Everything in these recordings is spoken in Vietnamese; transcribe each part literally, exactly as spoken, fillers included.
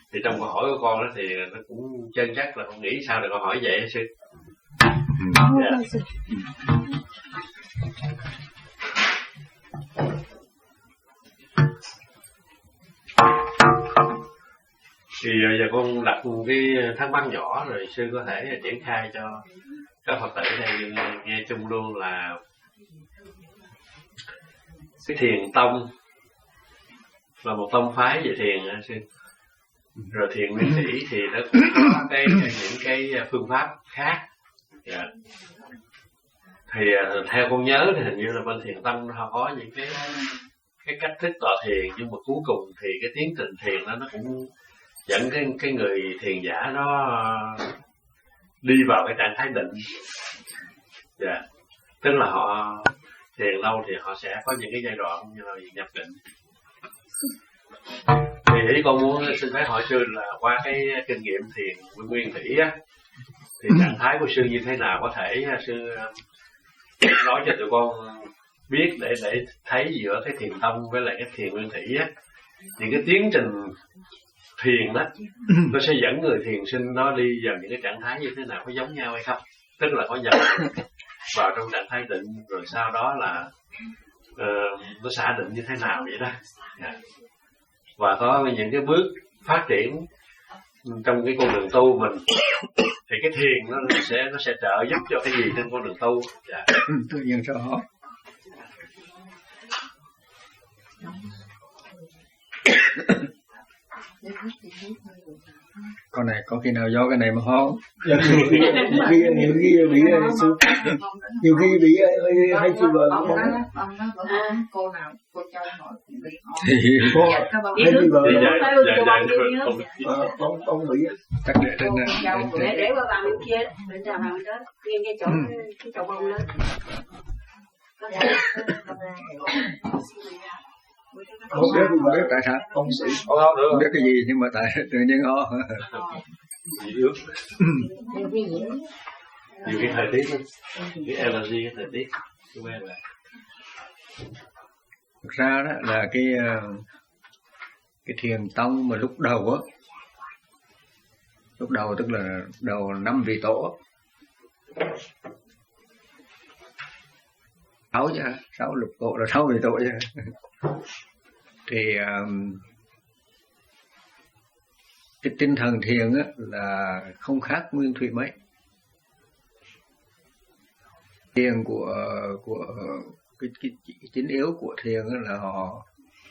Thì trong câu hỏi của con đó thì nó cũng chân chắc là con nghĩ sao được con hỏi vậy sư. Dạ. Thì giờ con đặt cái thắc mắc nhỏ rồi sư có thể triển khai cho các Phật tử đây nghe chung luôn là cái thiền tông là một tông phái về thiền hả sư? Rồi thiền nguyên thủy thì nó cũng có cái những cái phương pháp khác. Yeah. Thì theo con nhớ thì hình như là bên thiền tông họ có những cái cái cách thức tọa thiền, nhưng mà cuối cùng thì cái tiến trình thiền đó nó cũng dẫn cái cái người thiền giả đó đi vào cái trạng thái định. Dạ. Yeah. Tức là họ thiền lâu thì họ sẽ có những cái giai đoạn như là nhập định. Thì ý con muốn xin phép hỏi sư là qua cái kinh nghiệm thiền nguyên thủy á, thì trạng thái của sư như thế nào, có thể sư nói cho tụi con biết để để thấy giữa cái thiền tông với lại cái thiền nguyên thủy á, những cái tiến trình thiền đó nó sẽ dẫn người thiền sinh nó đi vào những cái trạng thái như thế nào, có giống nhau hay không? Tức là có nhập vào trong trạng thái định rồi sau đó là uh, nó xả định như thế nào vậy đó. Yeah. Và có những cái bước phát triển trong cái con đường tu mình thì cái thiền nó sẽ nó sẽ trợ giúp cho cái gì trên con đường tu. Dạ. Tự nhiên sao họ con này có khi nào do cái này mà ho? nhiều khi nhiều khi nhiều khi bị nhiều khi bị hay chịu vợ ông đó ông đó cô nào cô châu nội bị ho cô hay chịu vợ ông ông bị chắc để trên để để qua bàn bên kia bên trà bàn đó nghiêng cái chỗ cái chỗ bông lên. Không biết, không biết tại sao ông sĩ không biết cái gì nhưng mà tại tự nhiên ho. Nhiều cái thời tiết đó, cái allergy cái thời tiết cái quen là. Thực ra đó là cái cái thiền tông mà lúc đầu á, lúc đầu tức là đầu năm vị tổ, sáu chứ, sáu lục tổ là sáu vị tổ chứ. Thì um, cái tinh thần thiền á là không khác nguyên thủy mấy. Thiền của của cái, cái, cái chính yếu của thiền á là họ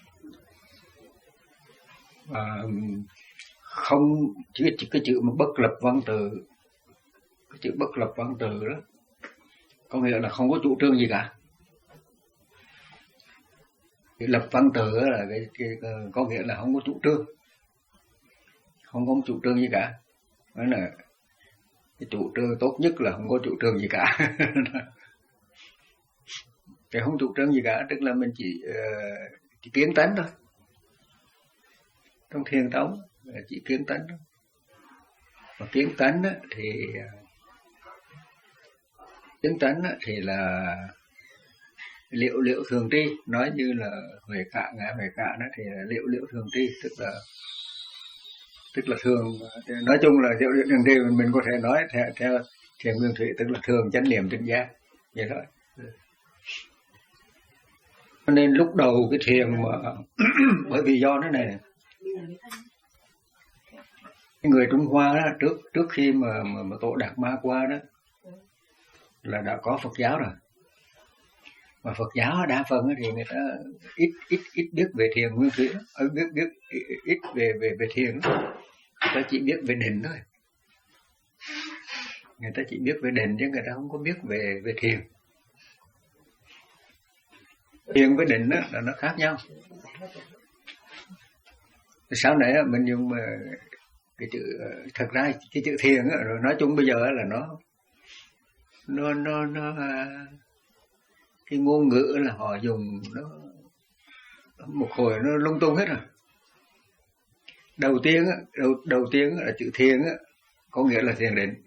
um, không chỉ cái, cái chữ mà bất lập văn từ, cái chữ bất lập văn từ đó có nghĩa là không có chủ trương gì cả. Cái lập văn từ là cái, cái, cái có nghĩa là không có chủ trương, không có chủ trương gì cả. Đó là cái chủ trương tốt nhất là không có chủ trương gì cả. Cái không chủ trương gì cả tức là mình chỉ uh, chỉ kiến tánh thôi. Trong thiền tông là chỉ kiến tánh thôi. Và kiến tánh á, thì kiến tánh á, thì là liệu liệu thường tri, nói như là Huệ Cạ, ngài Huệ Cạ đó thì là liệu liệu thường tri, tức là tức là thường, nói chung là liệu liệu thường tri mình, mình có thể nói theo theo thiền nguyên thủy tức là thường chánh niệm tỉnh giác vậy thôi. Cho nên lúc đầu cái thiền mà bởi vì do thế này, cái người Trung Hoa đó, trước trước khi mà mà, mà tổ Đạt Ma qua đó là đã có Phật giáo rồi. Mà Phật giáo đa phần thì người ta ít ít ít biết về thiền nguyên thủy, biết biết ít về về về thiền, người ta chỉ biết về định thôi. Người ta chỉ biết về định chứ người ta không có biết về về thiền. Thiền với định đó là nó khác nhau. Sau này mình dùng cái chữ, thật ra cái chữ thiền đó, rồi nói chung bây giờ là nó nó nó nó cái ngôn ngữ là họ dùng nó một hồi nó lung tung hết rồi. Đầu tiên á, đầu đầu tiên là chữ thiền á, có nghĩa là thiền định.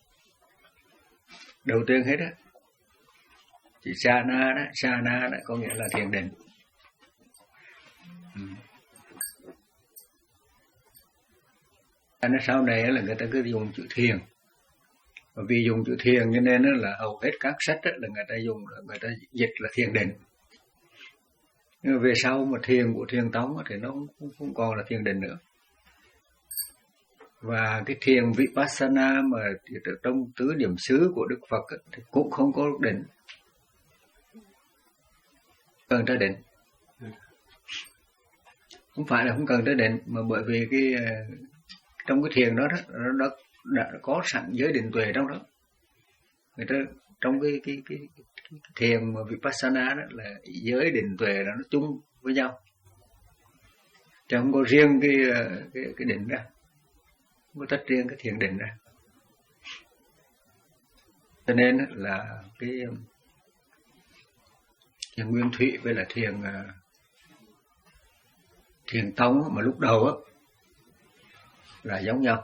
Đầu tiên hết á. Chữ sa na đó, sa na đó có nghĩa là thiền định. Ừ. Anh nói sau này là người ta cứ dùng chữ thiền, và vì dùng chữ thiền cho nên là hầu hết các sách là người ta dùng là người ta dịch là thiền định. Nhưng mà về sau mà thiền của Thiền Tông thì nó không, không còn là thiền định nữa. Và cái thiền Vipassana mà trong tứ niệm xứ của Đức Phật thì cũng không có định, cần tới định. Không phải là không cần tới định, mà bởi vì cái trong cái thiền đó, đó nó đã, đã có sẵn giới định tuệ trong đó. Người ta trong cái cái cái, cái, cái thiền mà Vipassana đó là giới định tuệ là nó chung với nhau, chứ không có riêng cái cái, cái định ra, không có tách riêng cái thiền định ra. Cho nên là cái thiền Nguyên Thủy với là thiền Thiền Tông mà lúc đầu á là giống nhau,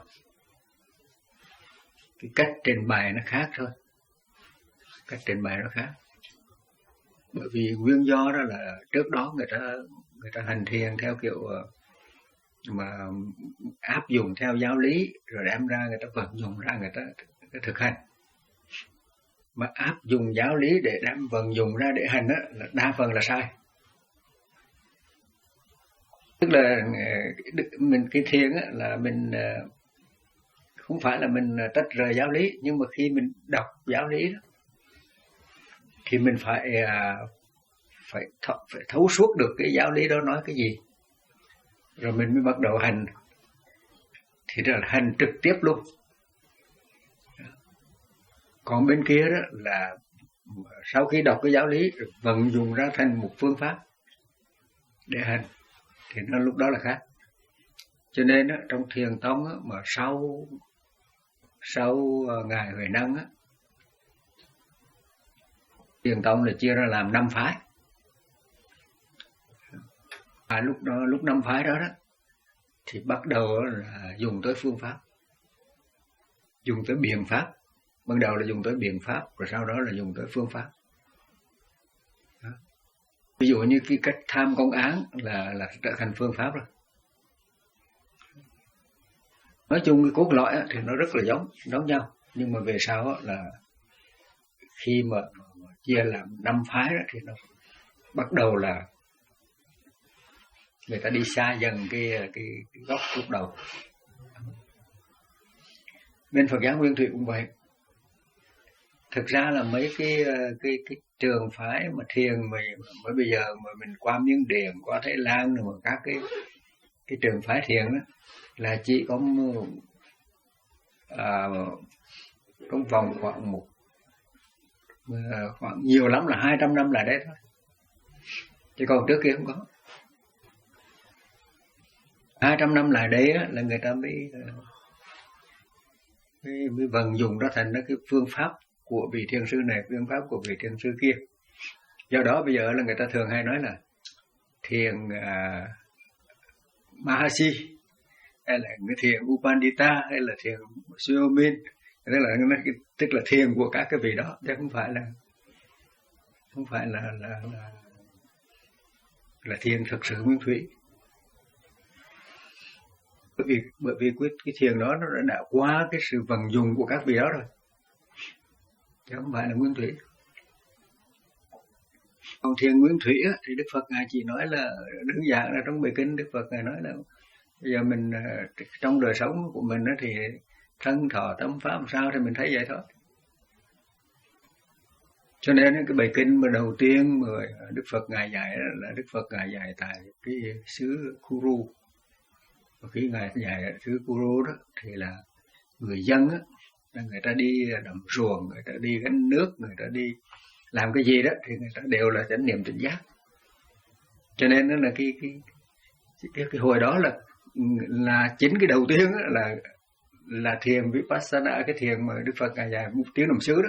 cái cách trình bày nó khác thôi, cách trình bày nó khác. Bởi vì nguyên do đó là trước đó người ta người ta hành thiền theo kiểu mà áp dụng theo giáo lý, rồi đem ra người ta vận dụng ra người ta, người ta thực hành. Mà áp dụng giáo lý để đem vận dụng ra để hành á là đa phần là sai. Tức là mình cái thiền á là mình không phải là mình tách rời giáo lý, nhưng mà khi mình đọc giáo lý đó thì mình phải phải thấu, phải thấu suốt được cái giáo lý đó nói cái gì, rồi mình mới bắt đầu hành, thì đó là hành trực tiếp luôn. Còn bên kia đó là sau khi đọc cái giáo lý vận dụng ra thành một phương pháp để hành, thì nó lúc đó là khác. Cho nên đó, trong Thiền Tông đó, mà sau sau ngài Huệ Năng á, Thiền Tông là chia ra làm năm phái. À, lúc đó lúc năm phái đó đó thì bắt đầu là dùng tới phương pháp, dùng tới biện pháp. Ban đầu là dùng tới biện pháp, rồi sau đó là dùng tới phương pháp. Đó. Ví dụ như cái cách tham công án là là trở thành phương pháp rồi. Nói chung cái cốt lõi thì nó rất là giống giống nhau, nhưng mà về sau là khi mà chia làm năm phái đó, thì nó bắt đầu là người ta đi xa dần cái cái, cái gốc lúc đầu. Bên Phật giáo Nguyên Thủy cũng vậy. Thực ra là mấy cái cái cái trường phái mà thiền mà mới bây giờ mà mình qua Miến Điện, qua Thái Lan rồi mà các cái cái trường phái thiền đó là chỉ có à, trong vòng khoảng một khoảng nhiều lắm là hai trăm năm lại đấy thôi, chứ còn trước kia không có. Hai trăm năm lại đấy là người ta mới mới, mới vận dụng ra thành cái phương pháp của vị thiền sư này, phương pháp của vị thiền sư kia. Do đó bây giờ là người ta thường hay nói là thiền à, Mahasi, hay là cái thiền Upandita, hay là thiền Suyomin, tức là tức là thiền của các cái vị đó, chứ không phải là không phải là là là, là thiền thực sự Nguyên Thủy. Bởi vì bởi vì cái, cái thiền đó nó đã qua cái sự vận dụng của các vị đó rồi, chứ không phải là Nguyên Thủy. Còn thiền Nguyên Thủy á, thì Đức Phật ngài chỉ nói là đơn giản là trong bài kinh Đức Phật ngài nói là bây giờ mình trong đời sống của mình á, thì thân thọ tâm pháp làm sao thì mình thấy vậy thôi. Cho nên cái bài kinh mà đầu tiên mà Đức Phật ngài dạy là Đức Phật ngài dạy tại cái xứ Kuru. Và khi ngài dạy ở xứ Kuru đó thì là người dân á, người ta đi đầm ruộng, người ta đi gánh nước, người ta đi làm cái gì đó thì người ta đều là chánh niệm tỉnh giác. Cho nên đó là cái cái cái, cái hồi đó là là chính cái đầu tiên đó là là thiền Vipassana, cái thiền mà Đức Phật ngài dạy một tiếng đồng xứ đó,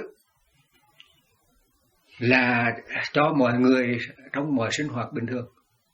là cho mọi người trong mọi sinh hoạt bình thường.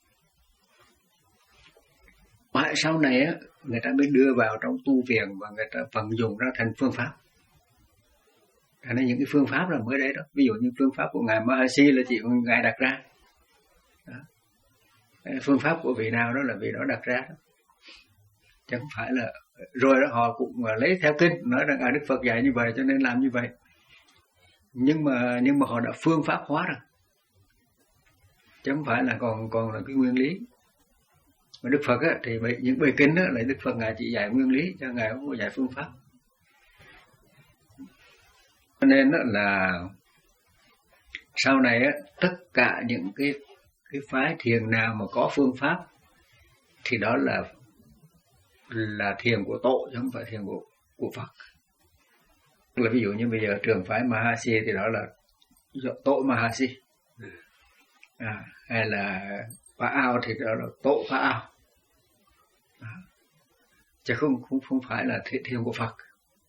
Mãi sau này á, người ta mới đưa vào trong tu viện và người ta vận dụng ra thành phương pháp. Cho nên những cái phương pháp là mới đấy đó. Ví dụ như phương pháp của ngài Mahasi là chỉ ngài đặt ra đó. Phương pháp của vị nào đó là vị đó đặt ra đó. chứ không phải là rồi đó họ cũng lấy theo kinh nói rằng à Đức Phật dạy như vậy cho nên làm như vậy, nhưng mà nhưng mà họ đã phương pháp hóa rồi, chứ không phải là còn còn là cái nguyên lý. Mà Đức Phật á, thì những bài kinh á, là Đức Phật ngài chỉ dạy nguyên lý cho ngài không có dạy phương pháp. Cho nên á, là sau này á, tất cả những cái cái phái thiền nào mà có phương pháp thì đó là là thiền của Tổ chứ không phải thiền của của Phật. Tức là ví dụ như bây giờ trường phái Mahasi thì đó là Tổ Mahasi, à, hay là Phá Ao thì đó là Tổ Phá Ao, à, chứ không không không phải là thiền của Phật.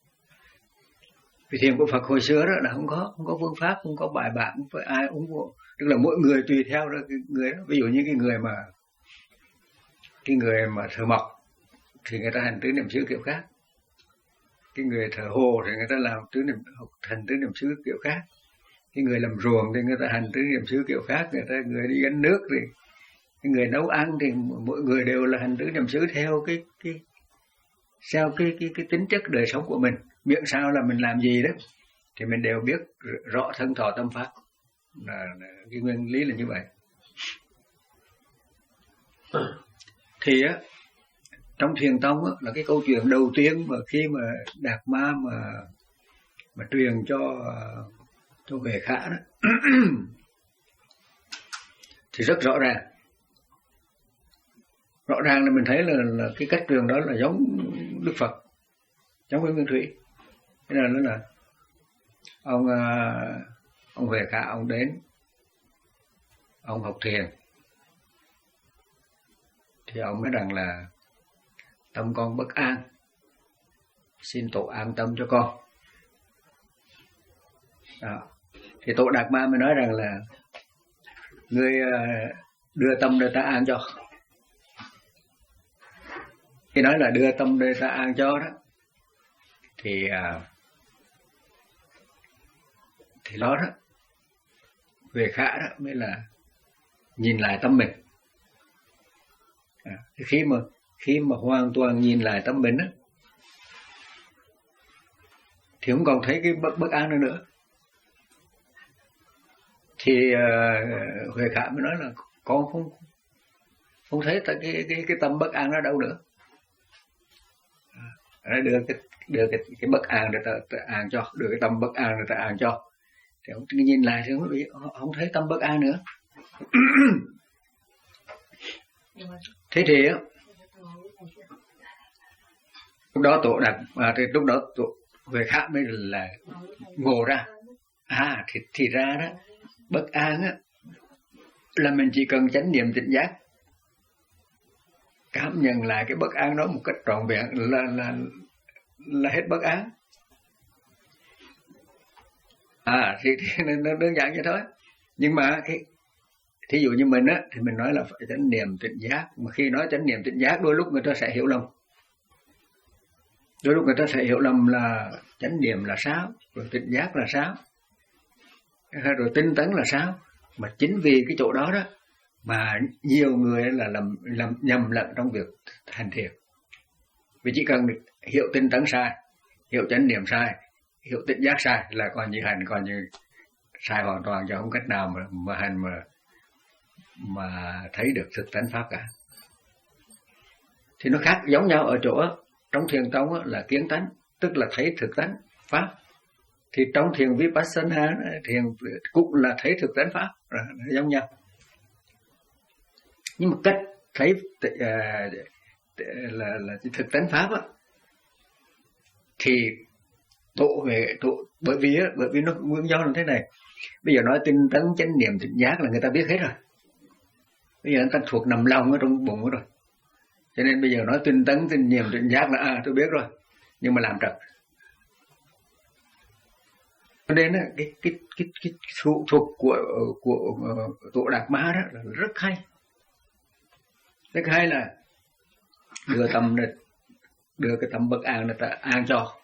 Vì thiền của Phật hồi xưa đó là không có không có phương pháp, không có bài bản, không phải ai cũng có, tức là mỗi người tùy theo đó, cái người đó. Ví dụ như cái người mà cái người mà thờ mộc thì người ta hành tứ niệm xứ kiểu khác, cái người thờ hồ thì người ta làm tứ niệm hành tứ niệm xứ kiểu khác, cái người làm ruộng thì người ta hành tứ niệm xứ kiểu khác, người ta người đi gánh nước thì cái người nấu ăn thì mỗi người đều là hành tứ niệm xứ theo cái cái theo cái cái cái tính chất đời sống của mình, miệng sao là mình làm gì đó thì mình đều biết rõ thân thọ tâm pháp, là, là cái nguyên lý là như vậy. Thì á trong thiền tông á, là cái câu chuyện đầu tiên mà khi mà Đạt Ma mà mà truyền cho cho Huệ Khả đó thì rất rõ ràng, rõ ràng là mình thấy là, là cái cách truyền đó là giống Đức Phật, giống với Nguyên Thủy. Thế là nó là ông ông Huệ Khả ông đến ông học thiền thì ông nói rằng là tâm con bất an, xin Tổ an tâm cho con. Đó. Thì Tổ Đạt Ma mới nói rằng là ngươi đưa tâm để ta an cho. Khi nói là đưa tâm để ta an cho đó thì thì đó đó Huệ Khả đó mới là nhìn lại tâm mình. À, khi mà khi mà hoàn toàn nhìn lại tâm mình á thì không còn thấy cái bất, bất an nữa nữa. Thì uh, Huệ Khả mới nói là con không không thấy cái cái cái tâm bất an đó đâu nữa. À, đưa cái đưa cái cái bất an để ta, ta an cho, đưa cái tâm bất an để ta an cho. Thì ông nhìn lại thì không, không thấy tâm bất an nữa. Thế thì á lúc đó Tổ Đạt à, thì lúc đó Tổ Huệ Khả mới là ngộ ra, à thì thì ra đó bất an á là mình chỉ cần chánh niệm tỉnh giác, cảm nhận lại cái bất an đó một cách trọn vẹn là là là hết bất an. À thì, thì nó đơn giản vậy thôi. Nhưng mà cái thí dụ như mình á thì mình nói là phải chánh niệm tỉnh giác, mà khi nói chánh niệm tỉnh giác đôi lúc người ta sẽ hiểu lầm. Đôi lúc người ta sẽ hiểu lầm là chánh niệm là sao, rồi tỉnh giác là sao, rồi tinh tấn là sao. Mà chính vì cái chỗ đó đó mà nhiều người là làm, làm nhầm lẫn trong việc hành thiền. Vì chỉ cần hiểu tinh tấn sai, hiểu chánh niệm sai, hiểu tỉnh giác sai là coi như hành coi như sai hoàn toàn, chứ không cách nào mà, mà hành mà mà thấy được thực tánh pháp cả. Thì nó khác giống nhau ở chỗ trong thiền tông là kiến tánh, tức là thấy thực tánh pháp. Thì trong thiền Vipassana thiền cũng là thấy thực tánh pháp, là giống nhau. Nhưng mà cách thấy là là, là thực tánh pháp á thì Tổ về tổ bởi vì á bởi vì nó nguyên do là thế này. Bây giờ nói tinh tấn chánh niệm tỉnh giác là người ta biết hết rồi. Bây giờ người ta thuộc nằm lòng ở trong bụng rồi. Cho nên bây giờ nói tinh tấn tinh niệm tỉnh giác là à tôi biết rồi, nhưng mà làm trật. Cho nên á cái cái cái cái thủ thuật của của Tổ Đạt Ma đó là rất hay. Rất hay là đưa tâm để đưa cái tâm bất an để ta an cho.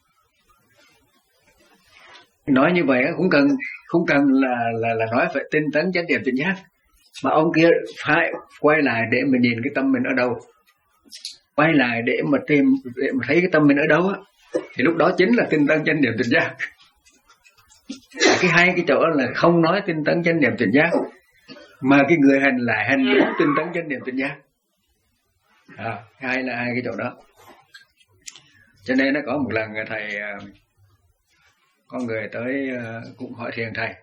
Nói như vậy cũng cần không cần là là là nói phải tinh tấn chánh niệm tỉnh giác, mà ông kia phải quay lại để mình nhìn cái tâm mình ở đâu. quay lại để mà tìm, để mà thấy cái tâm mình ở đâu á, thì lúc đó chính là tinh tấn chánh niệm tỉnh giác. Cái hai cái chỗ là không nói tinh tấn chánh niệm tỉnh giác, mà cái người hành lại hành đúng tinh tấn chánh niệm tỉnh giác. À, hai là hai cái chỗ đó. Cho nên nó có một lần thầy có người tới cũng hỏi thiền thầy,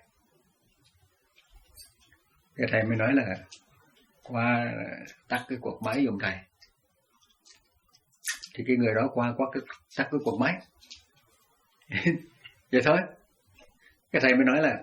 cái thầy mới nói là qua tắt cái cuộc máy giùm thầy. Thì cái người đó qua quát cái tắt cái cuộc máy. Vậy thôi. Cái thầy mới nói là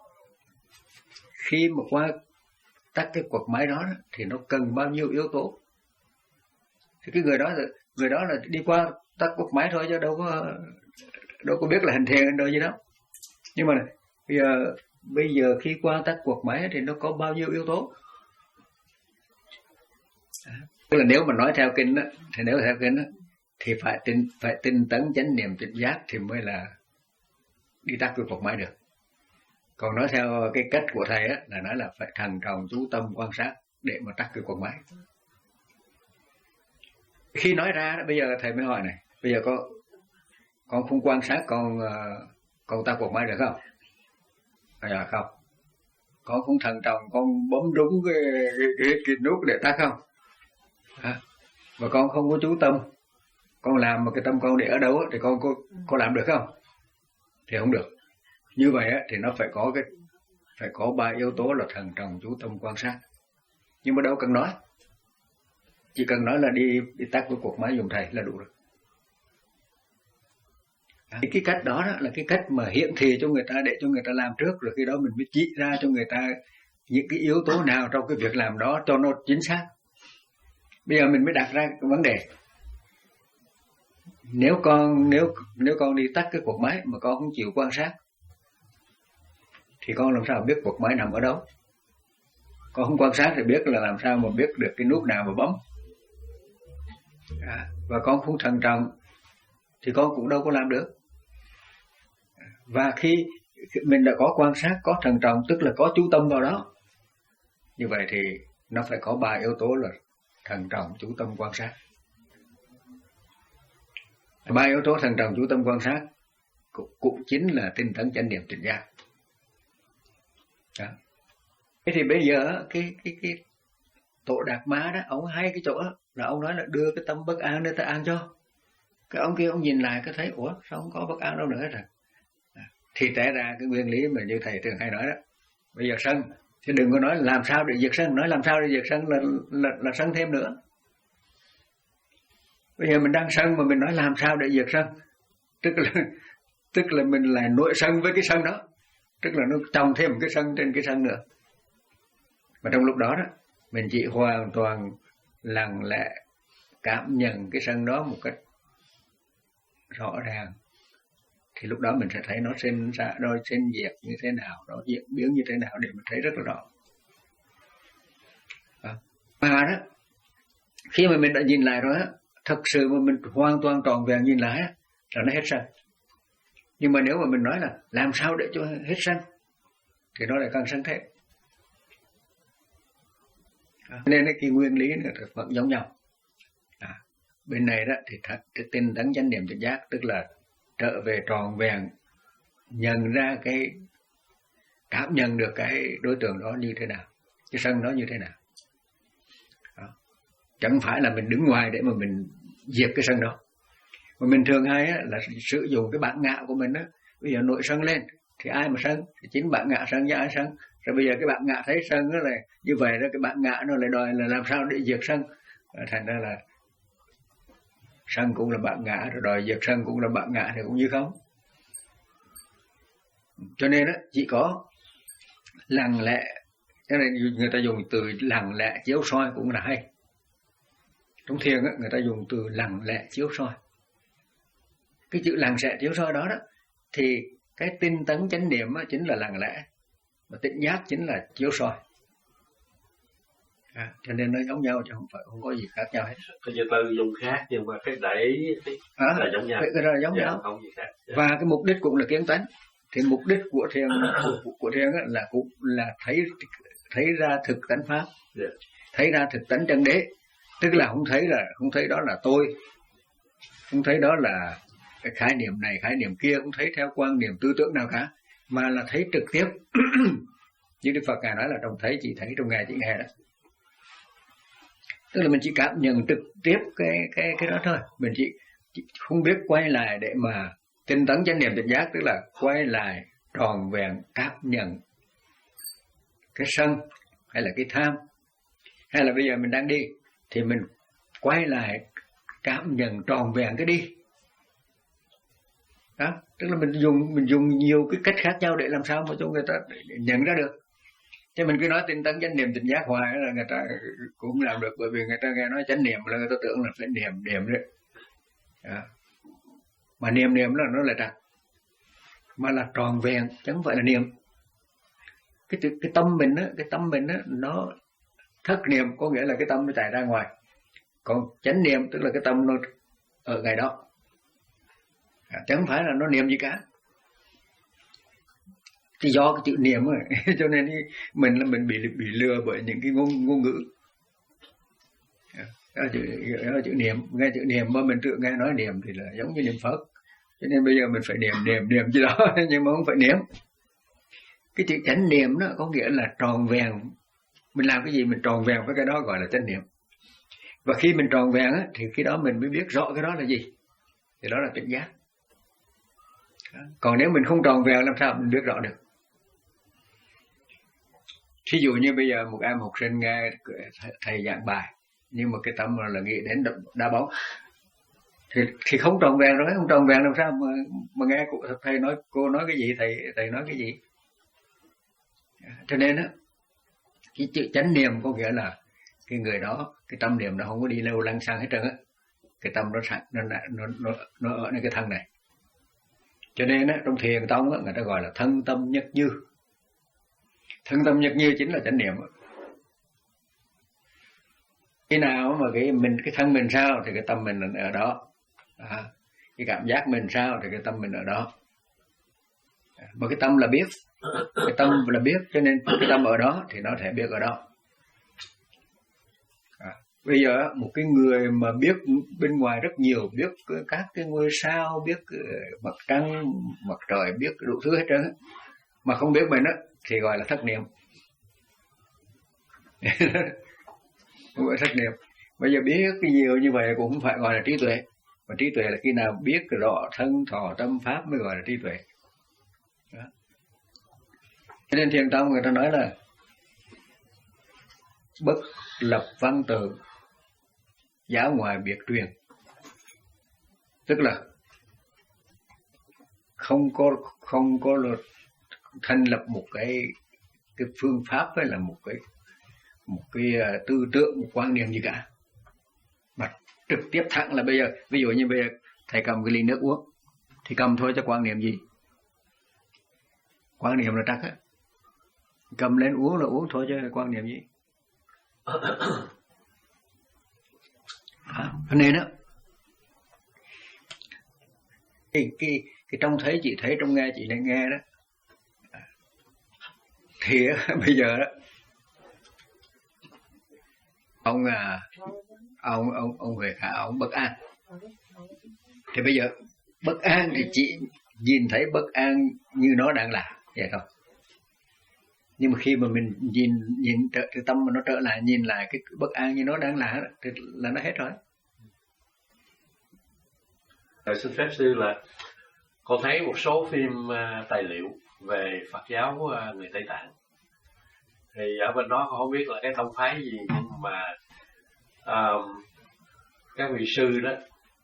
khi mà qua tắt cái cuộc máy đó thì nó cần bao nhiêu yếu tố. Thì cái người đó người đó là đi qua tắt cuộc máy thôi, chứ đâu có đâu có biết là hành thiền đâu gì đâu. Nhưng mà bây giờ bây giờ khi qua tắt cuộc máy thì nó có bao nhiêu yếu tố. Tức là nếu mà nói theo kinh đó, thì nếu theo kinh đó, thì phải tinh phải tinh tấn chánh niệm tỉnh giác thì mới là đi tắt cái cuộc máy được. Còn nói theo cái cách của thầy á, là nói là phải thận trọng chú tâm quan sát để mà tắt cái cuộc máy. Khi nói ra đó, bây giờ thầy mới hỏi này, bây giờ có con không quan sát con con tắt cuộc máy được không? À, không. Con không thận trọng con bấm đúng cái cái, cái, cái nút để tắt không? À, mà con không có chú tâm, con làm mà cái tâm con để ở đâu thì con có có làm được không? Thì không được. Như vậy á, thì nó phải có cái phải có ba yếu tố là thận trọng chú tâm quan sát. Nhưng mà đâu cần nói, chỉ cần nói là đi đi tắt cái cuộc máy dùng thầy là đủ rồi. À, cái cách đó, đó là cái cách mà hiển thị cho người ta, để cho người ta làm trước, rồi khi đó mình mới chỉ ra cho người ta những cái yếu tố nào trong cái việc làm đó cho nó chính xác. Bây giờ mình mới đặt ra cái vấn đề, nếu con nếu nếu con đi tắt cái cuộc máy mà con không chịu quan sát thì con làm sao biết cuộc máy nằm ở đâu? Con không quan sát thì biết là làm sao mà biết được cái nút nào mà bấm. À, và con không thận trọng thì con cũng đâu có làm được. Và khi mình đã có quan sát, có thận trọng, tức là có chú tâm vào đó, như vậy thì nó phải có ba yếu tố là thận trọng, chú tâm, quan sát. Ba yếu tố thận trọng, chú tâm, quan sát cũng, cũng chính là tinh tấn chánh niệm tỉnh giác. Đó. Thế thì bây giờ cái cái cái Tổ Đạt Ma đó, ông hay cái chỗ đó, là ông nói là đưa cái tâm bất an để ta an cho. Cái ông kia ông nhìn lại cái thấy, ủa sao không có bất an đâu nữa rồi. Thì té ra cái nguyên lý mà như thầy thường hay nói đó, bây giờ sân, chứ đừng có nói làm sao để diệt sân, nói làm sao để diệt sân là là, là sân thêm nữa. Bây giờ mình đang sân mà mình nói làm sao để diệt sân, tức là tức là mình lại nội sân với cái sân đó, tức là nó trồng thêm một cái sân trên cái sân nữa. Mà trong lúc đó đó, mình chỉ hoàn toàn lặng lẽ cảm nhận cái sân đó một cách rõ ràng, thì lúc đó mình sẽ thấy nó sinh ra, nó sinh diệt như thế nào, nó diễn biến như thế nào để mình thấy rất là rõ. À, mà đó, khi mà mình đã nhìn lại rồi á, thật sự mà mình hoàn toàn tròn vẹn nhìn lại á, là nó hết sân. Nhưng mà nếu mà mình nói là làm sao để cho hết sân, thì nó lại càng sân thêm. À, nên cái nguyên lý nó vẫn giống nhau. À, bên này đó thì thật tinh tấn chánh niệm tỉnh giác, tức là trở về tròn vẹn, nhận ra cái, cảm nhận được cái đối tượng đó như thế nào, cái sân đó như thế nào. Đó. Chẳng phải là mình đứng ngoài để mà mình diệt cái sân đó. Mà mình thường hay á, là sử dụng cái bản ngã của mình đó. Bây giờ nội sân lên thì ai mà sân, thì chính bản ngã sân với ai sân. Rồi bây giờ cái bản ngã thấy sân nó là như vậy đó, cái bản ngã nó lại đòi là làm sao để diệt sân. Thành ra là sân cũng là bản ngã, rồi đòi diệt sân cũng là bản ngã, thì cũng như không. Cho nên đó, chỉ có lặng lẽ, cho nên người ta dùng từ lặng lẽ chiếu soi cũng là hay. Trong thiền đó, người ta dùng từ lặng lẽ chiếu soi. Cái chữ lặng lẽ chiếu soi đó đó, thì cái tinh tấn chánh niệm chính là lặng lẽ, và tỉnh giác chính là chiếu soi. À, cho nên nó giống nhau chứ không phải không có gì khác nhau hết. Cái từ dùng khác nhưng mà cái đẩy à, là giống nhau. Cái đó là giống dạ, nhau. Không gì khác. Dạ. Và cái mục đích cũng là kiến tánh. Thì mục đích của thiền của, của thiền là cũng là thấy thấy ra thực tánh pháp, dạ. thấy ra thực tánh chân đế, Tức là không thấy là không thấy đó là tôi, không thấy đó là cái khái niệm này khái niệm kia, không thấy theo quan niệm tư tưởng nào cả, mà là thấy trực tiếp. Như Đức Phật ngài nói là trong thấy chỉ thấy, trong nghe chỉ nghe đó. Tức là mình chỉ cảm nhận trực tiếp cái cái cái đó thôi, mình chỉ, chỉ không biết quay lại để mà tinh tấn chánh niệm tỉnh giác, tức là quay lại tròn vẹn cảm nhận cái sân hay là cái tham, hay là bây giờ mình đang đi thì mình quay lại cảm nhận tròn vẹn cái đi đó. Tức là mình dùng mình dùng nhiều cái cách khác nhau để làm sao mà cho người ta nhận ra được. Chứ mình cứ nói tinh tấn chánh niệm tỉnh giác hoài là người ta cũng làm được, bởi vì người ta nghe nói chánh niệm là người ta tưởng là phải niệm niệm đấy đó. Mà niệm niệm là nó là trật, mà là tròn vẹn chứ không phải là niệm. Cái cái tâm mình á, cái tâm mình á, nó thất niệm có nghĩa là cái tâm nó chạy ra ngoài, còn chánh niệm tức là cái tâm nó ở ngày đó, à, chứ không phải là nó niệm gì cả. Thì do cái chữ niệm rồi cho nên mình là mình bị bị lừa bởi những cái ngôn ngôn ngữ. Đó là chữ, đó là chữ niệm, nghe chữ niệm mà mình tự nghe nói niệm thì là giống như niệm Phật, cho nên bây giờ mình phải niệm niệm niệm gì đó nhưng mà không phải niệm. Cái chữ chánh niệm đó có nghĩa là tròn vẹn, mình làm cái gì mình tròn vẹn với cái đó gọi là chánh niệm. Và khi mình tròn vẹn á, thì cái đó mình mới biết rõ cái đó là gì, thì đó là tỉnh giác. Còn nếu mình không tròn vẹn làm sao mình biết rõ được. Ví dụ như bây giờ một em học sinh nghe thầy giảng bài nhưng mà cái tâm là nghĩ đến đá bóng thì, thì không tròn vẹn rồi, không tròn vẹn làm sao mà, mà nghe cô, thầy nói cô nói cái gì, thầy thầy nói cái gì. Cho nên á, cái chữ chánh niệm có nghĩa là cái người đó, cái tâm niệm nó không có đi lâu lăng xăng hết trơn á, cái tâm nó sẵn nó nó nó nó ở nơi cái thân này. Cho nên á, trong thiền tông á, người ta gọi là thân tâm nhất như. Thân tâm nhất như chính là chánh niệm. Khi nào mà cái mình cái thân mình sao thì cái tâm mình ở đó, à, cái cảm giác mình sao thì cái tâm mình ở đó. Mà cái tâm là biết, cái tâm là biết, cho nên cái tâm ở đó thì nó thể biết ở đó. À, bây giờ một cái người mà biết bên ngoài rất nhiều, biết các cái ngôi sao, biết mặt trăng, mặt trời, biết đủ thứ hết trơn, mà không biết mình á thì gọi là thất niệm. Không phải thất niệm. Bây giờ biết cái nhiều như vậy cũng không phải gọi là trí tuệ. Mà trí tuệ là khi nào biết rõ thân thọ tâm pháp mới gọi là trí tuệ. Đó. Cho nên thiền tông người ta nói là bất lập văn tự, giáo ngoài biệt truyền. Tức là không có không có luật thành lập một cái cái phương pháp hay là một cái một cái tư tưởng, một quan niệm gì cả, mà trực tiếp thẳng là bây giờ, ví dụ như bây giờ thầy cầm cái ly nước uống thì cầm thôi, cho quan niệm gì? Quan niệm là trắc á, cầm lên uống là uống thôi, chứ quan niệm gì? À, cho nên á, cái cái cái trong thấy chị thấy, trong nghe chị đang nghe đó, thì bây giờ đó ông à, ông ông ông Huệ Khả ông bất an, thì bây giờ bất an thì chị nhìn thấy bất an như nó đang là vậy thôi. Nhưng mà khi mà mình nhìn nhìn trở, cái tâm mà nó trở lại, nhìn lại cái bất an như nó đang là thì là nó hết rồi. Rồi xin phép sư là con thấy một số phim uh, tài liệu về Phật giáo uh, người Tây Tạng, thì ở bên đó con không biết là cái tông phái gì, nhưng mà uh, các vị sư đó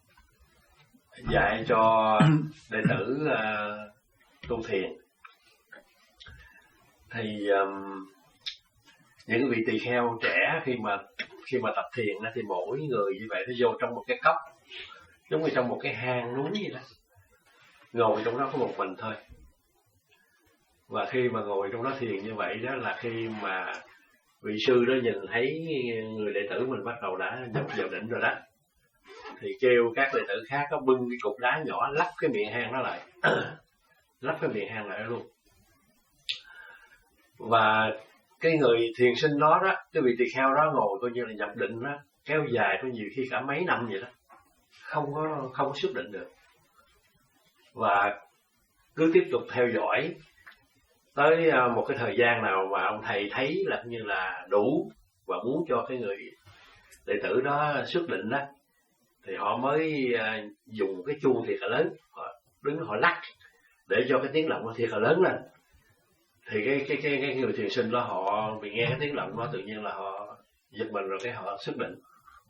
dạy cho đệ tử uh, tu thiền, thì um, những vị tỳ kheo trẻ khi mà khi mà tập thiền thì mỗi người như vậy nó vô trong một cái cốc, giống như trong một cái hang núi vậy đó, ngồi trong đó có một mình thôi. Và khi mà ngồi trong đó thiền như vậy đó, là khi mà vị sư đó nhìn thấy người đệ tử mình bắt đầu đã nhập vào định rồi đó, thì kêu các đệ tử khác có bưng cái cục đá nhỏ lắp cái miệng hang đó lại lắp cái miệng hang lại luôn. Và cái người thiền sinh đó đó, cái vị tỳ kheo đó ngồi coi như là nhập định đó, kéo dài có nhiều khi cả mấy năm vậy đó, không có không có xuất định được, và cứ tiếp tục theo dõi tới một cái thời gian nào mà ông thầy thấy là như là đủ và muốn cho cái người đệ tử đó xuất định đó, thì họ mới dùng cái chuông thiệt là lớn, họ đứng họ lắc để cho cái tiếng động nó thiệt là lớn lên. Thì cái cái cái, cái người thiền sinh đó họ vì nghe cái tiếng động đó tự nhiên là họ giật mình, rồi cái họ xuất định.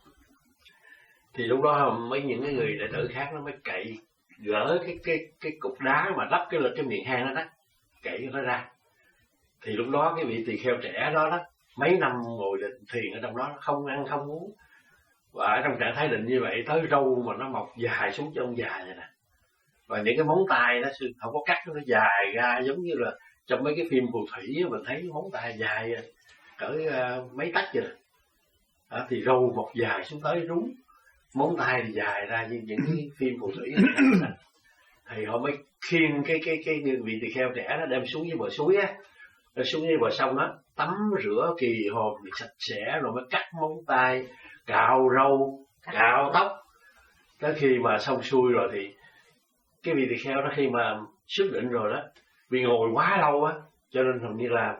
Thì lúc đó mấy những cái người đệ tử khác nó mới cậy gỡ cái cái cái cục đá mà lắp cái lên cái miệng hang đó đó, cậy nó ra. Thì lúc đó cái vị tỳ kheo trẻ đó đó mấy năm ngồi định thiền ở trong đó, không ăn không uống, và ở trong trạng thái định như vậy, tới râu mà nó mọc dài xuống cho ông dài này nè, và những cái móng tay nó không có cắt, nó dài ra giống như là trong mấy cái phim phù thủy mình thấy móng tay dài cỡ uh, mấy tấc vậy. Đó, thì râu mọc dài xuống tới rúng, móng tay thì dài ra như những cái phim phù thủy. Thì họ mới khiêng cái cái cái vị tỳ kheo trẻ đó đem xuống dưới bờ suối á, rồi xuống dưới bờ sông á, tắm rửa kỳ hồn sạch sẽ, rồi mới cắt móng tay, cạo râu, cạo tóc. Tới khi mà xong xuôi rồi thì cái vị tỳ kheo đó khi mà xuất định rồi đó, vì ngồi quá lâu á, cho nên hầu như là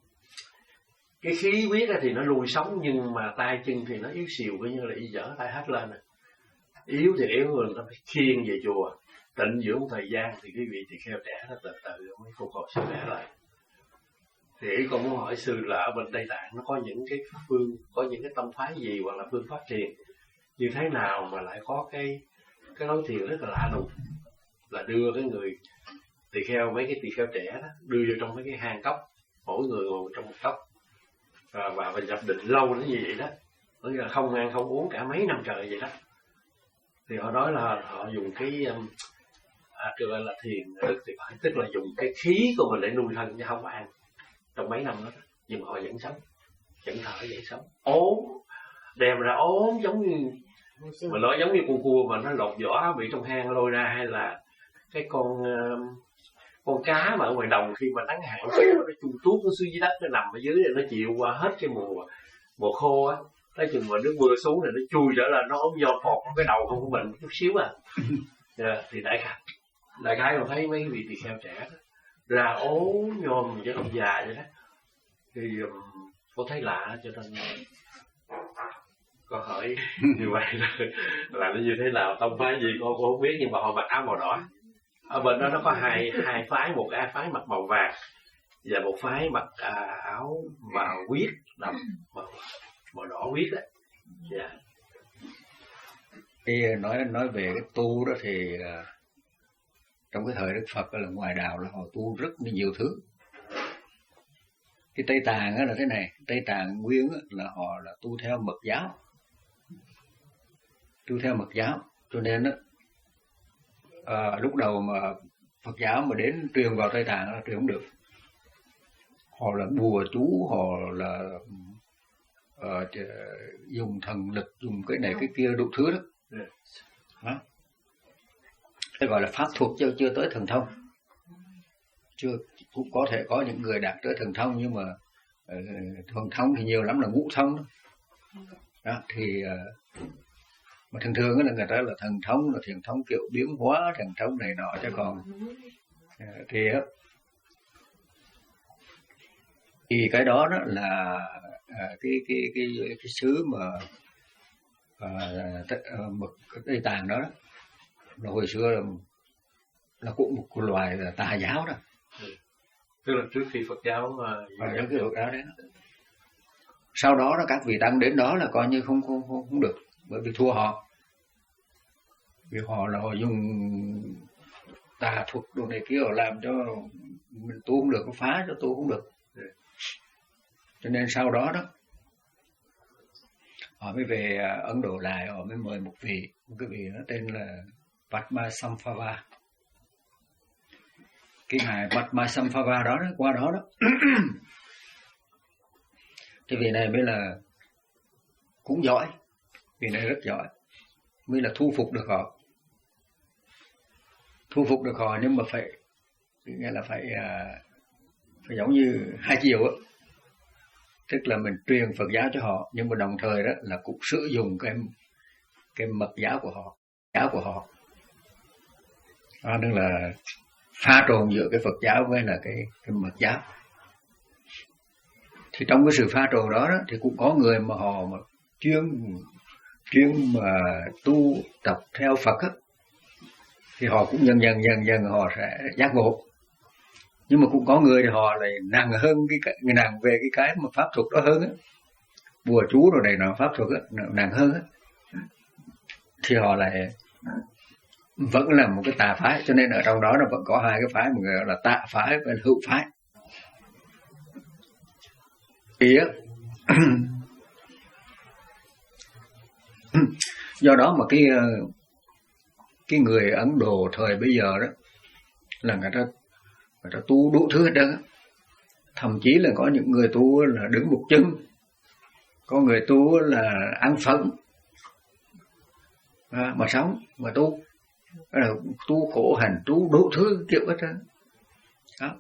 cái khí huyết thì nó lùi sống, nhưng mà tay chân thì nó yếu xìu, coi như là y dở tay hết lên. Yếu thì yếu, người ta phải khiêng về chùa tịnh dưỡng một thời gian, thì cái vị tỳ kheo trẻ nó từ từ mới phục hồi sức khỏe lại. Thì ý con muốn hỏi sư là ở bên Tây Tạng nó có những cái phương, có những cái tông phái gì hoặc là phương pháp thiền như thế nào mà lại có cái cái lối thiền rất là lạ lùng, là đưa cái người tỳ kheo, mấy cái tỳ kheo trẻ đó đưa vô trong mấy cái hang cốc, mỗi người ngồi trong một cốc và và, và nhập định lâu đến như vậy đó, tức là không ăn không uống cả mấy năm trời vậy đó. Thì họ nói là họ dùng cái à, kêu là thiền thì phải, tức là dùng cái khí của mình để nuôi thân chứ không phải ăn trong mấy năm đó, nhưng mà họ vẫn sống, vẫn thở, vẫn sống, ốm, đem ra ốm giống như mà nói giống như con cua mà nó lột vỏ bị trong hang lôi ra, hay là cái con con cá mà ở ngoài đồng khi mà nắng hạn nó chui tuốt nó xuống dưới đất, nó nằm ở dưới rồi nó chịu qua hết cái mùa mùa khô á, nói chừng mà nước mưa xuống rồi nó chui trở lại, nó ốm do phọt cái đầu không của mình chút xíu à. Yeah, thì đại khái đại khái mà thấy mấy vị tỳ kheo trẻ đó ra ốm nhom với ông già vậy đó, thì um, có thấy lạ, cho nên có hỏi như vậy là, là nó như thế nào, tông phái gì con cũng không biết, nhưng mà họ mặc áo màu đỏ. Ở bên đó nó có hai hai phái, một cái phái mặc màu vàng và một phái mặc à, áo màu huyết đậm, màu, màu đỏ huyết đó. Yeah. Khi nói nói về cái tu đó thì uh, trong cái thời Đức Phật là ngoài đạo là họ tu rất nhiều thứ. Cái Tây Tạng là thế này, Tây Tạng nguyên là họ là tu theo Mật giáo, tu theo Mật giáo, cho nên đó, à, lúc đầu mà Phật giáo mà đến truyền vào Tây Tạng là truyền không được. Họ là bùa chú, họ là uh, dùng thần lực, dùng cái này cái kia đủ thứ đó. Đó. Cái gọi là pháp thuật chứ chưa tới thần thông. Chưa, cũng có thể có những người đạt tới thần thông, nhưng mà uh, thần thông thì nhiều lắm là ngũ thông đó. Đó thì uh, mà thường thường là người ta là thần thông, là thần thông kiểu biến hóa, thần thông này nọ, chứ còn uh, thì uh, thì cái đó đó là uh, cái cái cái cái xứ mà uh, uh, mực Tây Tạng đó, đó là hồi xưa là là cũng một loài là tà giáo đó. Ừ. Tức là trước khi Phật giáo mà uh, trước khi Phật giáo đấy. Sau đó đó các vị tăng đến đó là coi như không không không, không được, bởi vì thua họ, vì họ là họ dùng tà thuật đồ này kia, họ làm cho mình tu không được, nó phá cho tu không được. Cho nên sau đó đó họ mới về Ấn Độ lại, họ mới mời một vị, một cái vị nó tên là Padmasambhava. Cái ngài Padmasambhava đó, đó qua đó đó cái vị này mới là cũng giỏi, vị này rất giỏi, mới là thu phục được họ, thu phục được họ, nhưng mà phải nghĩa là phải phải giống như hai chiều á, tức là mình truyền Phật giáo cho họ, nhưng mà đồng thời đó là cũng sử dụng cái cái mật giáo của họ, giáo của họ. Đó, tức là pha trộn giữa cái Phật giáo với là cái cái mật giáo. Thì trong cái sự pha trộn đó, đó thì cũng có người mà họ mà chuyên chuyên mà tu tập theo Phật á, thì họ cũng dần dần dần dần họ sẽ giác ngộ. Nhưng mà cũng có người thì họ lại nặng hơn cái người nặng về cái cái mà pháp thuật đó hơn á, bùa chú rồi này nọ pháp thuật á, nặng hơn á, thì họ lại vẫn là một cái tà phái. Cho nên ở trong đó nó vẫn có hai cái phái, một người gọi là tà phái và hữu phái. Thì á, do đó mà cái cái người Ấn Độ thời bây giờ đó là người ta người ta tu đủ thứ hết trơn á. Thậm chí là có những người tu là đứng một chân, có người tu là ăn phận à, mà sống mà tu, là tu khổ hành, tu đủ thứ kiểu hết trơn đó.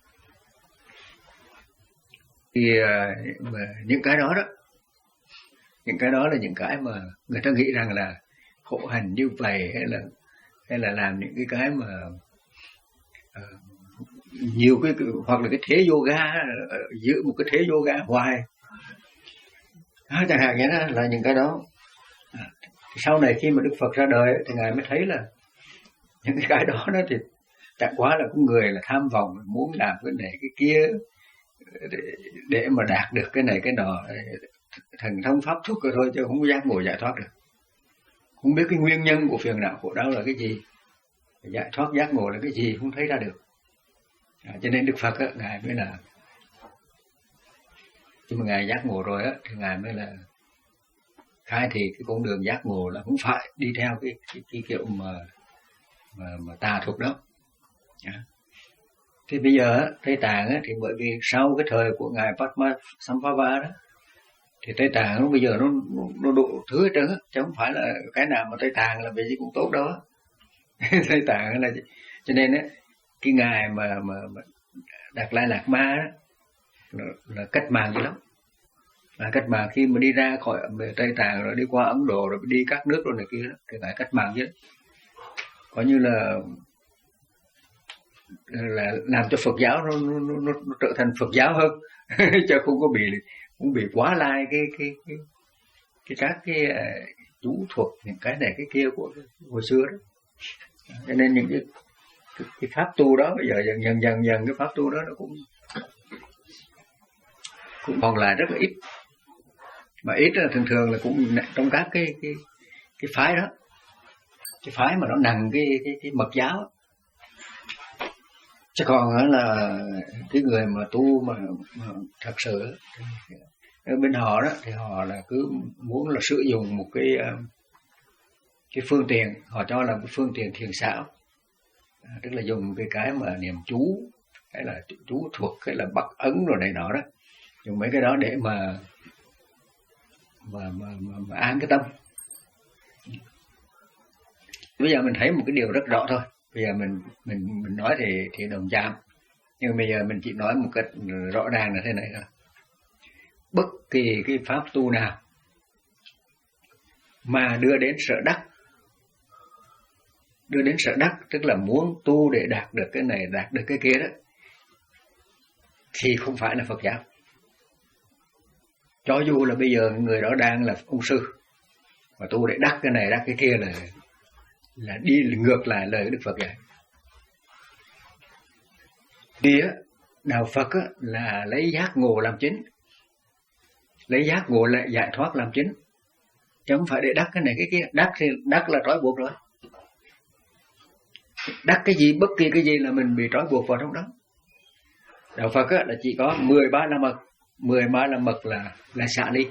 Thì mà những cái đó đó, những cái đó là những cái mà người ta nghĩ rằng là khổ hành như vậy, hay là hay là làm những cái cái mà uh, nhiều cái, hoặc là cái thế yoga, giữ một cái thế yoga hoài à, chẳng hạn như đó là những cái đó. À, sau này khi mà Đức Phật ra đời thì ngài mới thấy là những cái đó đó thì chẳng quá là có người là tham vọng muốn làm cái này cái kia để, để mà đạt được cái này cái nọ, thần thông pháp thuật rồi thôi, chứ không có giác ngộ giải thoát được, không biết cái nguyên nhân của phiền não khổ đau là cái gì, giải thoát giác ngộ là cái gì, không thấy ra được. À, cho nên Đức Phật á, ngài mới là khi mà ngài giác ngộ rồi á, thì ngài mới là khai thị cái con đường giác ngộ là không phải đi theo cái cái, cái kiểu mà mà, mà tà thuật đó. À. Thì bây giờ á, Tây Tạng á, thì bởi vì sau cái thời của ngài Padmasambhava đó, thì Tây Tạng nó bây giờ nó nó đủ thứ hết trơn á, chứ không phải là cái nào mà Tây Tạng là về gì cũng tốt đâu á. Tây Tạng là cho nên á, cái ngài mà mà, mà Đạt Lai Lạt Ma á, là, là cách mạng dữ lắm. Là cách mạng khi mà đi ra khỏi Tây Tạng rồi đi qua Ấn Độ rồi đi các nước rồi này kia đó, thì ngài cách mạng dữ. Coi như là là làm cho Phật giáo nó nó, nó, nó trở thành Phật giáo hơn, chứ không có bị không bị quá lai cái cái cái cái các cái uh, chú thuật những cái này cái kia của hồi xưa đó. Cho nên những cái cái, cái pháp tu đó bây giờ dần dần dần dần cái pháp tu đó nó cũng cũng còn lại rất là ít, mà ít là thường thường là cũng trong các cái cái cái phái đó, cái phái mà nó nặng cái cái cái mật giáo đó. Chứ còn là cái người mà tu mà, mà thật sự ở bên họ đó thì họ là cứ muốn là sử dụng một cái cái phương tiện, họ cho là một phương tiện thiền xảo, à, tức là dùng cái cái mà niệm chú hay là chú thuật hay là bắt ấn rồi này nọ đó, dùng mấy cái đó để mà mà mà, mà, mà an cái tâm. Bây giờ mình thấy một cái điều rất rõ thôi. Bây giờ mình mình mình nói thì thì đồng chạm, nhưng bây giờ mình chỉ nói một cách rõ ràng là thế này thôi. Bất kỳ cái pháp tu nào mà đưa đến sở đắc, đưa đến sở đắc tức là muốn tu để đạt được cái này đạt được cái kia đó, thì không phải là Phật giáo. Cho dù là bây giờ người đó đang là ông sư mà tu để đắc cái này đắc cái kia là là đi ngược lại lời Đức Phật dạy. Thì á, đạo Phật á, là lấy giác ngộ làm chính, lấy giác ngộ lại giải thoát làm chính, chứ không phải để đắc cái này cái kia. Đắc thì đắc là trói buộc rồi, đắc cái gì bất kỳ cái gì là mình bị trói buộc vào trong đó. Đạo Phật á, là chỉ có mười ba la mật, mười ba la mật là là xả ly.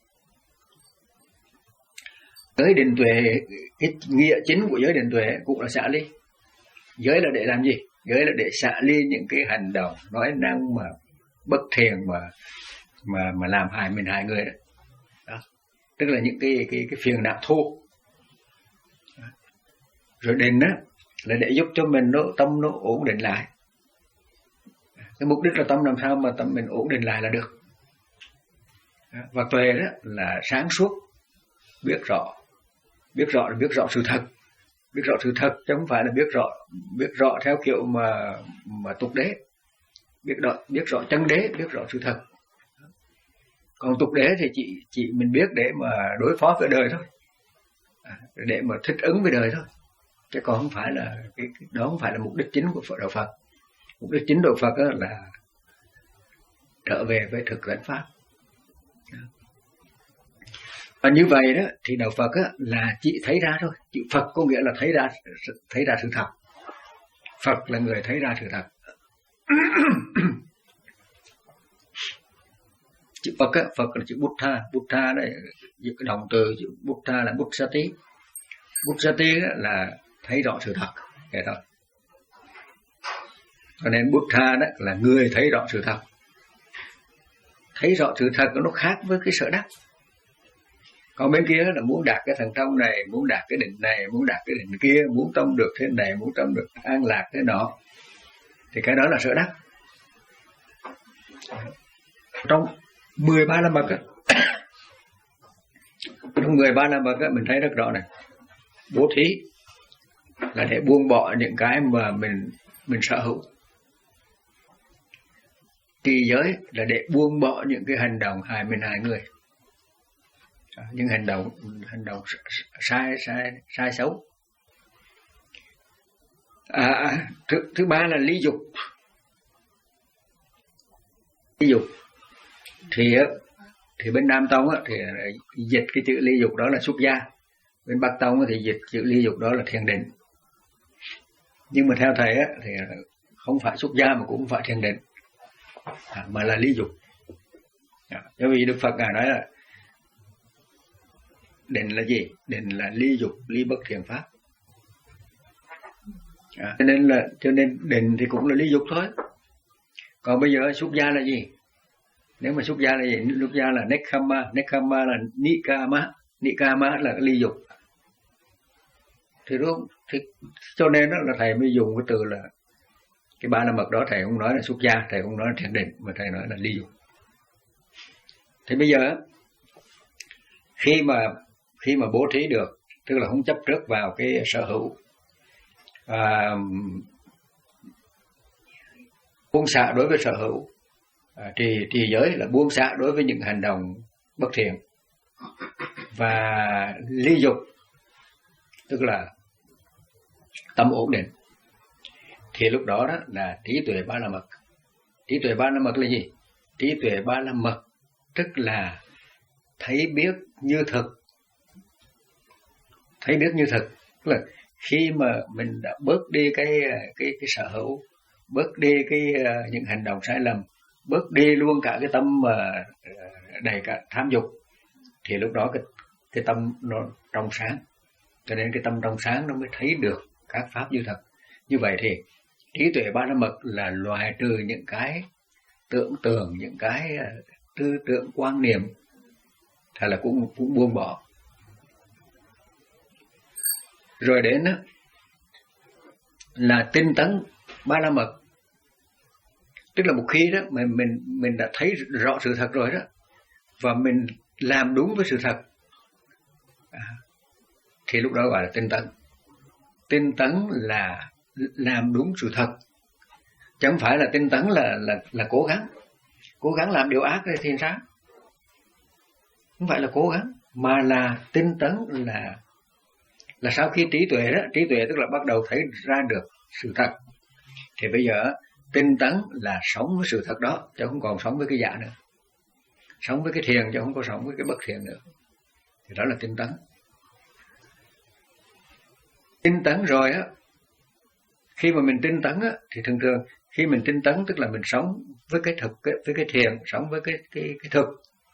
Giới định tuệ, cái nghĩa chính của giới định tuệ cũng là xả ly. Giới là để làm gì? Giới là để xả ly những cái hành động nói năng mà bất thiện mà mà mà làm hại mình hại người đó. Đó. Tức là những cái cái cái phiền não thô. Đó. Rồi định á là để giúp cho mình nó tâm nó ổn định lại. Cái mục đích là tâm làm sao mà tâm mình ổn định lại là được. Và tuệ đó là sáng suốt, biết rõ, biết rõ là biết rõ sự thật, biết rõ sự thật chứ không phải là biết rõ biết rõ theo kiểu mà mà tục đế, biết rõ biết rõ chân đế, biết rõ sự thật. Còn tục đế thì chỉ chỉ mình biết để mà đối phó với đời thôi, để mà thích ứng với đời thôi, chứ còn không phải là cái, cái đó không phải là mục đích chính của Phật đạo Phật. Mục đích chính đạo Phật đó là trở về với thực dẫn pháp. Và như vậy đó thì đạo Phật á, là chỉ thấy ra thôi. Chữ Phật có nghĩa là thấy ra thấy ra sự thật. Phật là người thấy ra sự thật. Chữ Phật á, Phật là chữ Buddha. Buddha đây, cái động từ chữ Buddha là Buddhati. Buddhati là thấy rõ sự thật, vậy thôi. Cho nên Buddha đó là người thấy rõ sự thật. Thấy rõ sự thật nó khác với cái sở đắc. Còn bên kia là muốn đạt cái thần thông này, muốn đạt cái định này, muốn đạt cái định kia, muốn tâm được thế này, muốn tâm được an lạc thế nọ, thì cái đó là sở đắc. Trong mười ba la mật á, trong mười ba la mật á, mình thấy rất rõ này. Bố thí là để buông bỏ những cái mà mình mình sở hữu. Trì giới là để buông bỏ những cái hành động hại mình hại người, những hành động hành động sai sai sai xấu. À, thứ thứ ba là ly dục. Ly dục thì thì bên Nam Tông thì dịch cái chữ ly dục đó là xuất gia, bên Bắc Tông thì dịch chữ ly dục đó là thiền định. Nhưng mà theo thầy thì không phải xuất gia mà cũng không phải thiền định, mà là ly dục. Bởi vì Đức Phật ngài nói là định là gì? Định là ly dục, ly bất thiện pháp. À, cho nên là cho nên định thì cũng là ly dục thôi. Còn bây giờ xuất gia là gì? Nếu mà xuất gia là gì? Xuất gia là nekkhamma, nekkhamma là nikama, nikama là ly dục. Thì đúng, thì cho nên đó là thầy mới dùng cái từ là cái ba la mật đó, thầy không nói là xuất gia, thầy không nói là thiền định, mà thầy nói là ly dục. Thì bây giờ khi mà khi mà bố thí được, tức là không chấp trước vào cái sở hữu, à, buông xả đối với sở hữu, à, trì trì giới là buông xả đối với những hành động bất thiện, và ly dục tức là tâm ổn định, thì lúc đó đó là trí tuệ ba la mật. Trí tuệ ba la mật là gì? Trí tuệ ba la mật tức là thấy biết như thực. Thấy biết như thực tức là khi mà mình đã bớt đi cái cái cái sở hữu, bớt đi cái những hành động sai lầm, bớt đi luôn cả cái tâm mà đầy cả tham dục, thì lúc đó cái cái tâm nó trong sáng. Cho nên cái tâm trong sáng nó mới thấy được các pháp như thật. Như vậy thì trí tuệ ba la mật là loại trừ những cái tưởng tượng, những cái tư tưởng quan niệm, hay là cũng cũng buông bỏ. Rồi đến đó là tinh tấn ba la mật, tức là một khi đó mình mình mình đã thấy rõ sự thật rồi đó, và mình làm đúng với sự thật, à, thì lúc đó gọi là tinh tấn. Tinh tấn là làm đúng sự thật, chứ không phải là tinh tấn là là là cố gắng, cố gắng làm điều ác thì sao? Không phải là cố gắng, mà là tinh tấn là là sau khi trí tuệ đó, trí tuệ tức là bắt đầu thấy ra được sự thật, thì bây giờ tinh tấn là sống với sự thật đó, chứ không còn sống với cái giả nữa, sống với cái thiền chứ không có sống với cái bất thiền nữa, thì đó là tinh tấn. Tinh tấn rồi á, khi mà mình tinh tấn á, thì thường thường khi mình tinh tấn tức là mình sống với cái thực, với cái thiền, sống với cái cái cái thực,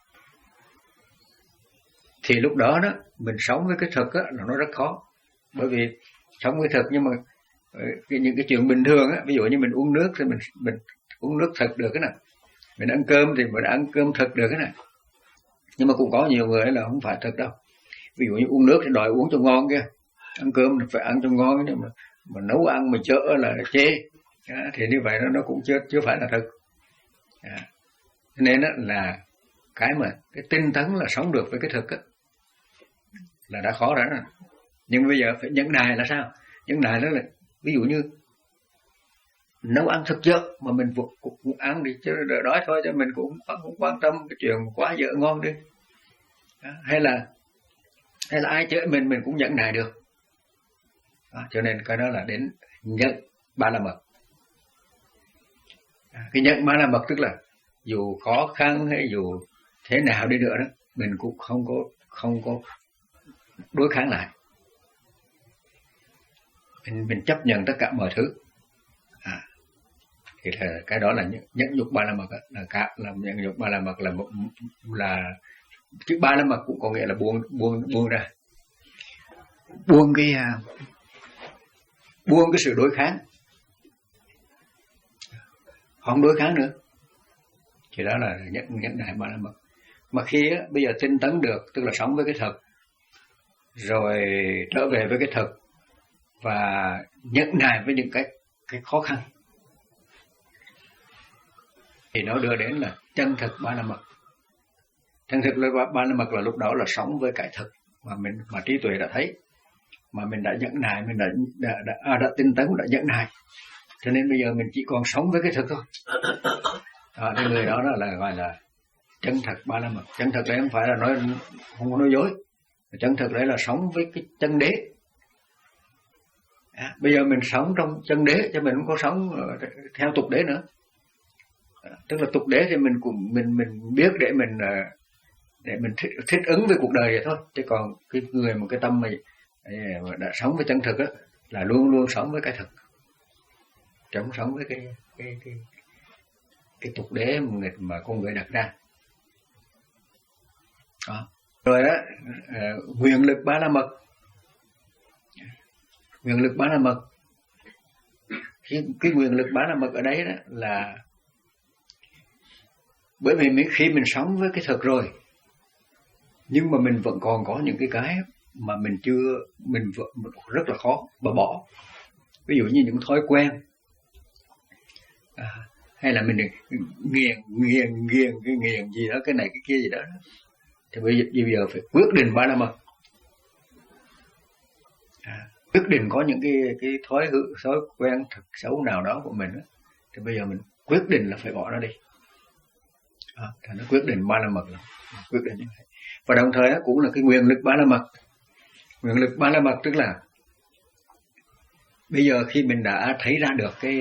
thì lúc đó đó mình sống với cái thực á là nó rất khó. Bởi vì sống với thực nhưng mà những cái chuyện bình thường á, ví dụ như mình uống nước thì mình mình uống nước thực được cái này, mình ăn cơm thì mình ăn cơm thực được cái này. Nhưng mà cũng có nhiều người là không phải thực đâu. Ví dụ như uống nước thì đòi uống cho ngon kia, ăn cơm thì phải ăn cho ngon, nhưng mà mà nấu ăn mà chỡ là chê, à, thì như vậy nó nó cũng chưa chưa phải là thực. À, nên đó là cái mà cái tinh tấn là sống được với cái thực á, là đã khó rồi đó. Nhưng bây giờ phải nhẫn nại là sao? Nhẫn nại đó là ví dụ như nấu ăn thật dở mà mình cũng, cũng, cũng ăn đi chứ đói thôi, cho mình cũng không quan tâm cái chuyện quá dở ngon đi. Đó. Hay là hay là ai chửi mình mình cũng nhẫn nại được. Đó. Cho nên cái đó là đến nhận ba la mật. Cái nhận ba la mật tức là dù khó khăn hay dù thế nào đi nữa đó, mình cũng không có không có đối kháng lại. Mình, mình chấp nhận tất cả mọi thứ. À, thì là cái đó là nhẫn nhục ba la mật, là cả là nhẫn nhục ba la mật là là chữ ba la mật cũng có nghĩa là buông buông buông ra, buông cái buông cái sự đối kháng, không đối kháng nữa. Thì đó là nhẫn nhẫn nại ba la mật. Mà khi á, bây giờ tinh tấn được, tức là sống với cái thực, rồi trở về với cái thực và nhẫn nại với những cái cái khó khăn, thì nó đưa đến là chân thực ba la mật. Chân thực ba, ba la mật là lúc đó là sống với cái thực mà mình mà trí tuệ đã thấy, mà mình đã nhẫn nại, mình đã đã đã, à, đã tinh tấn, đã nhẫn nại, cho nên bây giờ mình chỉ còn sống với cái thực thôi. À, cái người đó, đó là gọi là chân thật ba la mật. Chân thật đấy không phải là nói không có nói dối, chân thật đấy là sống với cái chân đế. À, bây giờ mình sống trong chân đế, chứ mình không có sống theo tục đế nữa. À, tức là tục đế thì mình cũng mình mình biết để mình để mình thích, thích ứng với cuộc đời vậy thôi. Chứ còn cái người một cái tâm mà, mà đã sống với chân thực á, là luôn luôn sống với cái thực, chống sống với cái cái cái cái tục đế mà con người đặt ra. Đó. Rồi đó, uh, quyền lực ba la mật. Quyền lực ba la mật, cái, cái quyền lực ba la mật ở đấy đó là bởi vì khi mình sống với cái thực rồi, nhưng mà mình vẫn còn có những cái cái mà mình chưa, mình vẫn rất là khó mà bỏ. Ví dụ như những thói quen, à, hay là mình nghiền nghiền nghiền cái nghiền gì đó, cái này cái kia gì đó, thì bây giờ, bây giờ phải quyết định ba la mật. À, quyết định có những cái cái thói hư, thói quen thật xấu nào đó của mình đó, thì bây giờ mình quyết định là phải bỏ nó đi. À, thì nó quyết định ba la mật là quyết định như vậy. Và đồng thời đó cũng là cái quyền lực ba la mật. Quyền lực ba la mật tức là bây giờ khi mình đã thấy ra được cái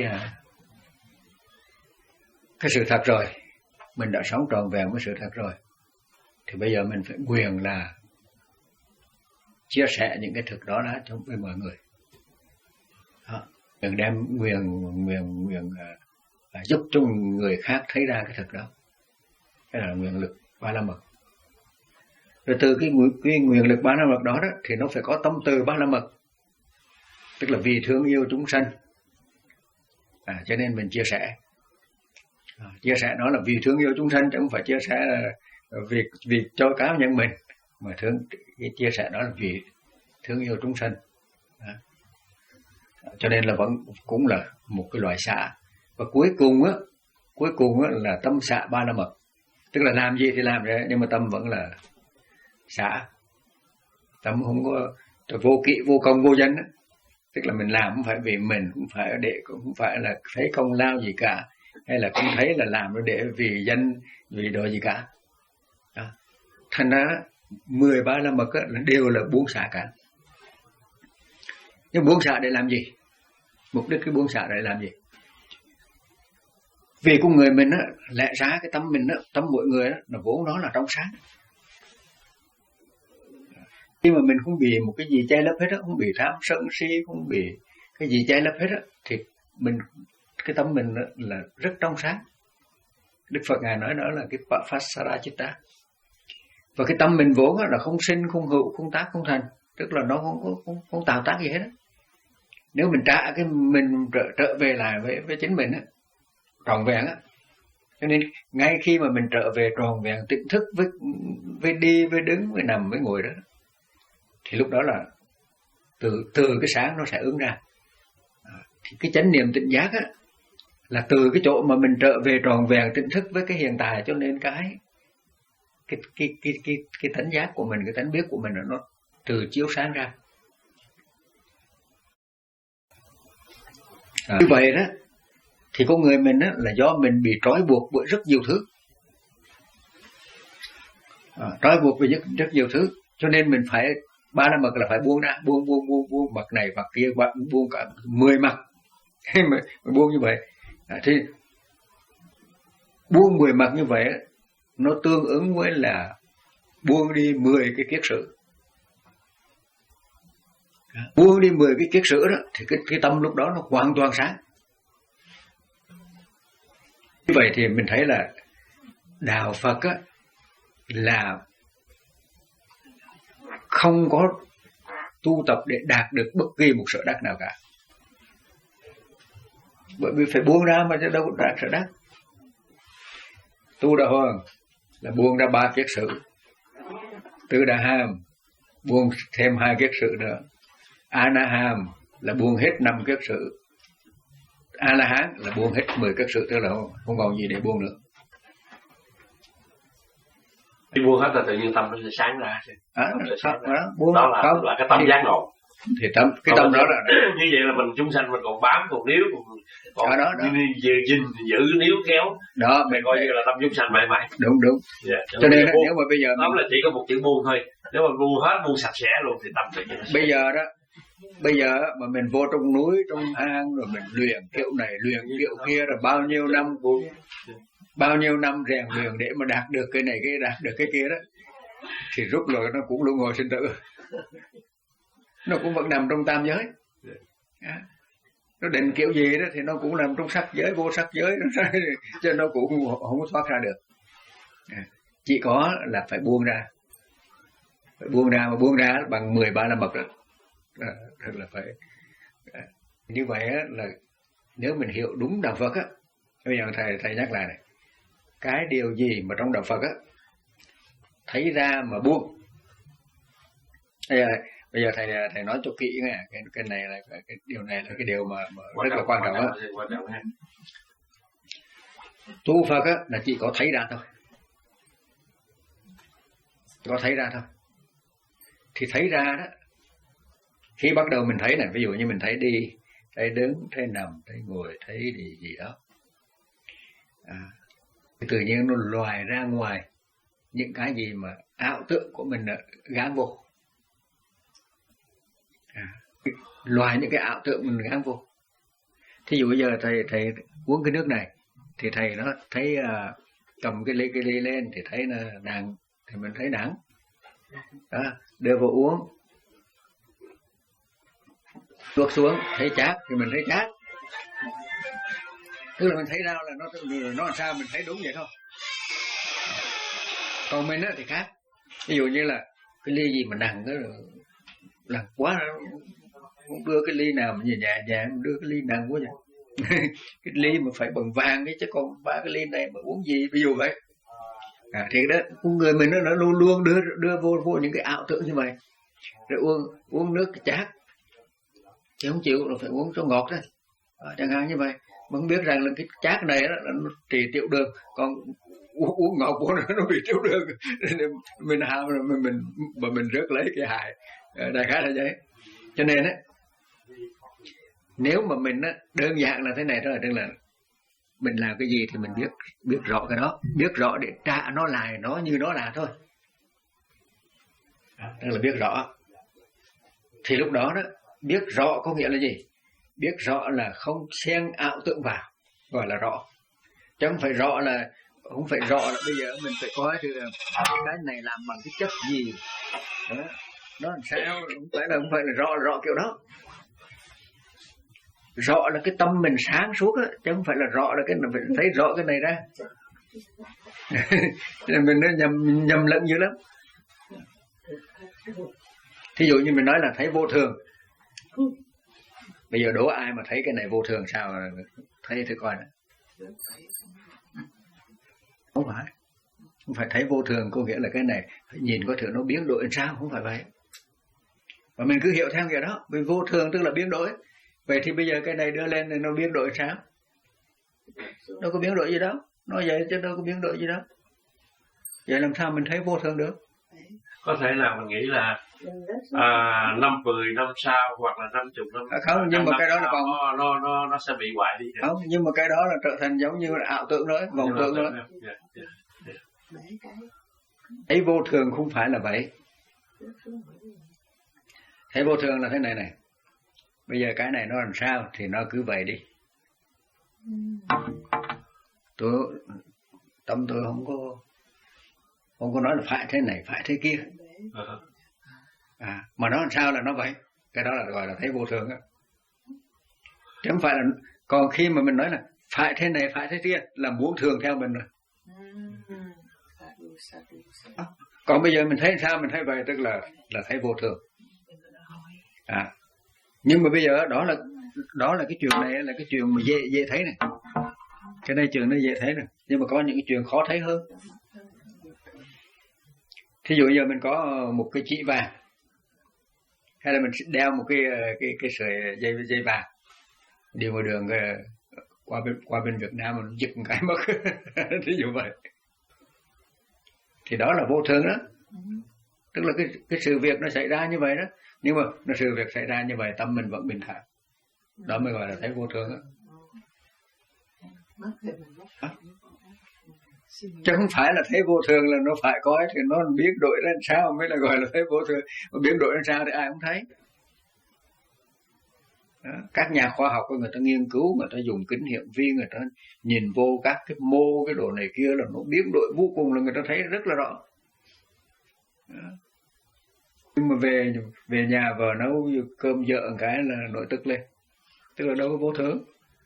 cái sự thật rồi, mình đã sống trọn vẹn với sự thật rồi, thì bây giờ mình phải quyền là chia sẻ những cái thực đó đã cho với mọi người. Đó. Đừng đem quyền quyền quyền à, giúp cho người khác thấy ra cái thực đó. Cái là quyền lực ba la mật. Rồi từ cái, cái quyền lực ba la mật đó, đó thì nó phải có tâm từ ba la mật, tức là vì thương yêu chúng sanh. À, cho nên mình chia sẻ. À, chia sẻ đó là vì thương yêu chúng sanh, chứ không phải chia sẻ vì vì cho cá nhân mình, mà thương cái chia sẻ đó là vì thương yêu chúng sanh. À, cho nên là vẫn cũng là một cái loại xả. Và cuối cùng á, cuối cùng á là tâm xả ba la mật, tức là làm gì thì làm đấy, nhưng mà tâm vẫn là xả. Tâm không có vô kỵ, vô công, vô danh á. Tức là mình làm không phải vì mình, cũng phải để cũng không phải là thấy công lao gì cả, hay là không thấy là làm để vì danh, vì đồ gì cả. Đó. Thành ra mười ba la mật đều là buông xả cả. Nhưng buông xả để làm gì? Mục đích cái buông xả để làm gì? Vì con người mình á, lẽ ra cái tâm mình á, tâm mỗi người á, là vốn nó là trong sáng. Khi mà mình không bị một cái gì che lấp hết á, không bị tham sân si, không bị cái gì che lấp hết á, thì mình cái tâm mình là rất trong sáng. Đức Phật ngài nói đó là cái Pasara Chitta. Và cái tâm mình vốn là không sinh, không hữu, không tác, không thành, tức là nó không có không, không tạo tác gì hết á. Nếu mình trả cái mình trở, trở về lại với với chính mình á, trọn vẹn á, cho nên ngay khi mà mình trở về trọn vẹn tỉnh thức với với đi, với đứng, với nằm, với ngồi đó, thì lúc đó là từ từ cái sáng nó sẽ ứng ra. À, thì cái chánh niệm tỉnh giác á là từ cái chỗ mà mình trở về tròn vẹn tỉnh thức với cái hiện tại, cho nên cái cái cái cái cái cái tánh giác của mình, cái tánh biết của mình nó từ chiếu sáng ra. À, như vậy đó thì con người mình đó, là do mình bị trói buộc bởi rất nhiều thứ, à, trói buộc bởi rất, rất nhiều thứ, cho nên mình phải ba la mật là phải buông ra, buông buông buông buông mặt này mặt kia, buông cả mười mặt, buông như vậy. À, thì buông mười mặt như vậy nó tương ứng với là buông đi mười cái kiết sử. À, buông đi mười cái kiết sử đó thì cái, cái tâm lúc đó nó hoàn toàn sáng. Như vậy thì mình thấy là đạo Phật á, là không có tu tập để đạt được bất kỳ một sở đắc nào cả. Bởi vì phải buông ra mà đâu có đạt sở đắc. Tu Đà Hoàng là buông ra ba kiết sử, Tư Đà Hàm buông thêm hai kiết sử nữa, A Na Hàm là buông hết năm kiết sử, A La Hán là buông hết mười kiết sử, tức là không còn gì để buông nữa. Khi buông hết là tự nhiên tâm nó sẽ sáng ra. À, nó sẽ sáng đó, ra. buông, đó là, không, là cái tâm thì, giác ngộ. Thì tâm, cái tâm đó là như vậy là mình chúng sanh mình còn bám, còn níu, còn, còn đó, đó, đó. giữ, giữ, giữ níu kéo. Đó, mình coi như là tâm chúng sanh mãi mãi. Đúng đúng. Yeah, cho, cho nên buông, nếu mà bây giờ đó mình... là chỉ có một chữ buông thôi. Nếu mà buông hết, buông sạch sẽ luôn thì tâm tự nhiên. Bây giờ đó, bây giờ mà mình vô trong núi, trong hang rồi mình luyện kiểu này, luyện kiểu kia, rồi bao nhiêu năm bao nhiêu năm rèn luyện để mà đạt được cái này, cái đạt được cái kia đó, thì rút rồi nó cũng luân hồi sinh tử, nó cũng vẫn nằm trong tam giới. À, nó định kiểu gì đó thì nó cũng nằm trong sắc giới, vô sắc giới, cho nó cũng không có thoát ra được. À, chỉ có là phải buông ra, phải buông ra, mà buông ra bằng mười ba la mật đó. À, thật là phải à, như vậy á, là nếu mình hiểu đúng đạo Phật á, bây giờ thầy thầy nhắc lại này, cái điều gì mà trong đạo Phật á thấy ra mà buông. Bây giờ, bây giờ thầy thầy nói cho kỹ nghe, cái cái này là cái, cái điều này là cái điều mà, mà rất là quan trọng á. Tu Phật á là chỉ có thấy ra thôi, có thấy ra thôi. Thì thấy ra đó, khi bắt đầu mình thấy này, ví dụ như mình thấy đi, thấy đứng, thấy nằm, thấy ngồi, thấy gì gì đó, à, tự nhiên nó loài ra ngoài những cái gì mà ảo tưởng của mình gán vô, à, loài những cái ảo tưởng mình gán vô. Thí dụ bây giờ thầy thầy uống cái nước này thì thầy nó thấy uh, cầm cái ly cái ly lên thì thấy là nặng, thì mình thấy nặng, đó, đưa vào uống, tuột xuống thấy chát thì mình thấy chát, tức là mình thấy ra là nó nó làm sao mình thấy đúng vậy thôi. Còn mình á thì khác, ví dụ như là cái ly gì mà nặng đó nặng quá, không đưa cái ly nào mà nhẹ nhẹ nhẹ, đưa cái ly nặng quá vậy. Cái ly mà phải bằng vàng ấy, chứ còn ba cái ly này mà uống gì, ví dụ vậy. À, thì đó, con người mình nó, nó luôn luôn đưa đưa vô vô những cái ảo tưởng như vậy, rồi uống uống nước chát, chứ không chịu là phải uống cho ngọt đấy, à, chẳng hạn như vậy. Mà không biết rằng là cái chát này đó, nó trị tiểu đường, còn uống, uống ngọt của nó, nó bị tiểu đường, mình ham rồi mình mình mà mình rớt lấy cái hại, đại khái là vậy. Cho nên á, nếu mà mình á, đơn giản là thế này đó, là tức là mình làm cái gì thì mình biết biết rõ cái đó, biết rõ để trả nó lại nó như nó là thôi, tức là biết rõ. Thì lúc đó đó, biết rõ có nghĩa là gì? Biết rõ là không xen ảo tưởng vào, gọi là rõ. Chứ không phải rõ là không phải rõ là bây giờ mình phải coi thì cái này làm bằng cái chất gì đó, nó làm sao, không phải là không phải là rõ rõ kiểu đó. Rõ là cái tâm mình sáng suốt á, chứ không phải là rõ là cái mình thấy rõ cái này ra. Mình nó nhầm nhầm lẫn dữ lắm. Thí dụ như mình nói là thấy vô thường, bây giờ đố ai mà thấy cái này vô thường sao, thấy thử coi này. Không phải, không phải thấy vô thường có nghĩa là cái này phải nhìn có thử nó biến đổi làm sao, không phải vậy. Và mình cứ hiểu theo kiểu đó, vì vô thường tức là biến đổi. Vậy thì bây giờ cái này đưa lên thì nó biến đổi sao? Đâu có biến đổi gì đâu, nói vậy chứ đâu có biến đổi gì đâu. Vậy làm sao mình thấy vô thường được? Có thể là mình nghĩ là à, năm mười năm sau hoặc là năm chục năm à, không, nhưng mà cái đó là còn nó, nó nó nó sẽ bị hoại đi. Không, nhưng mà cái đó là trở thành giống như là ảo tưởng nữa, vọng tưởng nữa. Yeah, yeah, yeah. Thấy vô thường không phải là vậy. Thấy vô thường là thế này này. Bây giờ cái này nó làm sao thì nó cứ vậy đi. Tôi tâm tôi không có không có nói là phải thế này phải thế kia. À, mà nó làm sao là nó vậy. Cái đó là gọi là thấy vô thường á. Chứ không phải là, còn khi mà mình nói là phải thế này phải thế kia là muốn thường theo mình rồi. À, còn bây giờ mình thấy sao mình thấy vậy tức là là thấy vô thường. À, nhưng mà bây giờ đó là đó là cái chuyện này là cái chuyện mà dễ dễ thấy này. Cái này chuyện nó dễ thấy này, nhưng mà có những cái chuyện khó thấy hơn. Thí dụ giờ mình có một cái chỉ vàng, hay là mình đeo một cái cái cái sợi dây dây vàng, đi ngoài đường qua bên qua bên Việt Nam mình giật một cái mất, thí dụ vậy, thì đó là vô thường đó. Tức là cái cái sự việc nó xảy ra như vậy đó, nhưng mà nó sự việc xảy ra như vậy tâm mình vẫn bình thản, đó mới gọi là thấy vô thường đó. À, chứ không phải là thấy vô thường là nó phải có thì nó biến đổi ra sao mới là gọi là thấy vô thường, mà biến đổi ra sao thì ai cũng thấy. Đó. Các nhà khoa học người ta nghiên cứu, người ta dùng kính hiển vi, người ta nhìn vô các cái mô cái đồ này kia là nó biến đổi vô cùng, là người ta thấy rất là rõ. Đó. Nhưng mà về về nhà vợ nấu cơm vợ một cái là nổi tức lên, tức là đâu có vô thường.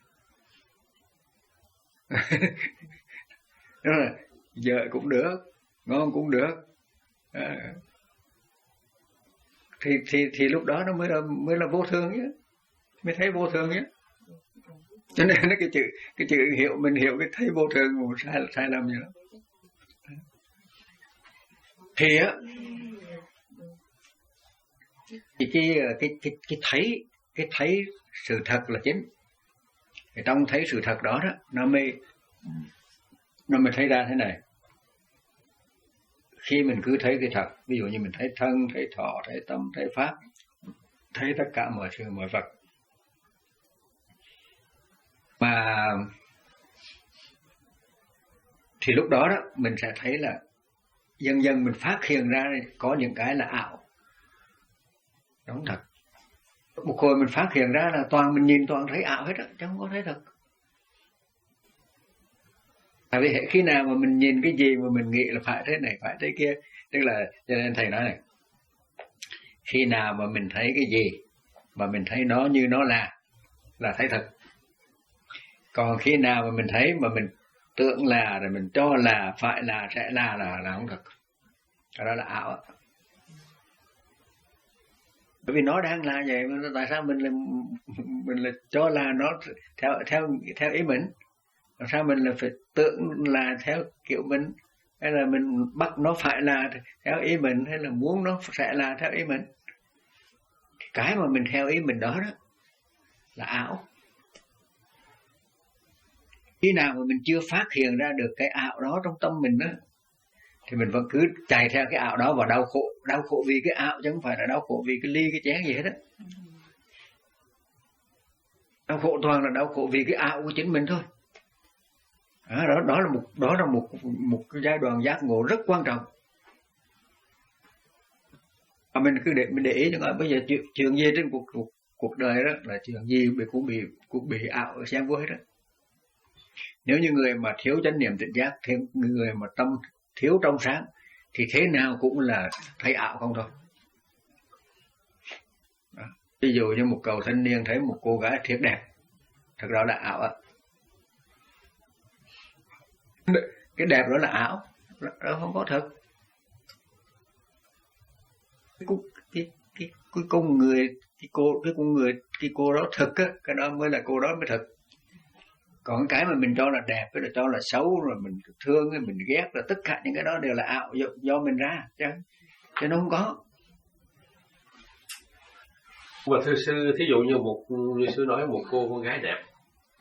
Đó là vợ cũng được, ngon cũng được, à, thì thì thì lúc đó nó mới là mới là vô thường nhé, mới thấy vô thường nhé. Cho nên cái chữ cái chữ hiểu mình hiểu cái thấy vô thường một sai sai lầm gì đó. Thì á thì cái cái cái cái thấy cái thấy sự thật là chính. Thì trong thấy sự thật đó đó nó mới nó mới thấy ra thế này. Khi mình cứ thấy cái thật, ví dụ như mình thấy thân, thấy thọ, thấy tâm, thấy pháp, thấy tất cả mọi sự mọi vật, mà thì lúc đó đó mình sẽ thấy là dần dần mình phát hiện ra có những cái là ảo, đúng thật. Một hồi mình phát hiện ra là toàn mình nhìn toàn thấy ảo hết á, chứ không có thấy thật. Tại vì khi nào mà mình nhìn cái gì mà mình nghĩ là phải thế này phải thế kia, tức là cho nên thầy nói này, khi nào mà mình thấy cái gì mà mình thấy nó như nó là là thấy thật. Còn khi nào mà mình thấy mà mình tưởng là rồi mình cho là phải là sẽ là là là không thật. Cái đó là ảo. Bởi vì nó đang là vậy, tại sao mình là mình là cho là nó theo theo theo ý mình? Làm sao mình là phải tưởng là theo kiểu mình, hay là mình bắt nó phải là theo ý mình, hay là muốn nó sẽ là theo ý mình? Cái mà mình theo ý mình đó đó là ảo. Khi nào mà mình chưa phát hiện ra được cái ảo đó trong tâm mình đó, thì mình vẫn cứ chạy theo cái ảo đó và đau khổ. Đau khổ vì cái ảo chứ không phải là đau khổ vì cái ly cái chén gì hết á. Đau khổ toàn là đau khổ vì cái ảo của chính mình thôi. Đó, đó, đó là một đó là một một cái giai đoạn giác ngộ rất quan trọng. Mà mình cứ để mình để ý cho nói bây giờ chuyện, chuyện gì trên cuộc cuộc cuộc đời đó là chuyện gì bị cũng bị cũng bị ảo xem vô hết đó. Nếu như người mà thiếu chánh niệm tỉnh giác, thêm người mà tâm thiếu trong sáng, thì thế nào cũng là thấy ảo không thôi. Đó. Ví dụ như một cậu thanh niên thấy một cô gái thiệt đẹp, thật ra là ảo ạ. Cái đẹp đó là ảo, đó không có thật. Cái cái cái cái con người, cái cô cái con người, cái cô đó thật á, cái đó mới là cô đó mới thật. Còn cái mà mình cho là đẹp, cái là cho là xấu, rồi mình thương, mình ghét, là tất cả những cái đó đều là ảo do, do mình ra, chứ chứ nó không có. Mà thưa sư, thí dụ như một như sư nói một cô con gái đẹp,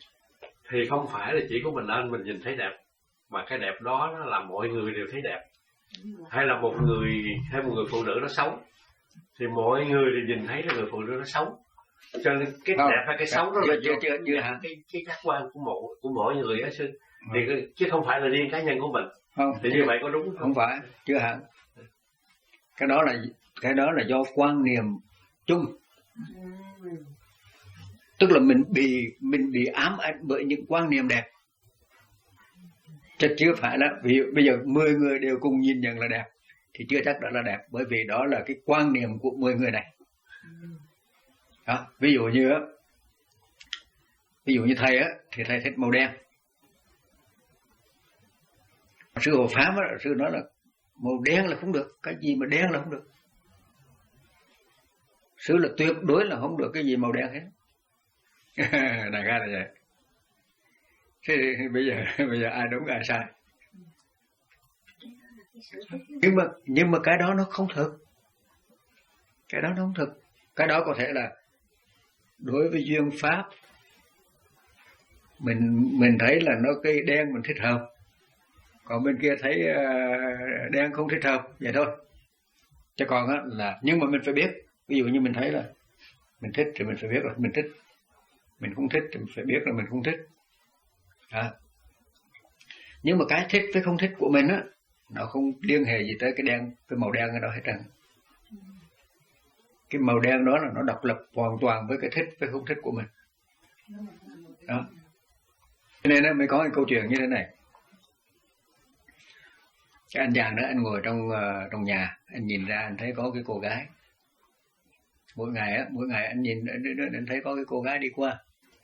thì không phải là chỉ có mình anh mình nhìn thấy đẹp, mà cái đẹp đó nó là mọi người đều thấy đẹp. hay là một người hay một người phụ nữ nó xấu thì mọi người thì nhìn thấy là người phụ nữ nó xấu, cho nên cái không, đẹp hay cái xấu đó chưa, là chưa, do chưa, chưa, cái, cái, cái giác quan của mỗi của mỗi người á sư, thì cái, chứ không phải là riêng cá nhân của mình. không, Thì như vậy có đúng không? không phải, chưa hẳn. Cái đó là cái đó là do quan niệm chung, tức là mình bị mình bị ám ảnh bởi những quan niệm đẹp, chứ chưa phải là ví dụ bây giờ mười người đều cùng nhìn nhận là đẹp thì chưa chắc đó là đẹp, bởi vì đó là cái quan niệm của mười người này. Đó, ví dụ như ví dụ như thầy á thì thầy thích màu đen, sư Hộ Pháp á, sư nói là màu đen là không được, cái gì mà đen là không được, sư là tuyệt đối là không được cái gì màu đen hết. Đại khái là vậy. Thế thì bây giờ bây giờ ai đúng ai sai? Nhưng mà nhưng mà cái đó nó không thực, cái đó nó không thực. Cái đó có thể là đối với duyên pháp mình mình thấy là nó cái đen mình thích hợp, còn bên kia thấy uh, đen không thích hợp, vậy thôi. Chứ còn á là nhưng mà mình phải biết, ví dụ như mình thấy là mình thích thì mình phải biết là mình thích, mình không thích thì mình phải biết là mình không thích. À. Nhưng mà cái thích với không thích của mình á nó không liên hệ gì tới cái đen, cái màu đen ở đó hết trơn. Cái màu đen đó là nó độc lập hoàn toàn với cái thích với không thích của mình. Đó. Cho nên mới có cái câu chuyện như thế này. Cái anh chàng đó anh ngồi trong uh, trong nhà, anh nhìn ra anh thấy có cái cô gái. Mỗi ngày á, mỗi ngày anh nhìn anh, anh thấy có cái cô gái đi qua.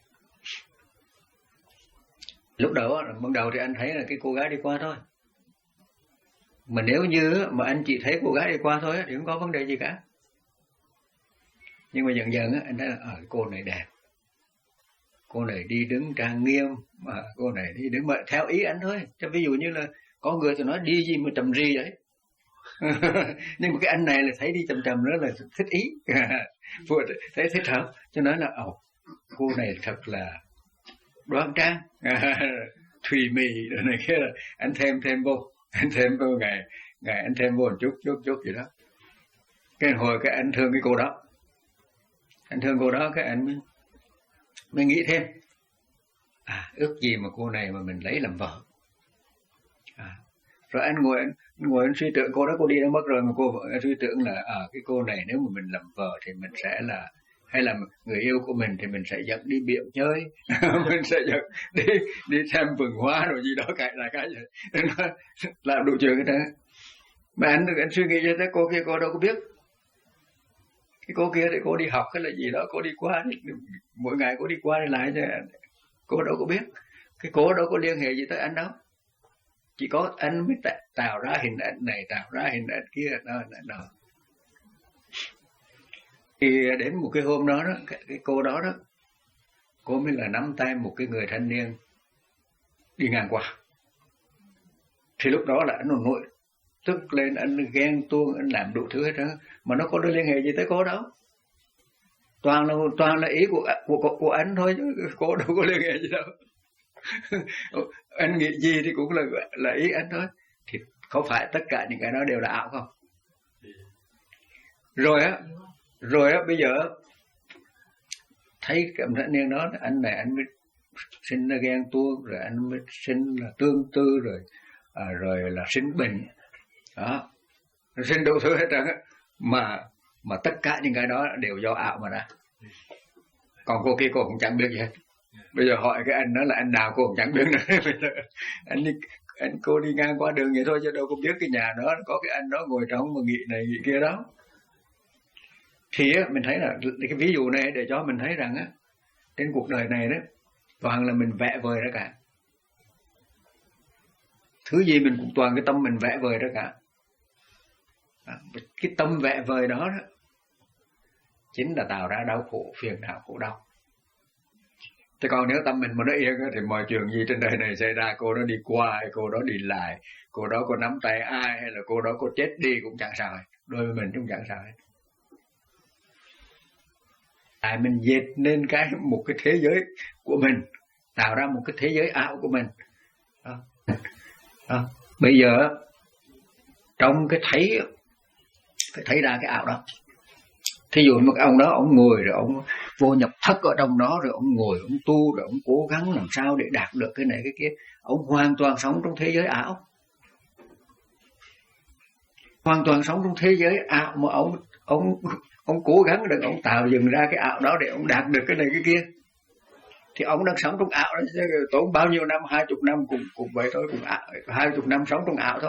Lúc đầu ban đầu thì anh thấy là cái cô gái đi qua thôi. Mà nếu như mà anh chỉ thấy cô gái đi qua thôi thì không có vấn đề gì cả. Nhưng mà dần dần anh thấy là à, cô này đẹp, cô này đi đứng trang nghiêm, mà cô này đi đứng mà theo ý anh thôi. Chứ ví dụ như là có người thì nói đi gì mà trầm ri đấy. Nhưng mà cái anh này là thấy đi trầm trầm đó là thích ý, thấy thích hợp, cho nói là ồ, cô này thật là đoan trang, thùy mị rồi này kia, là anh thêm thêm vô, anh thêm vô ngày ngày anh thêm vô một chút chút chút gì đó. Cái hồi cái anh thương cái cô đó, anh thương cô đó, cái anh mới, mới nghĩ thêm, à ước gì mà cô này mà mình lấy làm vợ. À, rồi anh ngồi anh ngồi anh suy tưởng cô đó cô đi đâu mất rồi, mà cô anh suy tưởng là à cái cô này nếu mà mình làm vợ thì mình sẽ là, hay là người yêu của mình thì mình sẽ dẫn đi biển chơi, mình sẽ dẫn đi đi xem vườn hoa rồi gì đó, cái là cái gì làm đủ chuyện cái đó. Mà anh anh suy nghĩ cho tới cô kia, cô đâu có biết. Cái cô kia thì cô đi học hay là gì đó, cô đi qua đi, mỗi ngày cô đi qua đi lại, chứ cô đâu có biết. Cái cô đâu có liên hệ gì tới anh đâu. Chỉ có anh mới tạo ra hình ảnh này, tạo ra hình ảnh kia đó, đó, đó. Thì đến một cái hôm đó, đó cái, cái cô đó đó, cô mới là nắm tay một cái người thanh niên đi ngang qua. Thì lúc đó là anh nội tức lên, anh ghen tuông, anh làm đủ thứ hết đó, mà nó có liên hệ gì tới cô đâu. Toàn là toàn là ý của của của, của anh thôi, chứ cô đâu có liên hệ gì đâu. Anh nghĩ gì thì cũng là là ý anh thôi. Thì không phải tất cả những cái đó đều là ảo không? Rồi á, rồi á bây giờ thấy cái thanh niên đó, anh này anh mới sinh ra ghen tuông, rồi anh mới sinh là tương tư, rồi à, rồi là sinh bệnh đó, sinh đủ thứ hết trơn á, mà mà tất cả những cái đó đều do ảo mà ra. Còn cô kia cô cũng chẳng biết gì hết. Bây giờ hỏi cái anh đó là anh nào cô cũng chẳng biết nữa. anh đi anh cô đi ngang qua đường vậy thôi, chứ đâu có biết cái nhà đó có cái anh đó ngồi trong mà nghị này nghị kia đó. Thì á, mình thấy là cái ví dụ này để cho mình thấy rằng á, trên cuộc đời này đó toàn là mình vẽ vời ra cả. Thứ gì mình cũng toàn cái tâm mình vẽ vời ra cả. À, cái tâm vẽ vời đó, đó chính là tạo ra đau khổ, phiền não, khổ đau. Chứ còn nếu tâm mình mà nó yên thì mọi chuyện gì trên đời này xảy ra, cô đó đi qua hay cô đó đi lại, cô đó có nắm tay ai hay là cô đó có chết đi cũng chẳng sao hết. Đối với mình cũng chẳng sao hết. Tại mình dệt nên cái một cái thế giới của mình, tạo ra một cái thế giới ảo của mình. Đó. Đó. Bây giờ trong cái thấy phải thấy ra cái ảo đó. Thí dụ một ông đó ông ngồi rồi ông vô nhập thất ở trong đó, rồi ông ngồi ông tu, rồi ông cố gắng làm sao để đạt được cái này cái kia, ông hoàn toàn sống trong thế giới ảo, hoàn toàn sống trong thế giới ảo mà ông ông ông cố gắng được ông tạo dựng ra cái ảo đó để ông đạt được cái này cái kia, thì ông đang sống trong ảo đó, tốn bao nhiêu năm, hai chục năm cùng cùng vậy thôi, cùng ảo, hai chục năm sống trong ảo thôi.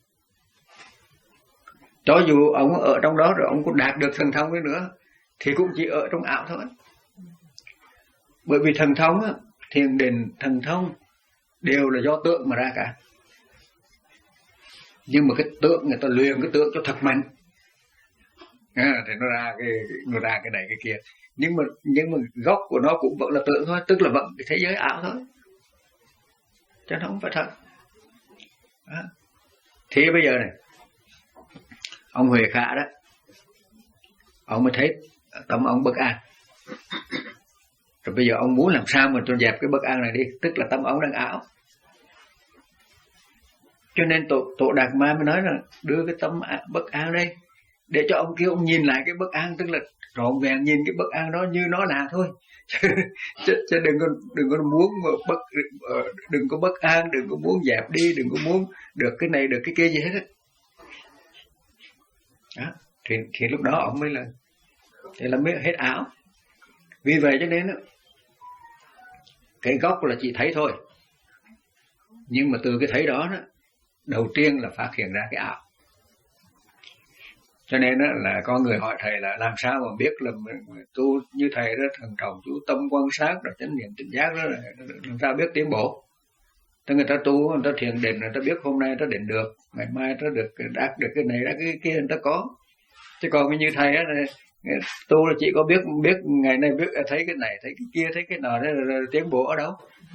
Cho dù ông ở trong đó rồi ông có đạt được thần thông ấy nữa thì cũng chỉ ở trong ảo thôi. Bởi vì thần thông á, thiền định, thần thông đều là do tượng mà ra cả. Nhưng mà cái tượng người ta luyện cái tượng cho thật mạnh, à, thì nó ra cái nó ra cái này cái kia. Nhưng mà nhưng mà gốc của nó cũng vẫn là tượng thôi, tức là vẫn cái thế giới ảo thôi, chứ nó không phải thật. Đó. Thì bây giờ này, ông Huệ Khả đó, ông mới thấy tâm ông bất an. Rồi bây giờ ông muốn làm sao mà cho dẹp cái bất an này đi, tức là tâm ông đang ảo. Cho nên tổ, tổ Đạt Ma mới nói là đưa cái tâm bất an đây, để cho ông kia ông nhìn lại cái bất an, tức là trọn vẹn nhìn cái bất an đó như nó là thôi. chứ, chứ đừng có đừng có muốn bất đừng có bất an, đừng có muốn dẹp đi, đừng có muốn được cái này được cái kia gì hết á. Đó, thì, thì lúc đó ông mới là thì là mới hết ảo. Vì vậy cho nên cái gốc là chỉ thấy thôi, nhưng mà từ cái thấy đó, đó đầu tiên là phát hiện ra cái ảo. Cho nên đó là có người hỏi thầy là làm sao mà biết là mình tu như thầy đó, thần trọng chú tâm quan sát rồi chánh niệm tỉnh giác đó, là làm sao biết tiến bộ. Thế người ta tu, người ta thiền định, người ta biết hôm nay ta định được, ngày mai ta được đạt được cái này, đạt cái kia, người ta có. Chứ còn như thầy á, tu là chỉ có biết biết ngày nay biết thấy cái này, thấy cái kia, thấy cái nọ, đó là tiến bộ ở đâu.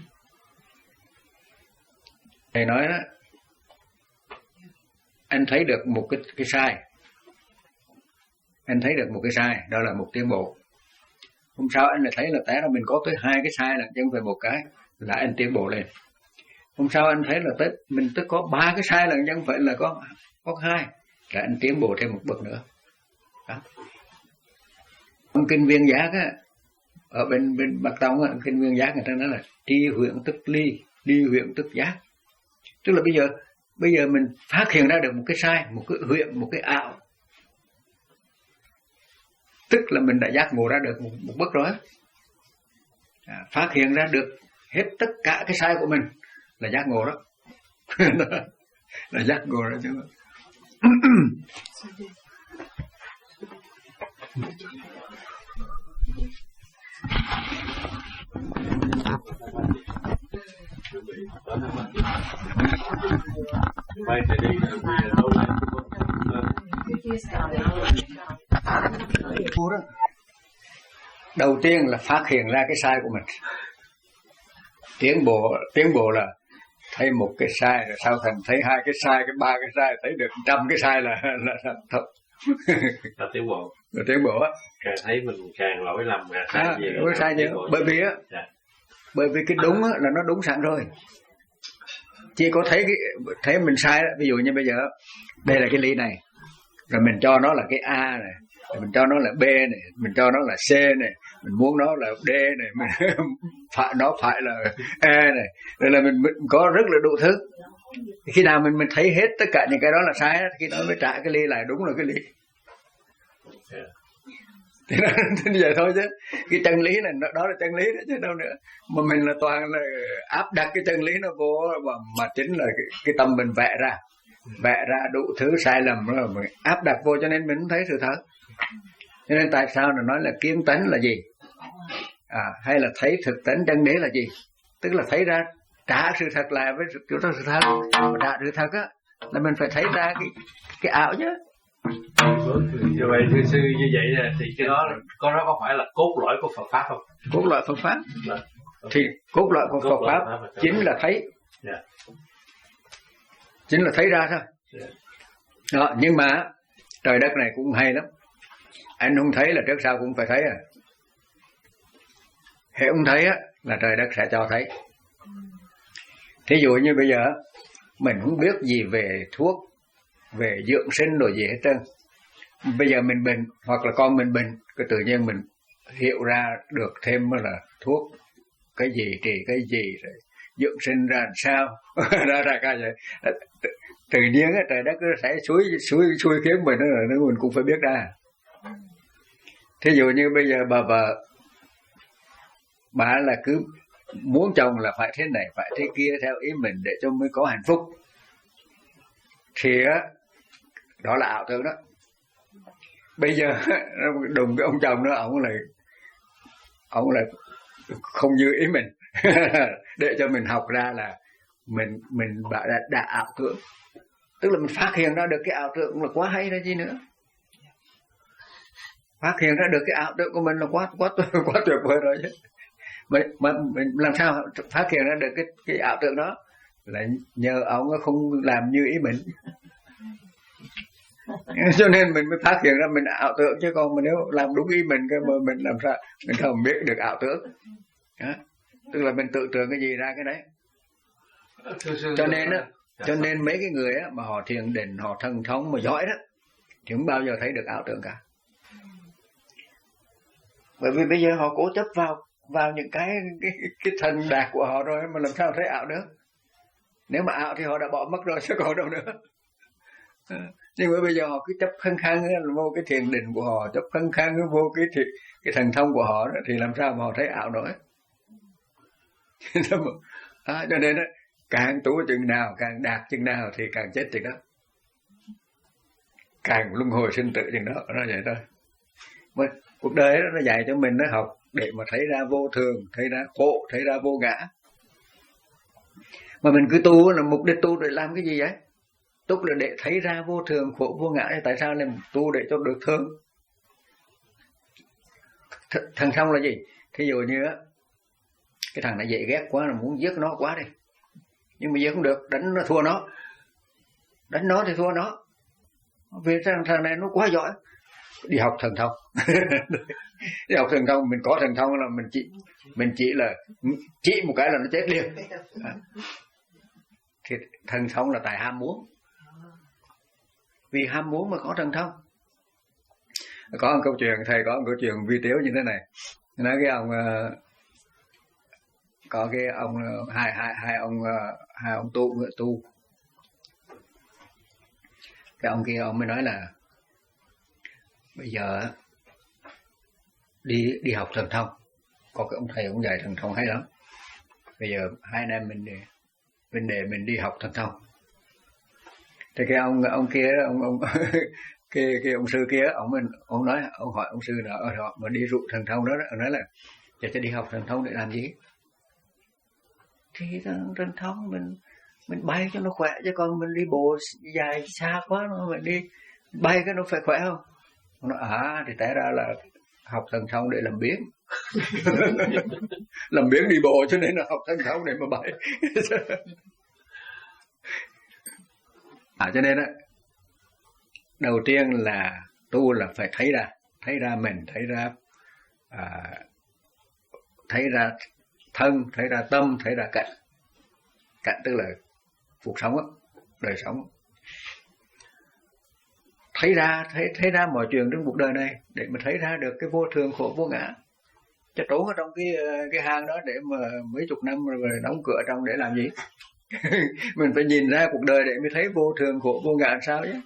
Thầy nói đó, anh thấy được một cái cái sai, anh thấy được một cái sai, đó là một tiến bộ. Hôm sau anh lại thấy là té ra mình có tới hai cái sai là chứ không phải một cái, là anh tiến bộ lên. Hôm sau anh thấy là tới mình tới có ba cái sai là chứ không phải là có có hai, là anh tiến bộ thêm một bậc nữa. Đó. Trong kinh Viên Giác á, ở bên bên Bắc Tông á, kinh Viên Giác người ta nói là tri huyện tức ly, ly huyện tức giác. Tức là bây giờ bây giờ mình phát hiện ra được một cái sai, một cái huyện, một cái ảo, tức là mình đã giác ngộ ra được một, một bước rồi. À, phát hiện ra được hết tất cả cái sai của mình là giác ngộ đó. Là giác ngộ đó chứ. Quay sẽ đi đâu lại. Đầu tiên là phát hiện ra cái sai của mình. Tiến bộ tiến bộ là thấy một cái sai, rồi sau thành thấy hai cái sai, cái ba cái sai, thấy được trăm cái sai là là, là thật. Là tiến bộ. Là tiến bộ á. Càng thấy mình càng lỗi lầm, càng sai à, gì. Lỗi sai gì? Bởi vì á, dạ. bởi vì cái đúng á là nó đúng sẵn rồi. Chỉ có thấy cái thấy mình sai đó. Ví dụ như bây giờ đây là cái ly này, rồi mình cho nó là cái A này, rồi mình cho nó là B này, mình cho nó là C này, mình muốn nó là D này, mình phải nó phải là E này, rồi là mình, mình có rất là đủ thứ. Khi nào mình mình thấy hết tất cả những cái đó là sai, khi đó mới trả cái ly lại đúng là cái ly. Thì nó như vậy thôi chứ cái chân lý này đó là chân lý đó chứ đâu nữa. Mà mình là toàn là áp đặt cái chân lý nó vô, mà, mà chính là cái, cái tâm mình vẽ ra vẽ ra đủ thứ sai lầm rồi mình áp đặt vô, cho nên mình không thấy sự thật. Cho nên tại sao nó nói là kiến tánh là gì, à, hay là thấy thực tánh chân đế là gì, tức là thấy ra trả sự thật lại với kiểu đó sự thật. Mà trả sự thật á là mình phải thấy ra cái cái ảo chứ. Như vậy thưa sư, như vậy thì cái đó có đó có phải là cốt lõi của Phật pháp không? Cốt lõi Phật pháp là, thì cốt lõi của Phật pháp, pháp chính là thấy, yeah. chính là thấy ra thôi. Yeah. Đó, nhưng mà trời đất này cũng hay lắm, anh không thấy là trước sau cũng phải thấy à. Hễ không thấy á là trời đất sẽ cho thấy. Thí dụ như bây giờ mình không biết gì về thuốc, về dưỡng sinh rồi gì hết trơn. Bây giờ mình bệnh hoặc là con mình bệnh, cái tự nhiên mình hiểu ra được thêm là thuốc cái gì trị cái gì rồi dưỡng sinh ra làm sao ra ra cái vậy. Tự, tự nhiên á, trời đất cứ sẽ suối suối suối khiến mình đó là mình cũng phải biết ra. Thí dụ như bây giờ bà vợ bà là cứ muốn chồng là phải thế này phải thế kia theo ý mình để cho mới có hạnh phúc, thì á đó là ảo tưởng đó. Bây giờ đùng cái ông chồng đó, ông lại ông lại không như ý mình để cho mình học ra là mình mình bảo là đã ảo tưởng, tức là mình phát hiện ra được cái ảo tưởng là quá hay đó gì nữa. Phát hiện ra được cái ảo tưởng của mình là quá quá quá tuyệt vời rồi chứ. Mà, mà mình làm sao phát hiện ra được cái cái ảo tưởng đó là nhờ ông không làm như ý mình. Cho nên mình mới phát hiện ra mình ảo tưởng, chứ còn mình nếu làm đúng ý mình cái mà mình làm sao mình không biết được ảo tưởng đó. Tức là mình tự tưởng cái gì ra cái đấy. Cho nên á, cho nên mấy cái người á mà họ thiền định, họ thần thông mà giỏi đó thì không bao giờ thấy được ảo tưởng cả. Bởi vì bây giờ họ cố chấp vào vào những cái cái, cái thần đạt của họ rồi mà làm sao thấy ảo được. Nếu mà ảo thì họ đã bỏ mất rồi chứ còn đâu nữa. Nhưng mà bây giờ họ cứ chấp khăng khăng vô cái thiền định của họ, chấp khăng khăng vô cái thiền, cái thần thông của họ đó, thì làm sao mà họ thấy ảo nổi. À, cho nên đó, càng tu chừng nào, càng đạt chừng nào thì càng chết chừng đó, càng luân hồi sinh tử chừng đó, nó vậy thôi. Mà cuộc đời đó, nó dạy cho mình nó học để mà thấy ra vô thường, thấy ra khổ, thấy ra vô ngã. Mà mình cứ tu là mục đích tu để làm cái gì vậy? Tu là để thấy ra vô thường, khổ, vô ngã. Tại sao nên tu để cho được thương? Th- thằng thông là gì? Thí dụ như á, cái thằng này dễ ghét quá là muốn giết nó quá đi, nhưng mà giết không được, đánh nó thua nó, đánh nó thì thua nó, vì thằng thằng này nó quá giỏi. Đi học thần thông. Đi học thần thông, mình có thần thông là mình chỉ mình chỉ là chỉ một cái là nó chết liền. À. Thì thần thông là tại ham muốn, vì ham muốn mà có thần thông. Có một câu chuyện, thầy có một câu chuyện vi tiếu như thế này. Nói cái ông có cái ông hai hai hai ông hai ông tu ngựa tu. Cái ông kia ông mới nói là bây giờ đi đi học thần thông, có cái ông thầy ông dạy thần thông hay lắm. Bây giờ hai anh em mình để mình để mình đi học thần thông. Thì cái ông ông kia ông ông cái cái ông sư kia ông mình ông nói ông hỏi ông sư là ở họ mà đi dụ thần thông đó, ông nói là giờ sẽ đi học thần thông để làm gì? Thì thần thông mình mình bay cho nó khỏe, chứ còn mình đi bộ dài xa quá nó mình đi bay cái nó phải khỏe không? Ông nói à thì té ra là học thần thông để làm biếng. Làm biếng đi bộ cho nên là học thần thông để mà bay. À cho nên á, đầu tiên là tu là phải thấy ra, thấy ra mình, thấy ra à, thấy ra thân, thấy ra tâm, thấy ra cảnh. Cảnh tức là cuộc sống á, đời sống. Thấy ra, thấy thấy ra mọi chuyện trong cuộc đời này để mà thấy ra được cái vô thường khổ vô ngã. Cho trốn ở trong cái cái hang đó để mà mấy chục năm rồi đóng cửa trong để làm gì? Mình phải nhìn ra cuộc đời để mới thấy vô thường khổ vô ngã làm sao chứ.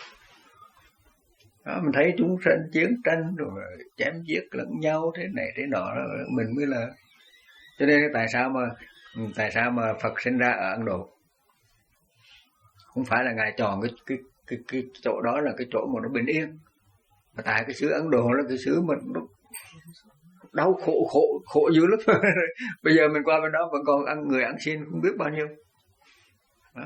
Đó, mình thấy chúng sanh chiến tranh rồi chém giết lẫn nhau thế này thế nọ, mình mới là. Cho nên tại sao mà tại sao mà Phật sinh ra ở Ấn Độ? Không phải là ngài chọn cái cái cái cái chỗ đó là cái chỗ mà nó bình yên, mà tại cái xứ Ấn Độ là cái xứ mà nó đau khổ khổ khổ dữ lắm. Bây giờ mình qua bên đó vẫn còn ăn người ăn xin không biết bao nhiêu. Đó.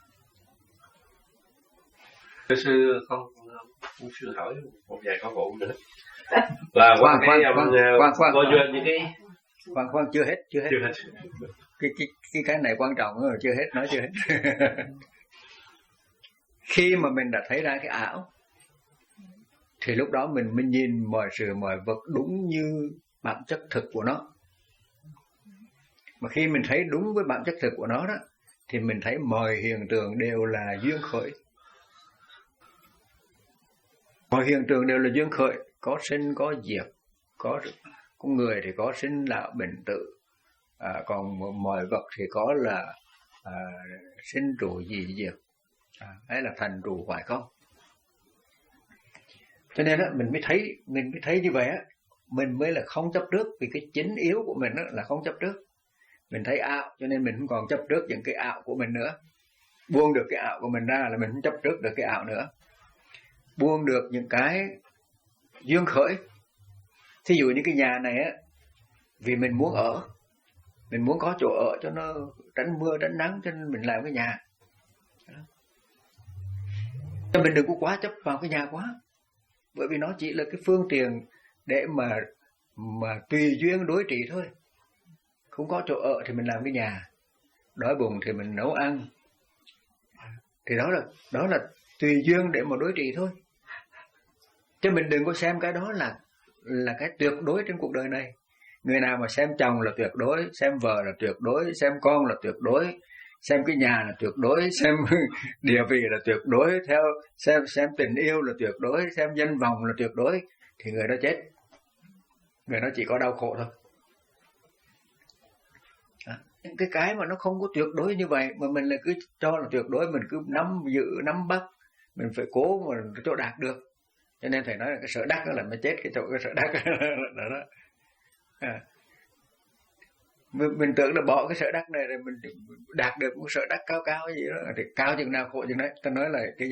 Thưa sư con ông sư hỏi một vài câu vụ nữa là khoan khoan khoan khoan khoan có duyên những cái khoan khoan chưa hết chưa hết, chưa hết. cái cái cái cái này quan trọng rồi, chưa hết, nói chưa hết. Khi mà mình đã thấy ra cái ảo thì lúc đó mình mới nhìn mọi sự mọi vật đúng như bản chất thực của nó. Mà khi mình thấy đúng với bản chất thực của nó đó thì mình thấy mọi hiện tượng đều là duyên khởi. Mọi hiện tượng đều là duyên khởi, có sinh có diệt, có con người thì có sinh lão bệnh tử, à, còn mọi vật thì có là à, sinh trụ dị diệt, à, hay là thành trụ hoại không. Cho nên á, mình mới thấy mình mới thấy như vậy á, mình mới là không chấp trước, vì cái chính yếu của mình á, là không chấp trước. Mình thấy ảo cho nên mình không còn chấp trước những cái ảo của mình nữa. Buông được cái ảo của mình ra là mình không chấp trước được cái ảo nữa. Buông được những cái duyên khởi. Thí dụ như cái nhà này á, vì mình muốn ở, mình muốn có chỗ ở cho nó tránh mưa tránh nắng, cho nên mình làm cái nhà. Cho mình đừng có quá chấp vào cái nhà quá, bởi vì nó chỉ là cái phương tiện để mà mà tùy duyên đối trị thôi. Không có chỗ ở thì mình làm cái nhà, đói bụng thì mình nấu ăn, thì đó là đó là tùy duyên để mà đối trị thôi. Chứ mình đừng có xem cái đó là là cái tuyệt đối trên cuộc đời này. Người nào mà xem chồng là tuyệt đối, xem vợ là tuyệt đối, xem con là tuyệt đối, xem cái nhà là tuyệt đối, xem địa vị là tuyệt đối, theo xem xem tình yêu là tuyệt đối, xem danh vọng là tuyệt đối, thì người đó chết. Người đó chỉ có đau khổ thôi. À, cái cái mà nó không có tuyệt đối như vậy mà mình lại cứ cho là tuyệt đối, mình cứ nắm giữ nắm bắt, mình phải cố mà cho đạt được. Cho nên thầy nói là cái sợ đắc đó là mới chết cái chỗ cái sợ đắc đó, đó. À. Mình, mình tưởng là bỏ cái sợ đắc này rồi mình đạt được một sợ đắc cao cao gì đó, thì cao chừng nào khổ chừng đấy. Ta nói là cái gì?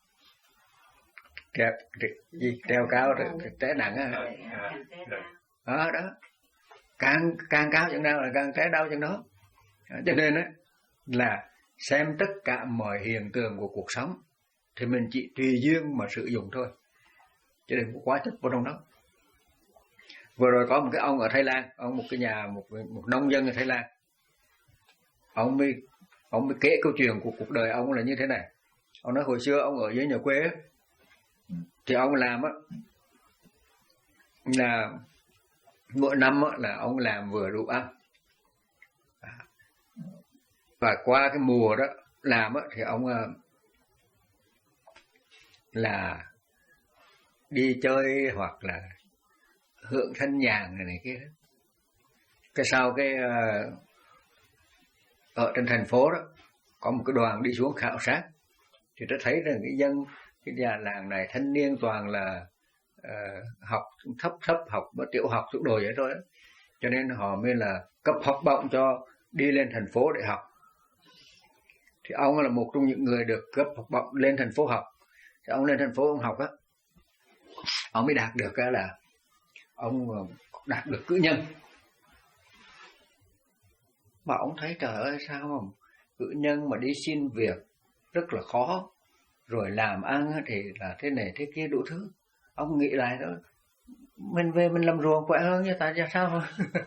Treo, gì? Treo cao rồi té nặng á. Đó, đó. Càng càng cao chừng nào là càng té đau chừng đó. Cho nên á là xem tất cả mọi hiện tượng của cuộc sống thì mình chỉ tùy duyên mà sử dụng thôi, chứ đừng có quá chấp vào trong đó. Vừa rồi có một cái ông ở Thái Lan, ông một cái nhà một một nông dân ở Thái Lan, ông mới ông mới kể câu chuyện của cuộc đời ông là như thế này. Ông nói hồi xưa ông ở dưới nhà quê ấy, thì ông làm á là mỗi năm á, là ông làm vừa đủ ăn, và qua cái mùa đó làm á, thì ông là đi chơi hoặc là hưởng thanh nhàn này, này kia. Cái sau cái uh, ở trên thành phố đó có một cái đoàn đi xuống khảo sát, thì tôi thấy rằng cái dân cái nhà làng này thanh niên toàn là uh, học thấp thấp học tiểu học chút đồ vậy thôi đó. Cho nên họ mới là cấp học bổng cho đi lên thành phố để học. Thì ông là một trong những người được cấp học bổng lên thành phố học. Thì ông lên thành phố ông học á, ông mới đạt được cái là ông đạt được cử nhân. Mà ông thấy trời ơi sao mà cử nhân mà đi xin việc rất là khó, rồi làm ăn thì là thế này thế kia đủ thứ. Ông nghĩ lại đó, mình về mình làm ruộng khỏe hơn như tại sao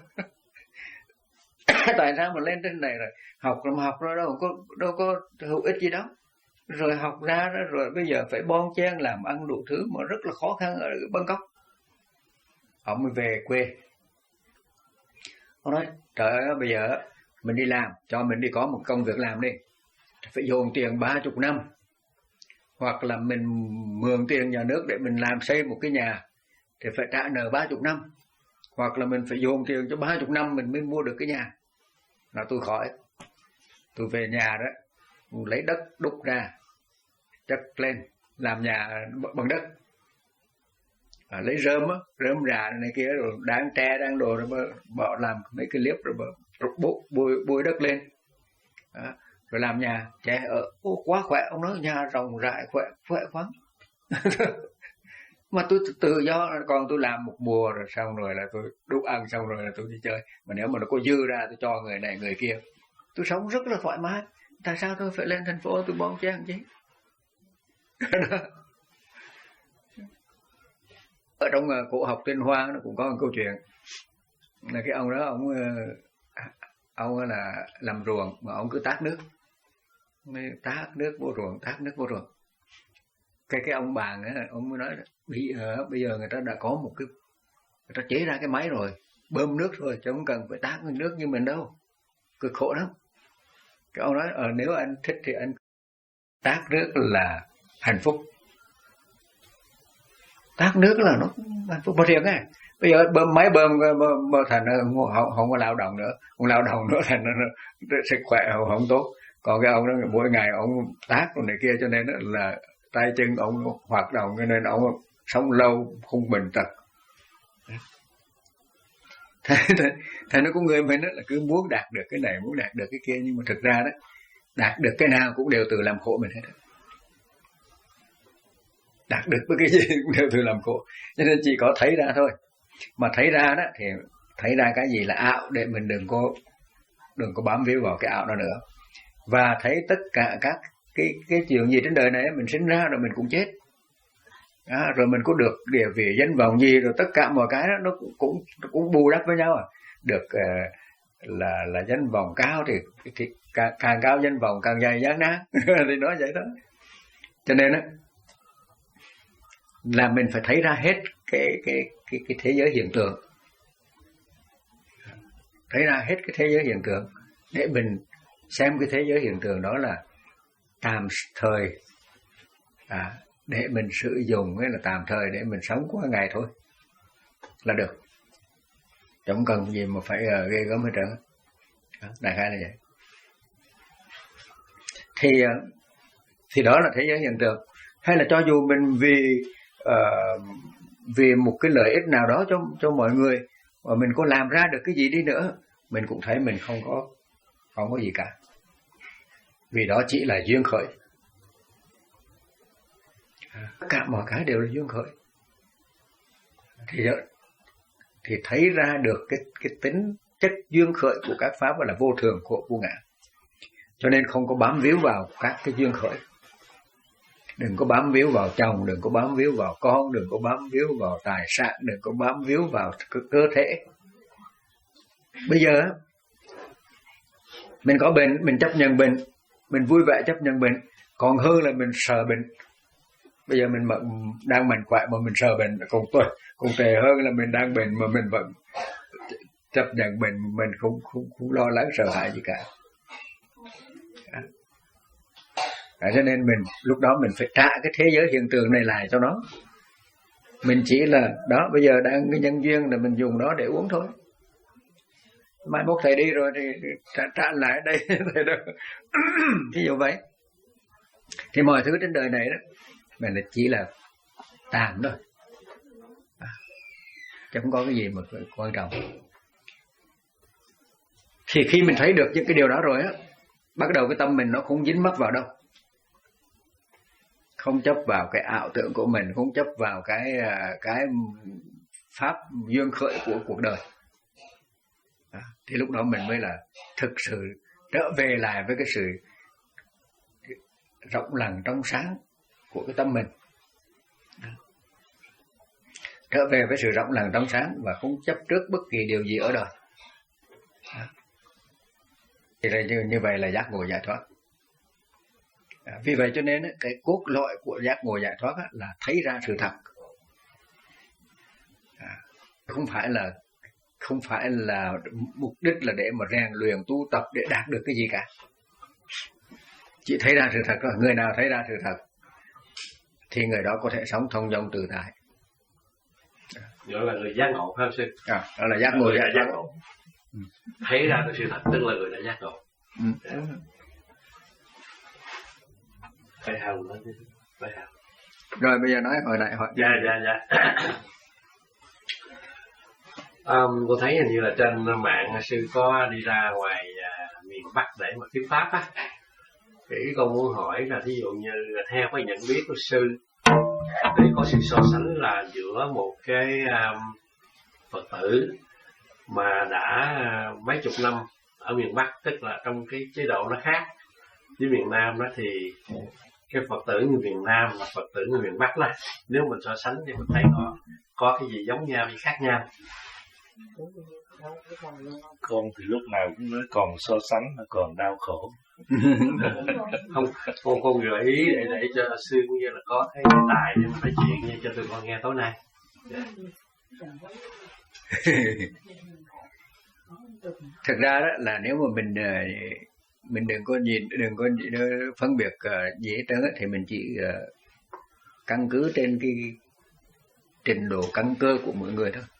tại sao mà lên trên này rồi học làm học rồi đâu có đâu có hữu ích gì đâu. Rồi học ra đó rồi bây giờ phải bon chen làm ăn đủ thứ mà rất là khó khăn ở Bangkok. Ông mới về quê. Ông nói trời ơi bây giờ mình đi làm, cho mình đi có một công việc làm đi, phải dồn tiền ba chục năm, hoặc là mình mượn tiền nhà nước để mình làm xây một cái nhà thì phải trả nợ ba chục năm, hoặc là mình phải dồn tiền cho ba chục năm mình mới mua được cái nhà. Là tôi khỏi, tôi về nhà đó lấy đất đúc ra chất lên làm nhà bằng đất, à, lấy rơm á, rơm rạ này kia rồi đáng tre đáng đồ rồi bỏ làm mấy cái liếp rồi bôi bôi bôi đất lên, à, rồi làm nhà trẻ ở. Ô, quá khỏe. Ông nói nhà rộng rãi khỏe khỏe khoắn. Mà tôi tự do, còn tôi làm một mùa rồi xong rồi là tôi đúc ăn xong rồi là tôi đi chơi. Mà nếu mà nó có dư ra tôi cho người này người kia, tôi sống rất là thoải mái. Tại sao tôi phải lên thành phố tôi bon chen chứ? Ở trong uh, cổ học Tuyên Hoa nó cũng có một câu chuyện là cái ông đó ông uh, ông là làm ruộng mà ông cứ tát nước, tát nước vô ruộng, tát nước vô ruộng. Cái cái ông bàn ấy, ông mới nói bây giờ bây giờ người ta đã có một cái, người ta chế ra cái máy rồi, bơm nước thôi chứ không cần phải tát nước như mình đâu, cực khổ lắm. Cái ông nói ờ nếu anh thích thì anh tát nước là hạnh phúc. tát nước là nó hạnh phúc một riêng á. Bây giờ bơm máy bơm bơm thành nó không, không có lao động nữa, không lao động nữa thành nó, nó sức khỏe không, không tốt. Còn cái ông đó mỗi ngày ông tát rồi này kia, cho nên là tay chân ông hoạt động, cho nên ông sống lâu không bệnh tật. Thế nó có người mình đó là cứ muốn đạt được cái này, muốn đạt được cái kia, nhưng mà thực ra đó đạt được cái nào cũng đều từ làm khổ mình hết. Đạt được cái gì cũng đều từ làm khổ, cho nên chỉ có thấy ra thôi. Mà thấy ra đó thì thấy ra cái gì là ảo, để mình đừng có đừng có bám víu vào cái ảo đó nữa. Và thấy tất cả các cái cái chuyện gì trên đời này mình sinh ra rồi mình cũng chết. À, rồi mình có được địa vị danh vọng gì, rồi tất cả mọi cái đó nó cũng cũng, nó cũng bù đắp với nhau à. Được uh, là là danh vọng cao thì, thì càng, càng cao danh vọng càng dày gian nan thì nói vậy đó. Cho nên á là mình phải thấy ra hết cái cái cái cái thế giới hiện tượng, thấy ra hết cái thế giới hiện tượng để mình xem cái thế giới hiện tượng đó là tạm thời, à, để mình sử dụng hay là tạm thời để mình sống qua ngày thôi là được, chẳng cần gì mà phải uh, ghê gớm hết trơn. Đại khái là vậy. Thì uh, thì đó là thế giới hiện tượng. Hay là cho dù mình vì uh, vì một cái lợi ích nào đó cho cho mọi người mà mình có làm ra được cái gì đi nữa, mình cũng thấy mình không có không có gì cả, vì đó chỉ là duyên khởi. Tất cả mọi cái đều là duyên khởi. Thì thì thấy ra được cái cái tính chất duyên khởi của các pháp và là vô thường của vô ngã. Cho nên không có bám víu vào các cái duyên khởi. Đừng có bám víu vào chồng, đừng có bám víu vào con, đừng có bám víu vào tài sản, đừng có bám víu vào cơ thể. Bây giờ mình có bệnh, mình chấp nhận bệnh, mình vui vẻ chấp nhận bệnh, còn hơn là mình sợ bệnh. Bây giờ mình đang mạnh khỏe mà mình sợ bệnh, còn tôi còn tệ hơn là mình đang bệnh mà mình vẫn chấp nhận bệnh, mình không không không lo lắng sợ hãi gì cả. À, cho nên mình lúc đó mình phải trả cái thế giới hiện tượng này lại cho nó. Mình chỉ là đó, bây giờ đang cái nhân duyên là mình dùng nó để uống thôi. Mai mốt thầy đi rồi thì trả, trả lại đây thầy đâu. Ví dụ vậy. Thì mọi thứ trên đời này đó mình là chỉ là tạm thôi, à, chứ không có cái gì mà quan trọng. Thì khi mình thấy được những cái điều đó rồi á, bắt đầu cái tâm mình nó không dính mắc vào đâu, không chấp vào cái ảo tưởng của mình, không chấp vào cái cái pháp duyên khởi của cuộc đời. À, thì lúc đó mình mới là thực sự trở về lại với cái sự rộng lặng trong sáng của cái tâm mình, trở về với sự rộng lặng trong sáng và không chấp trước bất kỳ điều gì ở đời. À, thì là như, như vậy là giác ngộ giải thoát. À, vì vậy cho nên cái cốt lõi của giác ngộ giải thoát là thấy ra sự thật, à, không phải là không phải là mục đích là để mà rèn luyện tu tập để đạt được cái gì cả. Chỉ thấy ra sự thật thôi. Người nào thấy ra sự thật thì người đó có thể sống thông dong tự tại. Đó là người giác ngộ phải không sư? À, đó là giác ngộ giải giác ngộ. Ừ. Thấy ra được sự thật tức là người đã giác ngộ. Ừ. Phải hào đó chứ. Phải hào. Rồi bây giờ nói hồi lại hỏi. Dạ dạ dạ. Um, tôi thấy hình như là trên mạng sư có đi ra ngoài uh, miền Bắc để mà thuyết pháp á. Thì con muốn hỏi là thí dụ như theo cái nhận biết của sư để có sự so sánh là giữa một cái um, Phật tử mà đã uh, mấy chục năm ở miền Bắc, tức là trong cái chế độ nó khác với miền Nam đó, thì cái Phật tử người miền Nam và Phật tử người miền Bắc là nếu mình so sánh thì mình thấy có có cái gì giống nhau hay khác nhau. Con thì lúc nào cũng nói còn so sánh mà còn đau khổ. Không, con con gợi ý để để cho sư cũng như là có cái tài để mà nói chuyện như cho tụi con nghe tối nay. Yeah. Thực ra đó là nếu mà mình mình đừng có nhìn, đừng có phân biệt gì hết trơn thì mình chỉ căn cứ trên cái trình độ căn cơ của mỗi người thôi.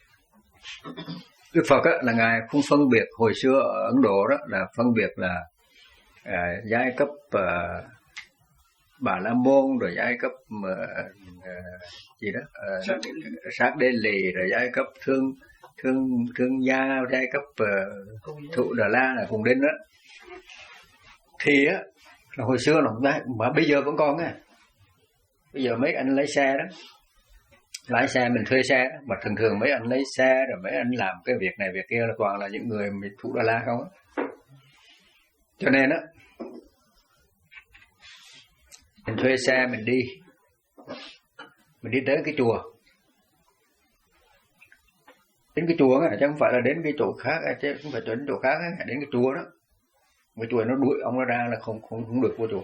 Đức Phật á, là ngài không phân biệt, hồi xưa ở Ấn Độ đó là phân biệt là à, giai cấp à, Bà La Môn, rồi giai cấp à, à, gì đó à, Sát Đế Lì, rồi giai cấp thương thương thương gia, giai cấp à, Thụ Đà La là cùng đến đó. Thì á là hồi xưa là không, mà bây giờ vẫn còn á. Bây giờ mấy anh lấy xe đó, lái xe mình thuê xe đó, mà thường thường mấy anh lấy xe rồi mấy anh làm cái việc này việc kia là toàn là những người mình Thụ Đà La không á. Cho nên á mình thuê xe mình đi, mình đi tới cái chùa, đến cái chùa á, chứ không phải là đến cái chỗ khác, chứ không phải đến chỗ khác á, đến cái chùa đó, cái chùa nó đuổi ông nó ra là không không không được vô chùa.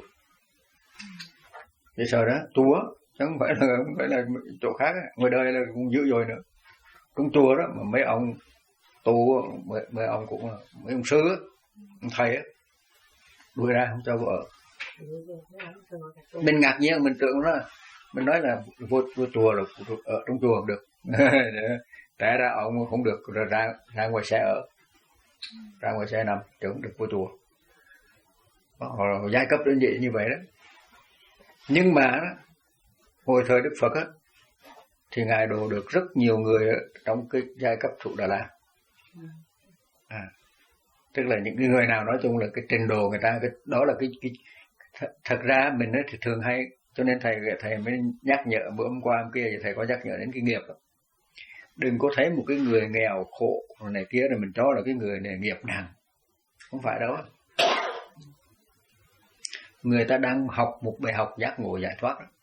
Vậy sợ đó, chùa chứ không phải là không phải là chỗ khác á, ngoài đời là cũng dữ dội nữa. Trong chùa đó mà mấy ông tu, mấy, mấy ông cũng mấy ông sư á, ông thầy á, đuổi ra không cho vô ở. Mình ngạc nhiên, mình tưởng nó, mình nói là vô, vô chùa rồi, ở trong chùa không được. Té ra ông không được, rồi ra, ra ngoài xe ở, ra ngoài xe nằm, chứ không được vô chùa. Họ giai cấp đơn vị như vậy đó. Nhưng mà đó, hồi thời Đức Phật á, thì ngài độ được rất nhiều người trong cái giai cấp Thụ Đà La. À, tức là những cái người nào nói chung là cái trình độ người ta, cái đó là cái, cái th, thật ra mình ấy thì thường hay, cho nên thầy thầy mới nhắc nhở bữa hôm qua hôm kia, thầy có nhắc nhở đến cái nghiệp đó. Đừng có thấy một cái người nghèo khổ này kia rồi mình cho là cái người này nghiệp nặng, không phải đâu. Người ta đang học một bài học giác ngộ giải thoát đó.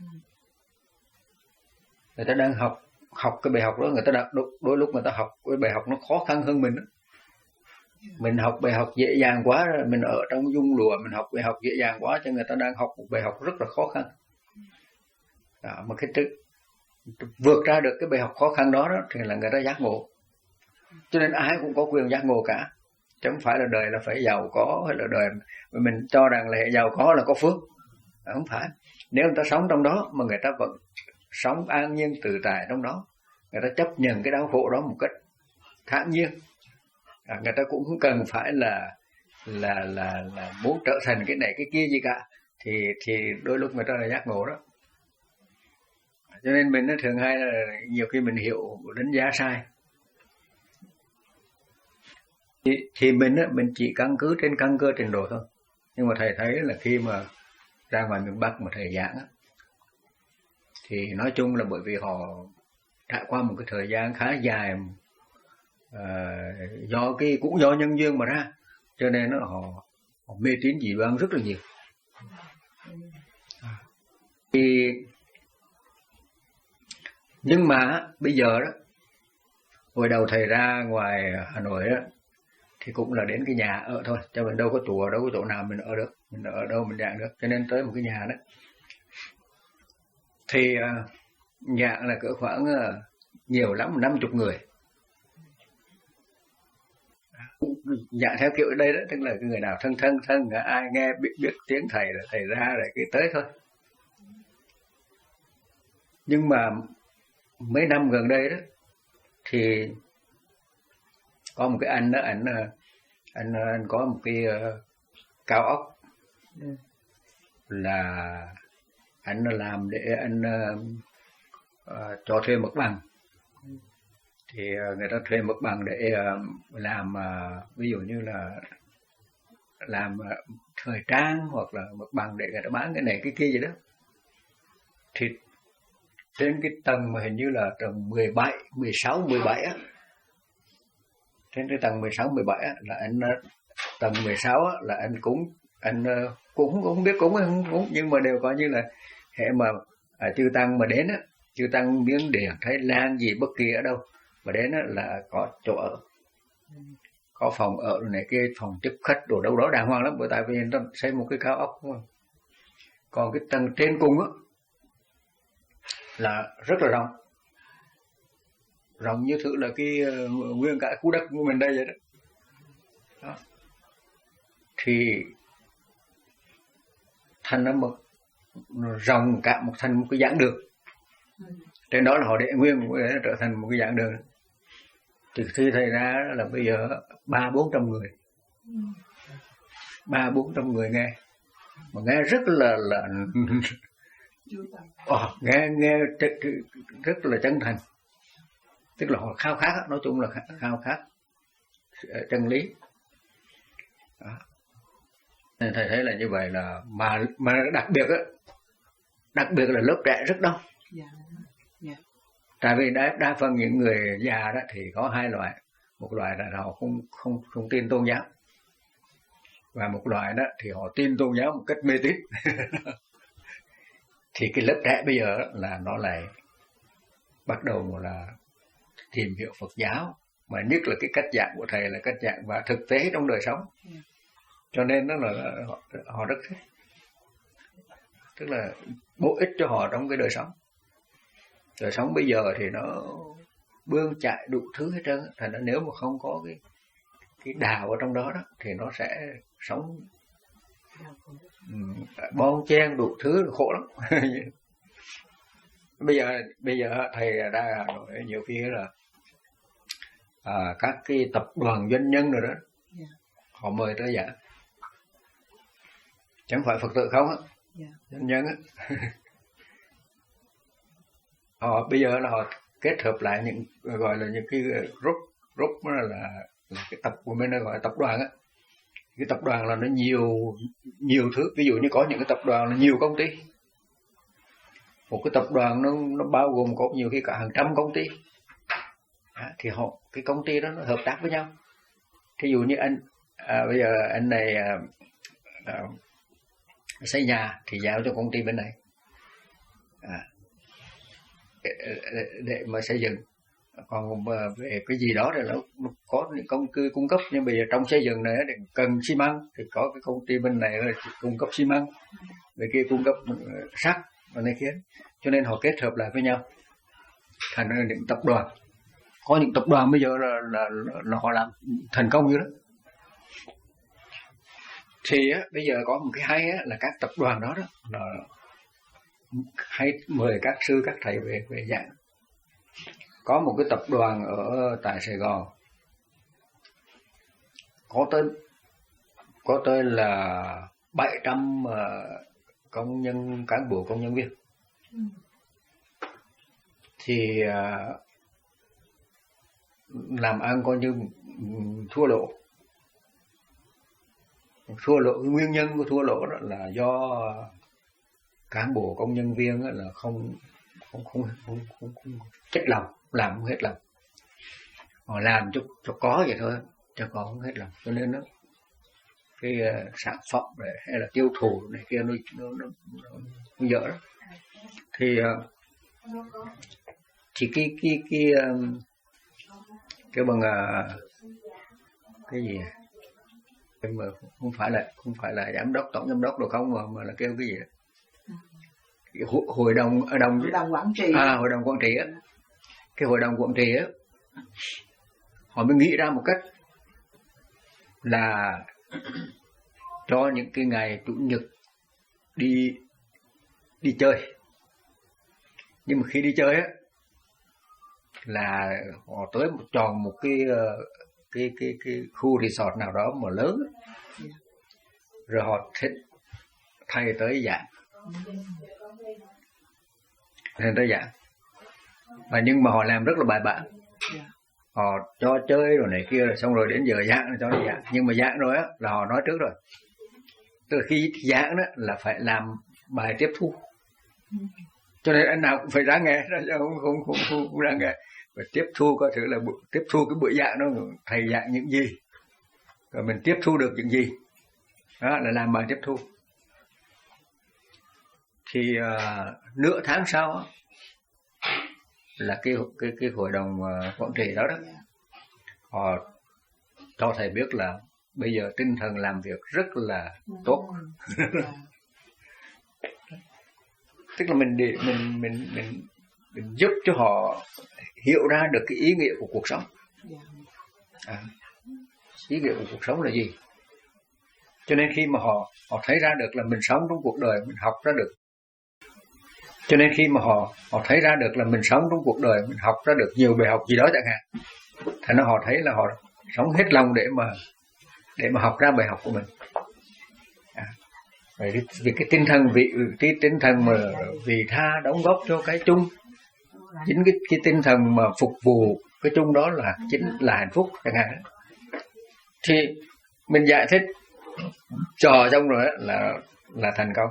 Người ta đang học học cái bài học đó, người ta đã, đôi, đôi lúc người ta học cái bài học nó khó khăn hơn mình đó. Mình học bài học dễ dàng quá, mình ở trong dung lụa mình học bài học dễ dàng quá, cho người ta đang học một bài học rất là khó khăn đó, mà cái tự vượt ra được cái bài học khó khăn đó, đó thì là người ta giác ngộ. Cho nên ai cũng có quyền giác ngộ cả, chứ không phải là đời là phải giàu có, hay là đời mình cho rằng là giàu có là có phước, không phải. Nếu người ta sống trong đó mà người ta vẫn sống an nhiên tự tại trong đó, người ta chấp nhận cái đau khổ đó một cách thản nhiên, à, người ta cũng không cần phải là là là là muốn trở thành cái này cái kia gì cả, thì thì đôi lúc người ta là giác ngộ đó. Cho nên mình nó thường hay là nhiều khi mình hiểu đánh giá sai, thì, thì mình á, mình chỉ căn cứ trên căn cơ trình độ thôi. Nhưng mà thầy thấy là khi mà ra ngoài miền Bắc mà thầy giảng á, thì nói chung là bởi vì họ trải qua một cái thời gian khá dài, uh, do cái cũng do nhân duyên mà ra, cho nên nó họ, họ mê tín dị đoan rất là nhiều. Thì nhưng mà bây giờ đó, hồi đầu thầy ra ngoài Hà Nội đó, thì cũng là đến cái nhà ở thôi, cho mình đâu có chùa, đâu có chỗ nào mình ở được, mình ở đâu mình giảng được, cho nên tới một cái nhà đó. Thì uh, giảng là cỡ khoảng uh, nhiều lắm năm chục người, giảng theo kiểu đây đó, tức là cái người nào thân thân thân, ai nghe biết biết tiếng thầy là thầy ra rồi cái tới thôi. Nhưng mà mấy năm gần đây đó thì có một cái anh đó, anh anh anh có một cái uh, cao ốc, là anh làm để anh uh, uh, cho thuê mặt bằng. Thì uh, người ta thuê mặt bằng để uh, làm uh, ví dụ như là làm uh, thời trang, hoặc là mặt bằng để người ta bán cái này cái kia gì đó. Thì trên cái tầng mà hình như là tầng mười bảy, mười sáu, mười bảy á, trên cái tầng mười sáu, mười bảy á, là anh tầng mười sáu á, là anh cúng, anh cũng cũng không biết cúng hay không cúng, nhưng mà đều coi như là hệ mà à, chư tăng mà đến á, chư tăng Miến Điện, Thái Lan gì bất kỳ ở đâu mà đến á, là có chỗ ở, có phòng ở rồi này kia, phòng tiếp khách đồ đâu đó đàng hoàng lắm, bởi tại vì người ta xây một cái cao ốc. Còn cái tầng trên cùng á là rất là rộng, rộng như thử là cái uh, nguyên cả khu đất của mình đây vậy đó. Đó. Thì thành nó một rộng cả một thành một cái giảng đường, trên đó là họ để nguyên để trở thành một cái giảng đường. Thì khi thầy ra là bây giờ ba bốn trăm người, ba bốn trăm người nghe, mà nghe rất là là oh, nghe nghe rất là chân thành, tức là họ khao khát, nói chung là khao khát chân lý. Đó. Nên thầy thấy là như vậy là mà mà đặc biệt á, đặc biệt là lớp trẻ rất đông. Dạ. Dạ. Tại vì đa, đa phần những người già đó thì có hai loại, một loại là họ không không không tin tôn giáo, và một loại đó thì họ tin tôn giáo một cách mê tín. Thì cái lớp trẻ bây giờ là nó lại bắt đầu là tìm hiểu Phật giáo, mà nhất là cái cách giảng của thầy là cách giảng và thực tế trong đời sống. Cho nên nó là họ, họ rất thích, tức là bổ ích cho họ trong cái đời sống. Đời sống bây giờ thì nó bươn chạy đủ thứ hết trơn, thành ra nếu mà không có cái cái đạo ở trong đó đó thì nó sẽ sống um, bon chen đủ thứ, khổ lắm. Bây giờ bây giờ thầy ra Hà Nội nhiều khi là à, các cái tập đoàn doanh nhân rồi đó, yeah. họ mời tới giảng, chẳng phải Phật tử không á, yeah. doanh nhân á. Họ bây giờ là họ kết hợp lại những gọi là những cái group group là, là, là cái tập của mình gọi là tập đoàn á. Cái tập đoàn là nó nhiều nhiều thứ, ví dụ như có những cái tập đoàn là nhiều công ty. Một cái tập đoàn nó nó bao gồm có nhiều khi cả hàng trăm công ty. À, thì họ cái công ty đó nó hợp tác với nhau. Thí dụ như anh à, bây giờ anh này à, à, xây nhà thì giao cho công ty bên này. À, để, để, để mà xây dựng. Còn về cái gì đó thì nó, nó có những công ty cung cấp, nhưng bây giờ trong xây dựng này thì cần xi măng thì có cái công ty bên này là cung cấp xi măng, về kia cung cấp sắt và này kia, cho nên họ kết hợp lại với nhau thành ra những tập đoàn. Có những tập đoàn bây giờ là, là, là, là họ làm thành công như đó. Thì á, bây giờ có một cái hay á, là các tập đoàn đó, đó là hay mời các sư các thầy về về giảng. Có một cái tập đoàn ở tại Sài Gòn có tới có tới là bảy trăm uh, công nhân, cán bộ công nhân viên. Ừ. Thì uh, làm ăn coi như thua lỗ. Thua lỗ, nguyên nhân của thua lỗ đó là do cán bộ công nhân viên là không không không không, không, không hết lòng, làm không hết lòng. Họ làm cho cho có vậy thôi, cho có không hết lòng. Cho nên nó cái uh, sản phẩm này hay là tiêu thụ này kia nó nó nó, nó, nó dở đó. Thì uh, thì cái cái cái um, cái bằng uh, cái gì mà không phải là không phải là giám đốc, tổng giám đốc được không, mà mà là kêu cái gì hội, hội đồng ở đồng hội đồng quản trị à hội đồng quản trị á. Cái hội đồng quản trị á, họ mới nghĩ ra một cách là cho những cái ngày chủ nhật đi đi chơi, nhưng mà khi đi chơi á là họ tới một tròn một cái cái cái cái khu resort nào đó mà lớn, rồi họ thích thầy tới giảng, thầy tới giảng, và nhưng mà họ làm rất là bài bản, họ cho chơi rồi này kia, rồi xong rồi đến giờ giảng cho đi giảng, nhưng mà giảng rồi á là họ nói trước rồi, từ khi giảng đó là phải làm bài tiếp thu, cho nên anh nào cũng phải ra nghe, không không không không, không ra nghe, phải tiếp thu coi thử là tiếp thu cái buổi giảng đó thầy giảng những gì, rồi mình tiếp thu được những gì, đó là làm bài tiếp thu. Thì uh, nửa tháng sau là cái cái cái hội đồng uh, quản trị đó đó họ cho thầy biết là bây giờ tinh thần làm việc rất là tốt. Tức là mình để mình mình mình mình giúp cho họ hiểu ra được cái ý nghĩa của cuộc sống. À, ý nghĩa của cuộc sống là gì? Cho nên khi mà họ họ thấy ra được là mình sống trong cuộc đời, mình học ra được Cho nên khi mà họ họ thấy ra được là mình sống trong cuộc đời, mình học ra được nhiều bài học gì đó chẳng hạn, thành ra họ thấy là họ sống hết lòng để mà để mà học ra bài học của mình. À, vì, vì cái tinh thần vị cái tinh thần mà vì tha đóng góp cho cái chung, chính cái cái tinh thần mà phục vụ cái chung đó là chính là hạnh phúc chẳng hạn. Thì mình giải thích trò xong rồi là là thành công.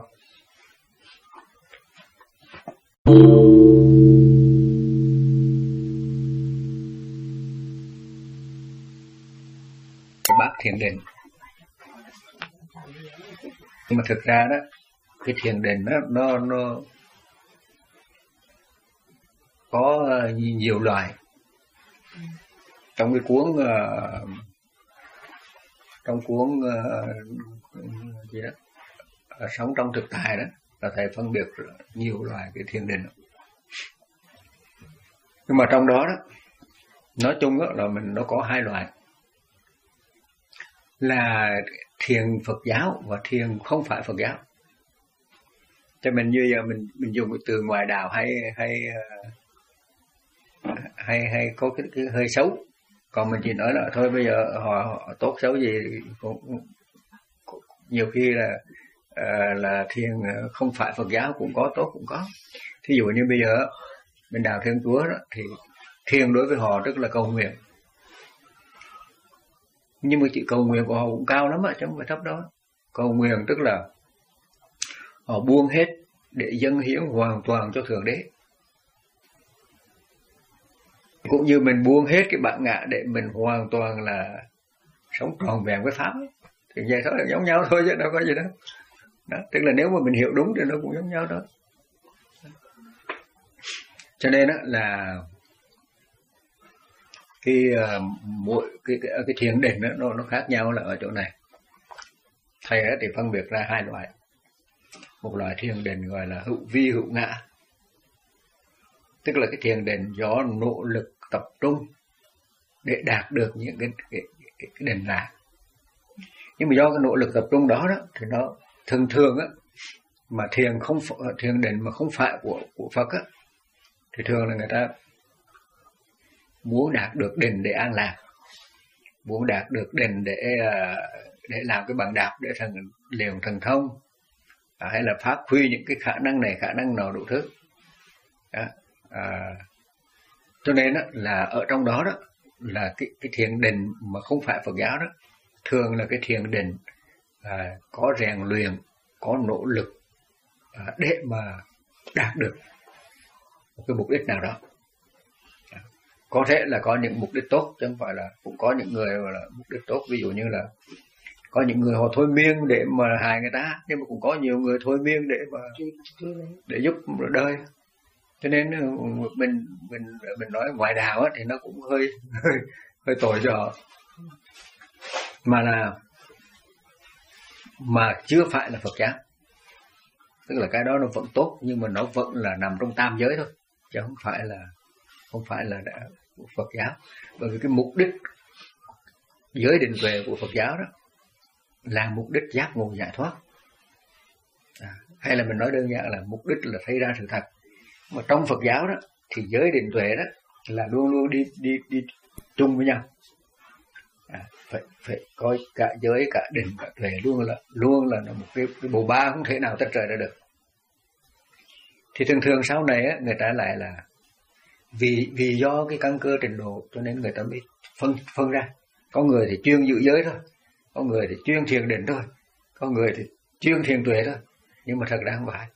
Bác thiền định, nhưng mà thực ra đó cái thiền định đó, nó nó có nhiều loại. Trong cái cuốn uh, trong cuốn uh, gì đó uh, sống trong thực tại đó là thầy phân biệt nhiều loại cái thiền định. Nhưng mà trong đó đó nói chung đó là mình nó có hai loại, là thiền Phật giáo và thiền không phải Phật giáo. Cho mình như giờ mình mình dùng cái từ ngoại đạo hay hay hay hay có cái, cái hơi xấu, còn mình chỉ nói là thôi bây giờ họ, họ tốt xấu gì cũng, cũng nhiều khi là uh, là thiền không phải Phật giáo cũng có tốt cũng có. Thí dụ như bây giờ bên đạo Thiên Chúa đó, thì thiền đối với họ rất là cầu nguyện, nhưng mà chữ cầu nguyện của họ cũng cao lắm á, chứ không phải thấp đó. Cầu nguyện tức là họ buông hết để dâng hiến hoàn toàn cho Thượng Đế, cũng như mình buông hết cái bản ngã để mình hoàn toàn là sống tròn vẹn với Pháp ấy. Thì vậy thôi là giống nhau thôi chứ đâu có gì đâu. Đó, tức là nếu mà mình hiểu đúng thì nó cũng giống nhau đó. Cho nên đó là cái mỗi cái, cái cái thiền định đó, nó nó khác nhau là ở chỗ này. Thầy thì phân biệt ra hai loại. Một loại thiền định gọi là hữu vi hữu ngã, tức là cái thiền định do nỗ lực tập trung để đạt được những cái cái, cái, cái định lạc. Nhưng mà do cái nỗ lực tập trung đó đó thì nó thường thường á, mà thiền không thiền định mà không phải của của Phật á, thì thường là người ta muốn đạt được định để an lạc, muốn đạt được định để để làm cái bằng đạo để thần liền thần thông, hay là phát huy những cái khả năng này khả năng nào đủ thứ đó. À, cho nên đó, là ở trong đó đó là cái cái thiền định mà không phải Phật giáo đó thường là cái thiền định à, có rèn luyện, có nỗ lực à, để mà đạt được một cái mục đích nào đó. À, có thể là có những mục đích tốt chứ không phải là, cũng có những người là mục đích tốt, ví dụ như là có những người họ thôi miên để mà hại người ta, nhưng mà cũng có nhiều người thôi miên để mà để giúp đời. Cho nên mình mình mình nói ngoại đạo á, thì nó cũng hơi hơi hơi tội cho họ, mà là mà chưa phải là Phật giáo. Tức là cái đó nó vẫn tốt, nhưng mà nó vẫn là nằm trong tam giới thôi, chứ không phải là không phải là đã Phật giáo. Bởi vì cái mục đích giới định tuệ của Phật giáo đó là mục đích giác ngộ giải thoát, à, hay là mình nói đơn giản là mục đích là thấy ra sự thật. Mà trong Phật giáo đó thì giới định tuệ đó là luôn luôn đi đi đi chung với nhau, à, phải phải coi cả giới cả định cả tuệ luôn là luôn là một cái, cái bộ ba không thể nào tách rời ra được. Thì thường thường sau này á, người ta lại là vì vì do cái căn cơ trình độ cho nên người ta mới phân phân ra. Có người thì chuyên giữ giới thôi, có người thì chuyên thiền định thôi, có người thì chuyên thiền tuệ thôi, nhưng mà thật ra không phải.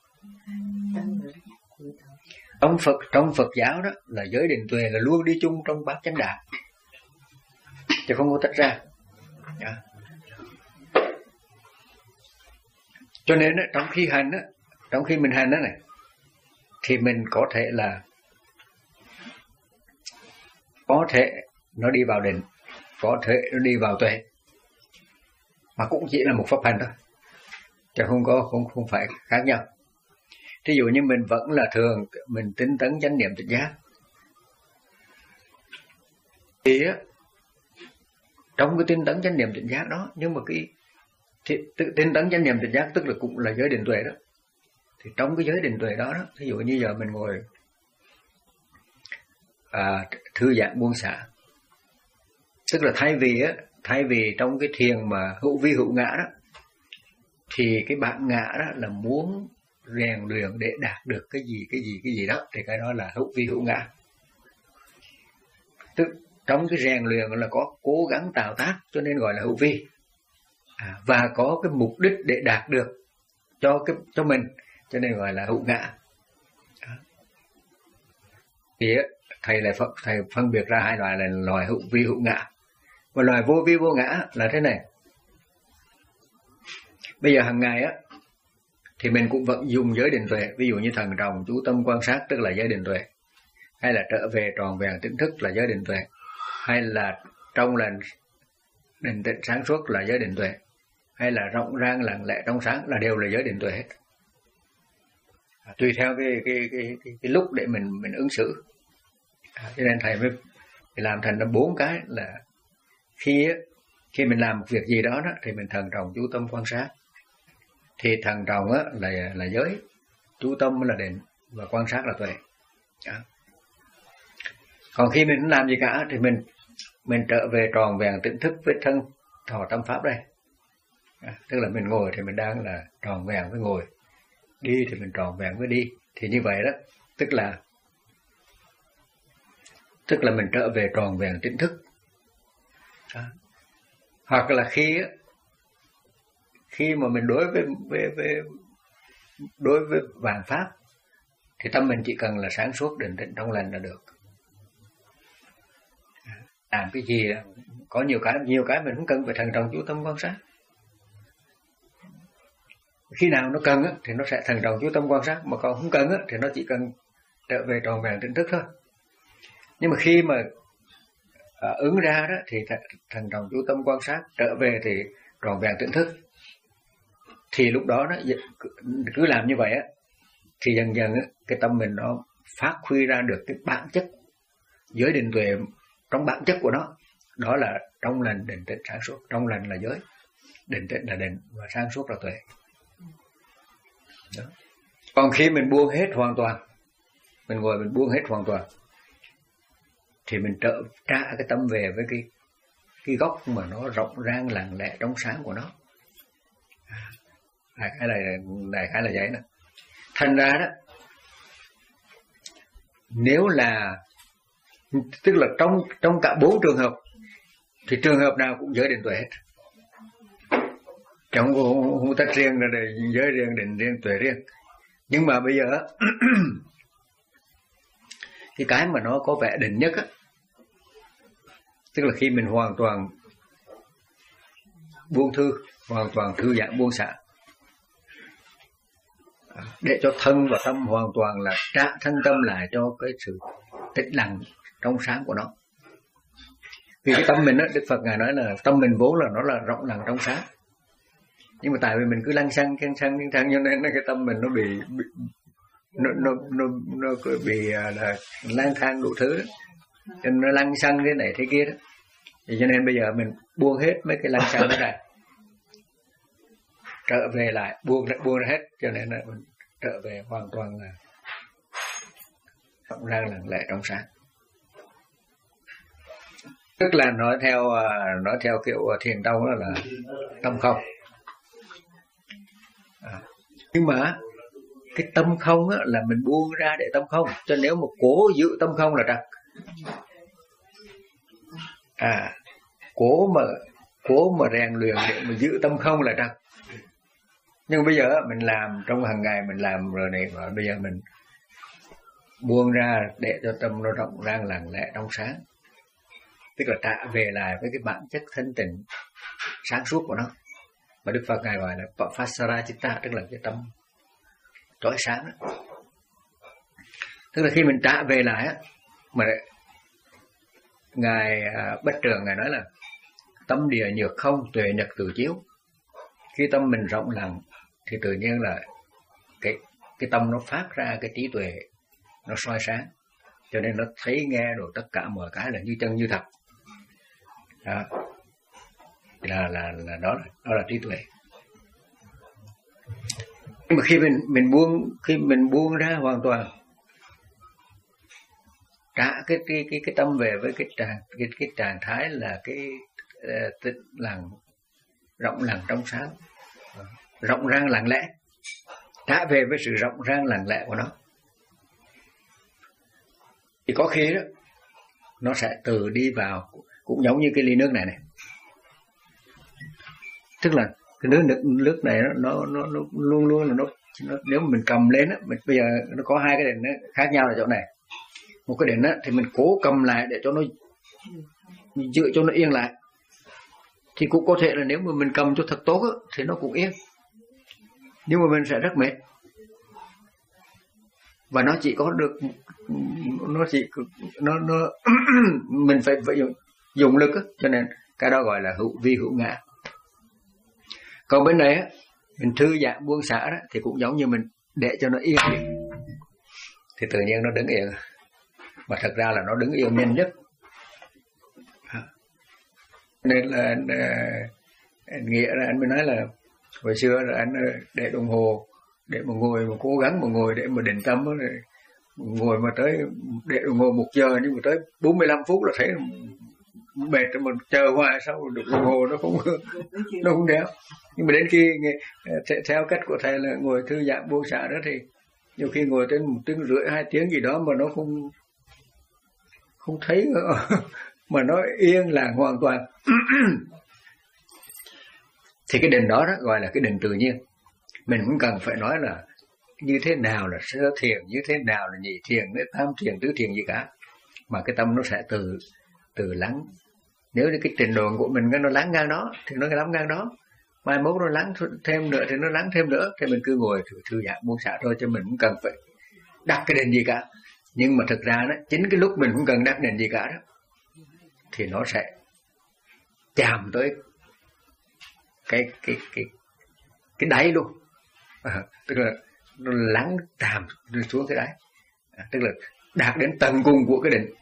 Trong Phật trong Phật giáo đó là giới định tuệ là luôn đi chung trong bát chánh đạo, chứ không có tách ra. Đó. Cho nên đó, trong khi hành đó, trong khi mình hành đó này, thì mình có thể là có thể nó đi vào định, có thể nó đi vào tuệ, mà cũng chỉ là một pháp hành thôi, chứ không có không không phải khác nhau. Thí dụ như mình vẫn là thường mình tinh tấn chánh niệm tỉnh giác, thì á, trong cái tinh tấn chánh niệm tỉnh giác đó, nhưng mà cái tinh tấn chánh niệm tỉnh giác tức là cũng là giới định tuệ đó, Thì trong cái giới định tuệ đó, đó ví dụ như giờ mình ngồi à, thư giãn buông xả, tức là thay vì á, thay vì trong cái thiền mà hữu vi hữu ngã đó, thì cái bản ngã đó là muốn rèn luyện để đạt được cái gì cái gì cái gì đó, thì cái đó là hữu vi hữu ngã. Tức trong cái rèn luyện là có cố gắng tạo tác, cho nên gọi là hữu vi, à, và có cái mục đích để đạt được cho cái cho mình, cho nên gọi là hữu ngã. Thì thầy lại phân, thầy phân biệt ra hai loại là loài hữu vi hữu ngã. Và loài vô vi vô ngã là thế này. Bây giờ hàng ngày á thì mình cũng vẫn dùng giới định tuệ, ví dụ như thần trọng chú tâm quan sát tức là giới định tuệ, hay là trở về tròn vẹn tỉnh thức là giới định tuệ, hay là trong lành định tĩnh sáng suốt là giới định tuệ, hay là rộng rang lặng lẽ trong sáng là đều là giới định tuệ hết. À, tùy theo cái cái cái cái, cái lúc để mình mình ứng xử. À, cho nên thầy mới làm thành ra bốn cái là khi khi mình làm một việc gì đó, đó thì mình thần trọng chú tâm quan sát, thì thần trọng á là là giới, chú tâm là định và quan sát là tuệ. Đó. Còn khi mình không làm gì cả thì mình mình trở về tròn vẹn tỉnh thức với thân thọ tâm pháp đây. À, tức là mình ngồi thì mình đang là tròn vẹn với ngồi, đi thì mình tròn vẹn với đi, thì như vậy đó tức là tức là mình trở về tròn vẹn tỉnh thức. Đó. Hoặc là khi khi mà mình đối với, với, với đối với vạn pháp thì tâm mình chỉ cần là sáng suốt định tĩnh trong lành là được. Làm cái gì có nhiều cái nhiều cái mình không cần phải thần trọng chú tâm quan sát. Khi nào nó cần thì nó sẽ thần trọng chú tâm quan sát, mà còn không cần thì nó chỉ cần trở về tròn vẹn tỉnh thức thôi. Nhưng mà khi mà à, ứng ra đó thì thần trọng chú tâm quan sát, trở về thì tròn vẹn tỉnh thức, thì lúc đó nó cứ làm như vậy á, thì dần dần á, cái tâm mình nó phát huy ra được cái bản chất giới định tuệ trong bản chất của nó, đó là trong lành định tĩnh sáng suốt. Trong lành là giới, định tĩnh là định, và sáng suốt là tuệ. Đó. Còn khi mình buông hết hoàn toàn, mình ngồi mình buông hết hoàn toàn, thì mình trở trả cái tâm về với cái cái gốc mà nó rộng rang lặng lẽ trong sáng của nó. Đại khái là đại khái là vậy nè. Thành ra đó, nếu là tức là trong trong cả bốn trường hợp thì trường hợp nào cũng giới định tuệ hết. Trong không, không tách riêng là để giới riêng, định riêng, tuệ riêng. Nhưng mà bây giờ cái cái mà nó có vẻ định nhất á, tức là khi mình hoàn toàn buông thư, hoàn toàn thư giãn buông xả, để cho thân và tâm hoàn toàn là trả thân tâm lại cho cái sự tĩnh lặng trong sáng của nó. Vì cái tâm mình á, Đức Phật ngài nói là tâm mình vốn là nó là rộng lặng trong sáng, nhưng mà tại vì mình cứ lăng xăng lăng xăng lăng xăng cho nên cái tâm mình nó bị, bị nó nó nó nó cứ bị là lang thang đủ thứ đó. Cho nên nó lăng xăng thế này thế kia đó. Thì cho nên bây giờ mình buông hết mấy cái lăng xăng đó ra, trở về lại buông buông hết, cho nên là mình trở về hoàn toàn là rộng rang lặng lẽ trong sáng. Tức là nói theo nói theo kiểu thiền tông đó là tâm không. À, nhưng mà cái tâm không á, là mình buông ra để tâm không, cho nếu mà cố giữ tâm không là trật. À, cố mà cố mà rèn luyện để mà giữ tâm không là trật. Nhưng bây giờ mình làm trong hàng ngày mình làm rồi này, và bây giờ mình buông ra để cho tâm nó rộng rang lặng lẽ trong sáng, tức là trả về lại với cái bản chất thanh tịnh sáng suốt của nó, mà Đức Phật ngài gọi là Papasara Chitta, tức là cái tâm chói sáng đó. Tức là khi mình trả về lại á, mà ngài Bách Trường ngài nói là tâm địa nhược không, tuệ nhật tự chiếu. Khi tâm mình rộng lặng thì tự nhiên là cái cái tâm nó phát ra cái trí tuệ, nó soi sáng, cho nên nó thấy nghe rồi tất cả mọi cái là như chân như thật. Đó là là là đó là đó là trí tuệ. Nhưng mà khi mình mình buông khi mình buông ra hoàn toàn, trả cái cái cái cái tâm về với cái trạng cái cái trạng thái là cái uh, tĩnh lặng, rộng lặng trong sáng, rộng rang lặng lẽ, trả về với sự rộng rang lặng lẽ của nó, thì có khi đó nó sẽ từ đi vào, cũng giống như cái ly nước này này, tức là cái nước nước, nước này nó, nó nó nó luôn luôn là nó, nó nếu mà mình cầm lên á, mình bây giờ nó có hai cái đỉnh nó khác nhau ở chỗ này. Một cái đỉnh á thì mình cố cầm lại để cho nó giữ cho nó yên lại, thì cũng có thể là nếu mà mình cầm cho thật tốt á, thì nó cũng yên, nhưng mà mình sẽ rất mệt, và nó chỉ có được nó chỉ nó nó mình phải phải dùng, dùng lực á, cho nên cái đó gọi là hữu vi hữu ngã. Còn bên này á, mình thư giãn buông xả đó, thì cũng giống như mình để cho nó yên thì tự nhiên nó đứng yên, mà thật ra là nó đứng yên nhanh nhất. Nên là anh, anh nghĩa là anh mới nói là hồi xưa là anh để đồng hồ để mà ngồi mà cố gắng mà ngồi để mà định tâm đó, ngồi mà tới để đồng hồ một giờ nhưng mà tới bốn mươi lăm phút là thấy mệt rồi, mà chờ hoài sao được đồng hồ nó không nó không đéo. Nhưng mà đến khi theo cách của thầy là ngồi thư giãn buông xả đó thì nhiều khi ngồi tới một tiếng rưỡi hai tiếng gì đó mà nó không không thấy mà nó yên lặng hoàn toàn thì cái định đó đó gọi là cái định tự nhiên. Mình cũng cần phải nói là như thế nào là sơ thiền, như thế nào là nhị thiền, tam thiền, tứ thiền gì cả, mà cái tâm nó sẽ từ từ lắng. Nếu như cái trình độ của mình nó lắng ngang đó thì nó lắng ngang đó, mai mốt nó lắng thêm nữa thì nó lắng thêm nữa, thì mình cứ ngồi thư, thư giãn buông xả thôi, chứ mình cũng cần phải đặt cái định gì cả. Nhưng mà thực ra đó, chính cái lúc mình cũng cần đặt định gì cả đó thì nó sẽ chạm tới cái cái cái cái đáy luôn, à, tức là nó lắng chạm xuống cái đáy, à, tức là đạt đến tận cùng của cái định.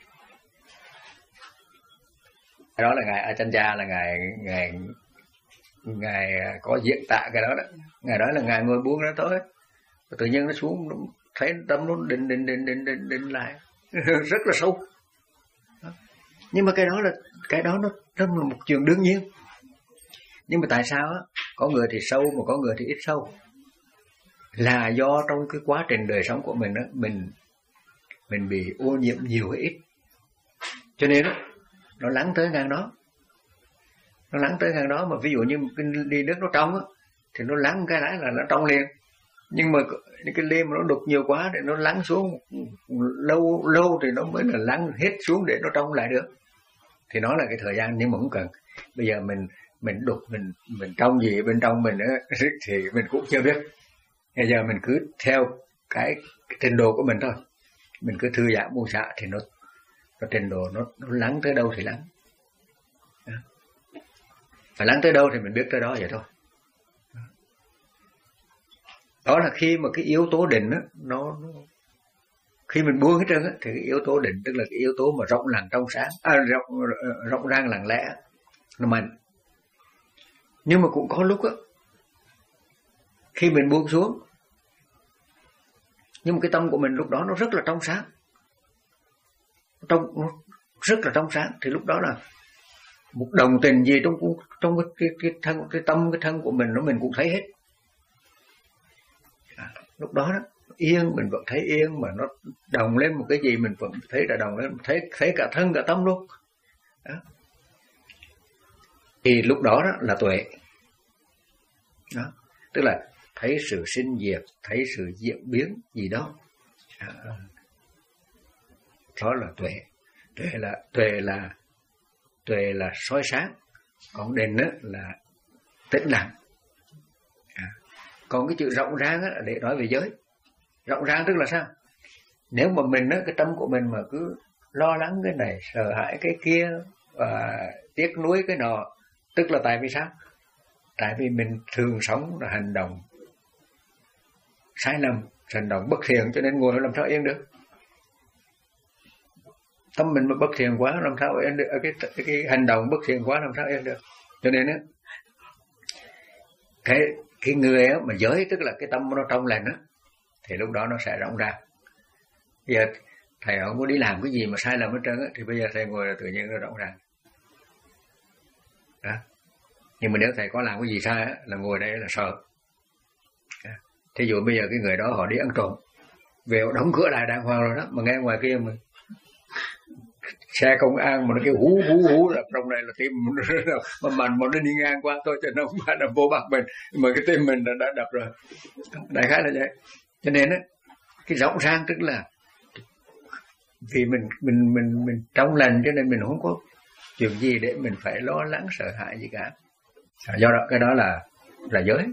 Đó là ngài Achancha, là ngài ngài ngài có diễn tả cái đó đó. Ngài đó là ngài ngồi buông ra thôi, tự nhiên nó xuống, nó thấy tâm nó định định định định định định lại rất là sâu. Đó. Nhưng mà cái đó là cái đó nó rất là một chuyện đương nhiên. Nhưng mà tại sao á, có người thì sâu mà có người thì ít sâu, là do trong cái quá trình đời sống của mình á, mình mình bị ô nhiễm nhiều hay ít, cho nên á nó lắng tới ngang đó, nó lắng tới ngang đó. Mà ví dụ như cái ly nước nó trong á thì nó lắng cái đáy là nó trong liền, nhưng mà cái ly mà nó đục nhiều quá thì nó lắng xuống lâu lâu thì nó mới là lắng hết xuống để nó trong lại được. Thì nó là cái thời gian, nhưng mà cũng cần. Bây giờ mình mình đục mình mình trong gì bên trong mình á thì mình cũng chưa biết. Bây giờ mình cứ theo cái, cái trình độ của mình thôi, mình cứ thư giãn buông xả thì nó nó trình độ nó, nó lắng tới đâu thì lắng, và lắng tới đâu thì mình biết tới đó vậy thôi. Đó là khi mà cái yếu tố định á, nó, nó khi mình buông hết trơn á, thì cái yếu tố định tức là cái yếu tố mà rộng lặng trong sáng, à, rộng rộng rang lặng lẽ nó mạnh. Nhưng mà cũng có lúc á, khi mình buông xuống, nhưng mà cái tâm của mình lúc đó nó rất là trong sáng, trong nó rất là trong sáng, thì lúc đó là một đồng tình gì trong trong cái cái, cái thân cái tâm cái thân của mình nó mình cũng thấy hết. À, lúc đó đó yên mình vẫn thấy yên, mà nó đồng lên một cái gì mình vẫn thấy là đồng lên, thấy thấy cả thân cả tâm luôn. Đó. Thì lúc đó đó là tuệ. Đó, tức là thấy sự sinh diệt, thấy sự diễn biến gì đó. À, đó là tuệ. Tuệ là tuệ là tuệ là soi sáng, còn định á là tĩnh lặng. À, còn cái chữ rộng rang á để nói về giới. Rộng rang tức là sao? Nếu mà mình á, cái tâm của mình mà cứ lo lắng cái này, sợ hãi cái kia và tiếc nuối cái nọ, tức là tại vì sao? Tại vì mình thường sống là hành động sai lầm, hành động bất thiện, cho nên ngồi làm sao yên được. Tâm mình mà bất thiện quá làm sao yên được, cái, cái, cái hành động bất thiện quá làm sao yên được. Cho nên á, cái cái người á, mà giới tức là cái tâm nó trong lành á, thì lúc đó nó sẽ rộng ra. Bây giờ thầy không có đi làm cái gì mà sai lầm hết trơn á, thì bây giờ thầy ngồi là tự nhiên nó rộng ra. Đó. Nhưng mà nếu thầy có làm cái gì sai á, là ngồi đây là sợ. Đó. Thí dụ bây giờ cái người đó họ đi ăn trộm, về họ đóng cửa lại đàng hoàng rồi đó, mà nghe ngoài kia mà xe công an mà nó kêu hú hú hú là trong này là tim mà mình mà nó đi ngang qua thôi, cho nó không phải là vô bắt mình, mà cái tim mình đã, đã đập rồi. Đại khái là vậy. Cho nên á, cái rộng ràng tức là vì mình mình mình mình trong lành, cho nên mình không có chuyện gì để mình phải lo lắng sợ hãi gì cả. Do đó cái đó là là giới.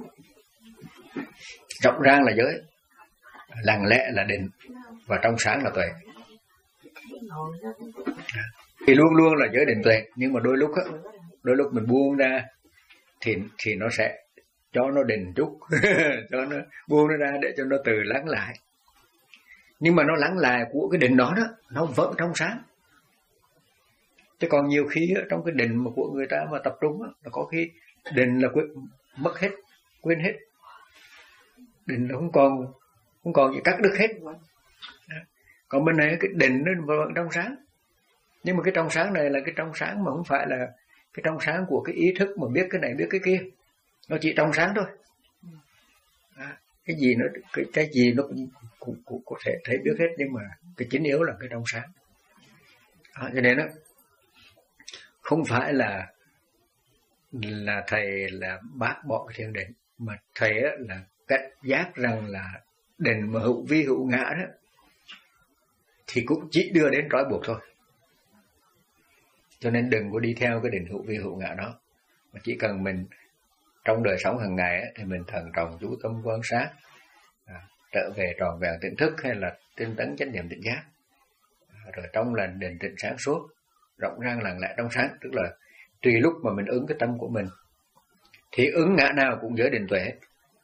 Rộng ràng là giới, lặng lẽ là định, và trong sáng là tuệ. Thì luôn luôn là giới định tuệ, nhưng mà đôi lúc á, đôi lúc mình buông ra thì thì nó sẽ cho nó định chút, cho nó buông nó ra để cho nó từ lắng lại. Nhưng mà nó lắng lại của cái định đó đó, nó vẫn trong sáng. Chứ còn nhiều khi á, trong cái định mà của người ta mà tập trung á, là có khi định là quên, mất hết, quên hết. Định là không còn không còn gì, cắt đứt hết. Còn bên này cái định nó vẫn trong sáng. Nhưng mà cái trong sáng này là cái trong sáng mà không phải là cái trong sáng của cái ý thức mà biết cái này biết cái kia. Nó chỉ trong sáng thôi. À, cái gì nó cái, cái gì nó cũng, cũng, cũng có thể thấy biết hết, nhưng mà cái chính yếu là cái trong sáng. À, cho nên đó, không phải là là thầy là bác bỏ cái thiền định, mà thầy á, là cảnh giác rằng là định mà hữu vi hữu ngã đó thì cũng chỉ đưa đến trói buộc thôi. Cho nên đừng có đi theo cái định hữu vi hữu ngã đó, mà chỉ cần mình trong đời sống hàng ngày ấy, thì mình thần trọng chú tâm quan sát, à, trở về tròn vẹn tỉnh thức, hay là tinh tấn chánh niệm tỉnh giác, à, rồi trong lành định tĩnh sáng suốt, rộng ràng lặng lẽ trong sáng, tức là tùy lúc mà mình ứng cái tâm của mình, thì ứng ngã nào cũng giới định tuệ hết,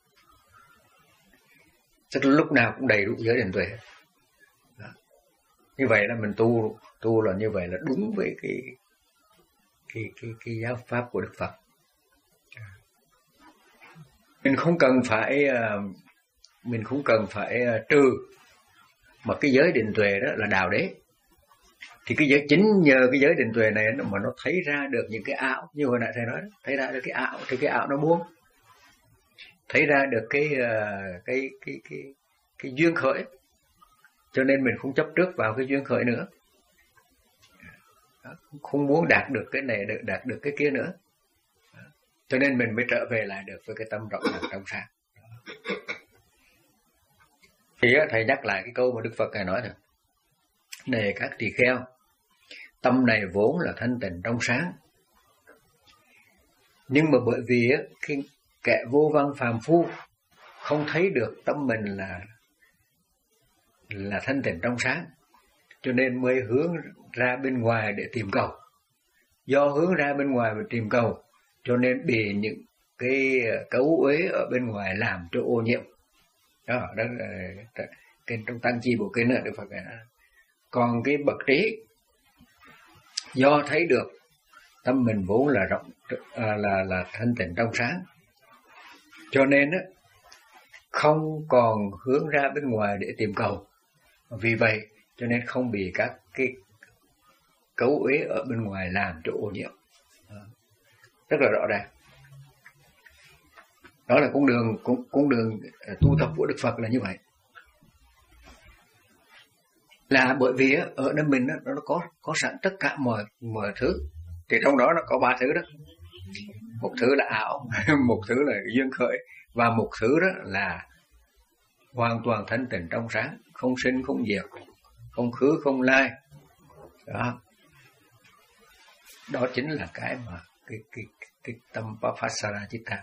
tức là lúc nào cũng đầy đủ giới định tuệ hết. Đó. Như vậy là mình tu tu là như vậy là đúng với cái cái cái cái giáo pháp của Đức Phật. Mình không cần phải mình không cần phải trừ, mà cái giới định tuệ đó là đào đế. Thì cái giới chính nhờ cái giới định tuệ này mà nó thấy ra được những cái ảo, như hồi nãy thầy nói đó, thấy ra được cái ảo, thì cái ảo nó buông, thấy ra được cái cái cái cái cái duyên khởi, cho nên mình không chấp trước vào cái duyên khởi nữa, không muốn đạt được cái này được đạt được cái kia nữa, cho nên mình mới trở về lại được với cái tâm rộng ràng trong sáng. Thì thầy nhắc lại cái câu mà Đức Phật ngài nói rồi: này các tỳ kheo, tâm này vốn là thanh tịnh trong sáng, nhưng mà bởi vì cái kẻ vô văn phàm phu không thấy được tâm mình là là thanh tịnh trong sáng, cho nên mới hướng ra bên ngoài để tìm cầu. Do hướng ra bên ngoài để tìm cầu, cho nên bị những cái cấu uế ở bên ngoài làm cho ô nhiễm. Đó, đó là cái trong Tăng Chi Bộ Kinh đó, Đức Phật nói. Còn cái bậc trí do thấy được tâm mình vốn là rộng à, là là thanh tịnh trong sáng, cho nên á không còn hướng ra bên ngoài để tìm cầu. Vì vậy cho nên không bị các cái cấu uế ở bên ngoài làm cho ô nhiễm. Rất là rõ ràng. Đó là con đường con, con đường tu tập của Đức Phật là như vậy. Là bởi vì ở nơi mình nó có có sẵn tất cả mọi mọi thứ, thì trong đó nó có ba thứ đó. Một thứ là ảo, một thứ là duyên khởi, và một thứ đó là hoàn toàn thanh tịnh trong sáng, không sinh không diệt, không khứ không lai. Đó, đó chính là cái mà cái cái cái tâm Vipassana Chitta.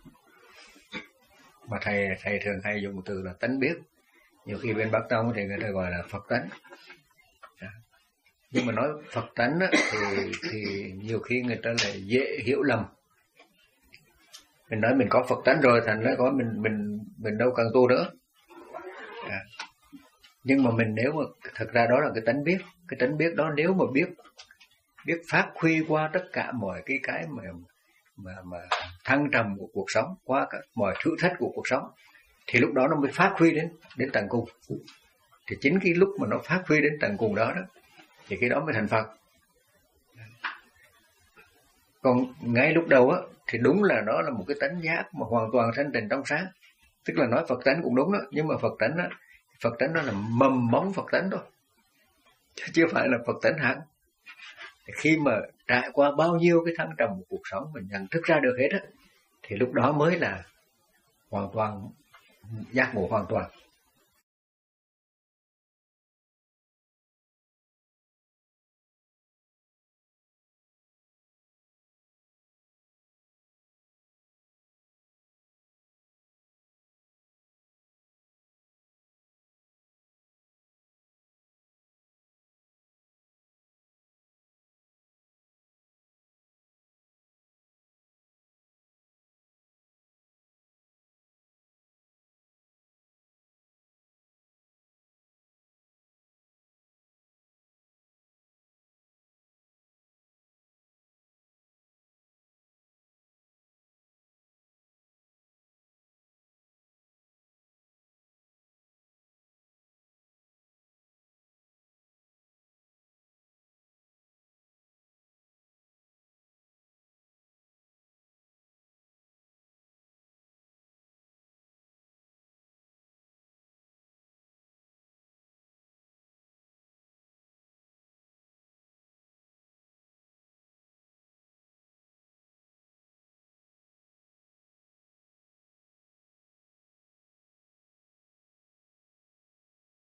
Mà thầy thầy thường hay dùng từ là tánh biết. Nhiều khi bên Bắc Tông thì người ta gọi là Phật tánh. Nhưng mà nói Phật tánh á, thì thì nhiều khi người ta lại dễ hiểu lầm. Mình nói mình có Phật tánh rồi, thành ra có mình mình mình đâu cần tu nữa. À. Nhưng mà mình nếu mà thật ra đó là cái tánh biết, cái tánh biết đó nếu mà biết biết phát huy qua tất cả mọi cái cái mà mà mà thăng trầm của cuộc sống, qua các mọi thử thách của cuộc sống, thì lúc đó nó mới phát huy đến đến tận cùng. Thì chính cái lúc mà nó phát huy đến tận cùng đó đó thì cái đó mới thành Phật. Còn ngay lúc đầu á thì đúng là nó là một cái tánh giác mà hoàn toàn thanh tịnh trong sáng, tức là nói Phật tánh cũng đúng đó, nhưng mà Phật tánh á, Phật tánh đó là mầm móng Phật tánh thôi, chứ chưa phải là Phật tánh hẳn. Khi mà trải qua bao nhiêu cái thăng trầm của cuộc sống mình nhận thức ra được hết á, thì lúc đó mới là hoàn toàn giác ngộ hoàn toàn.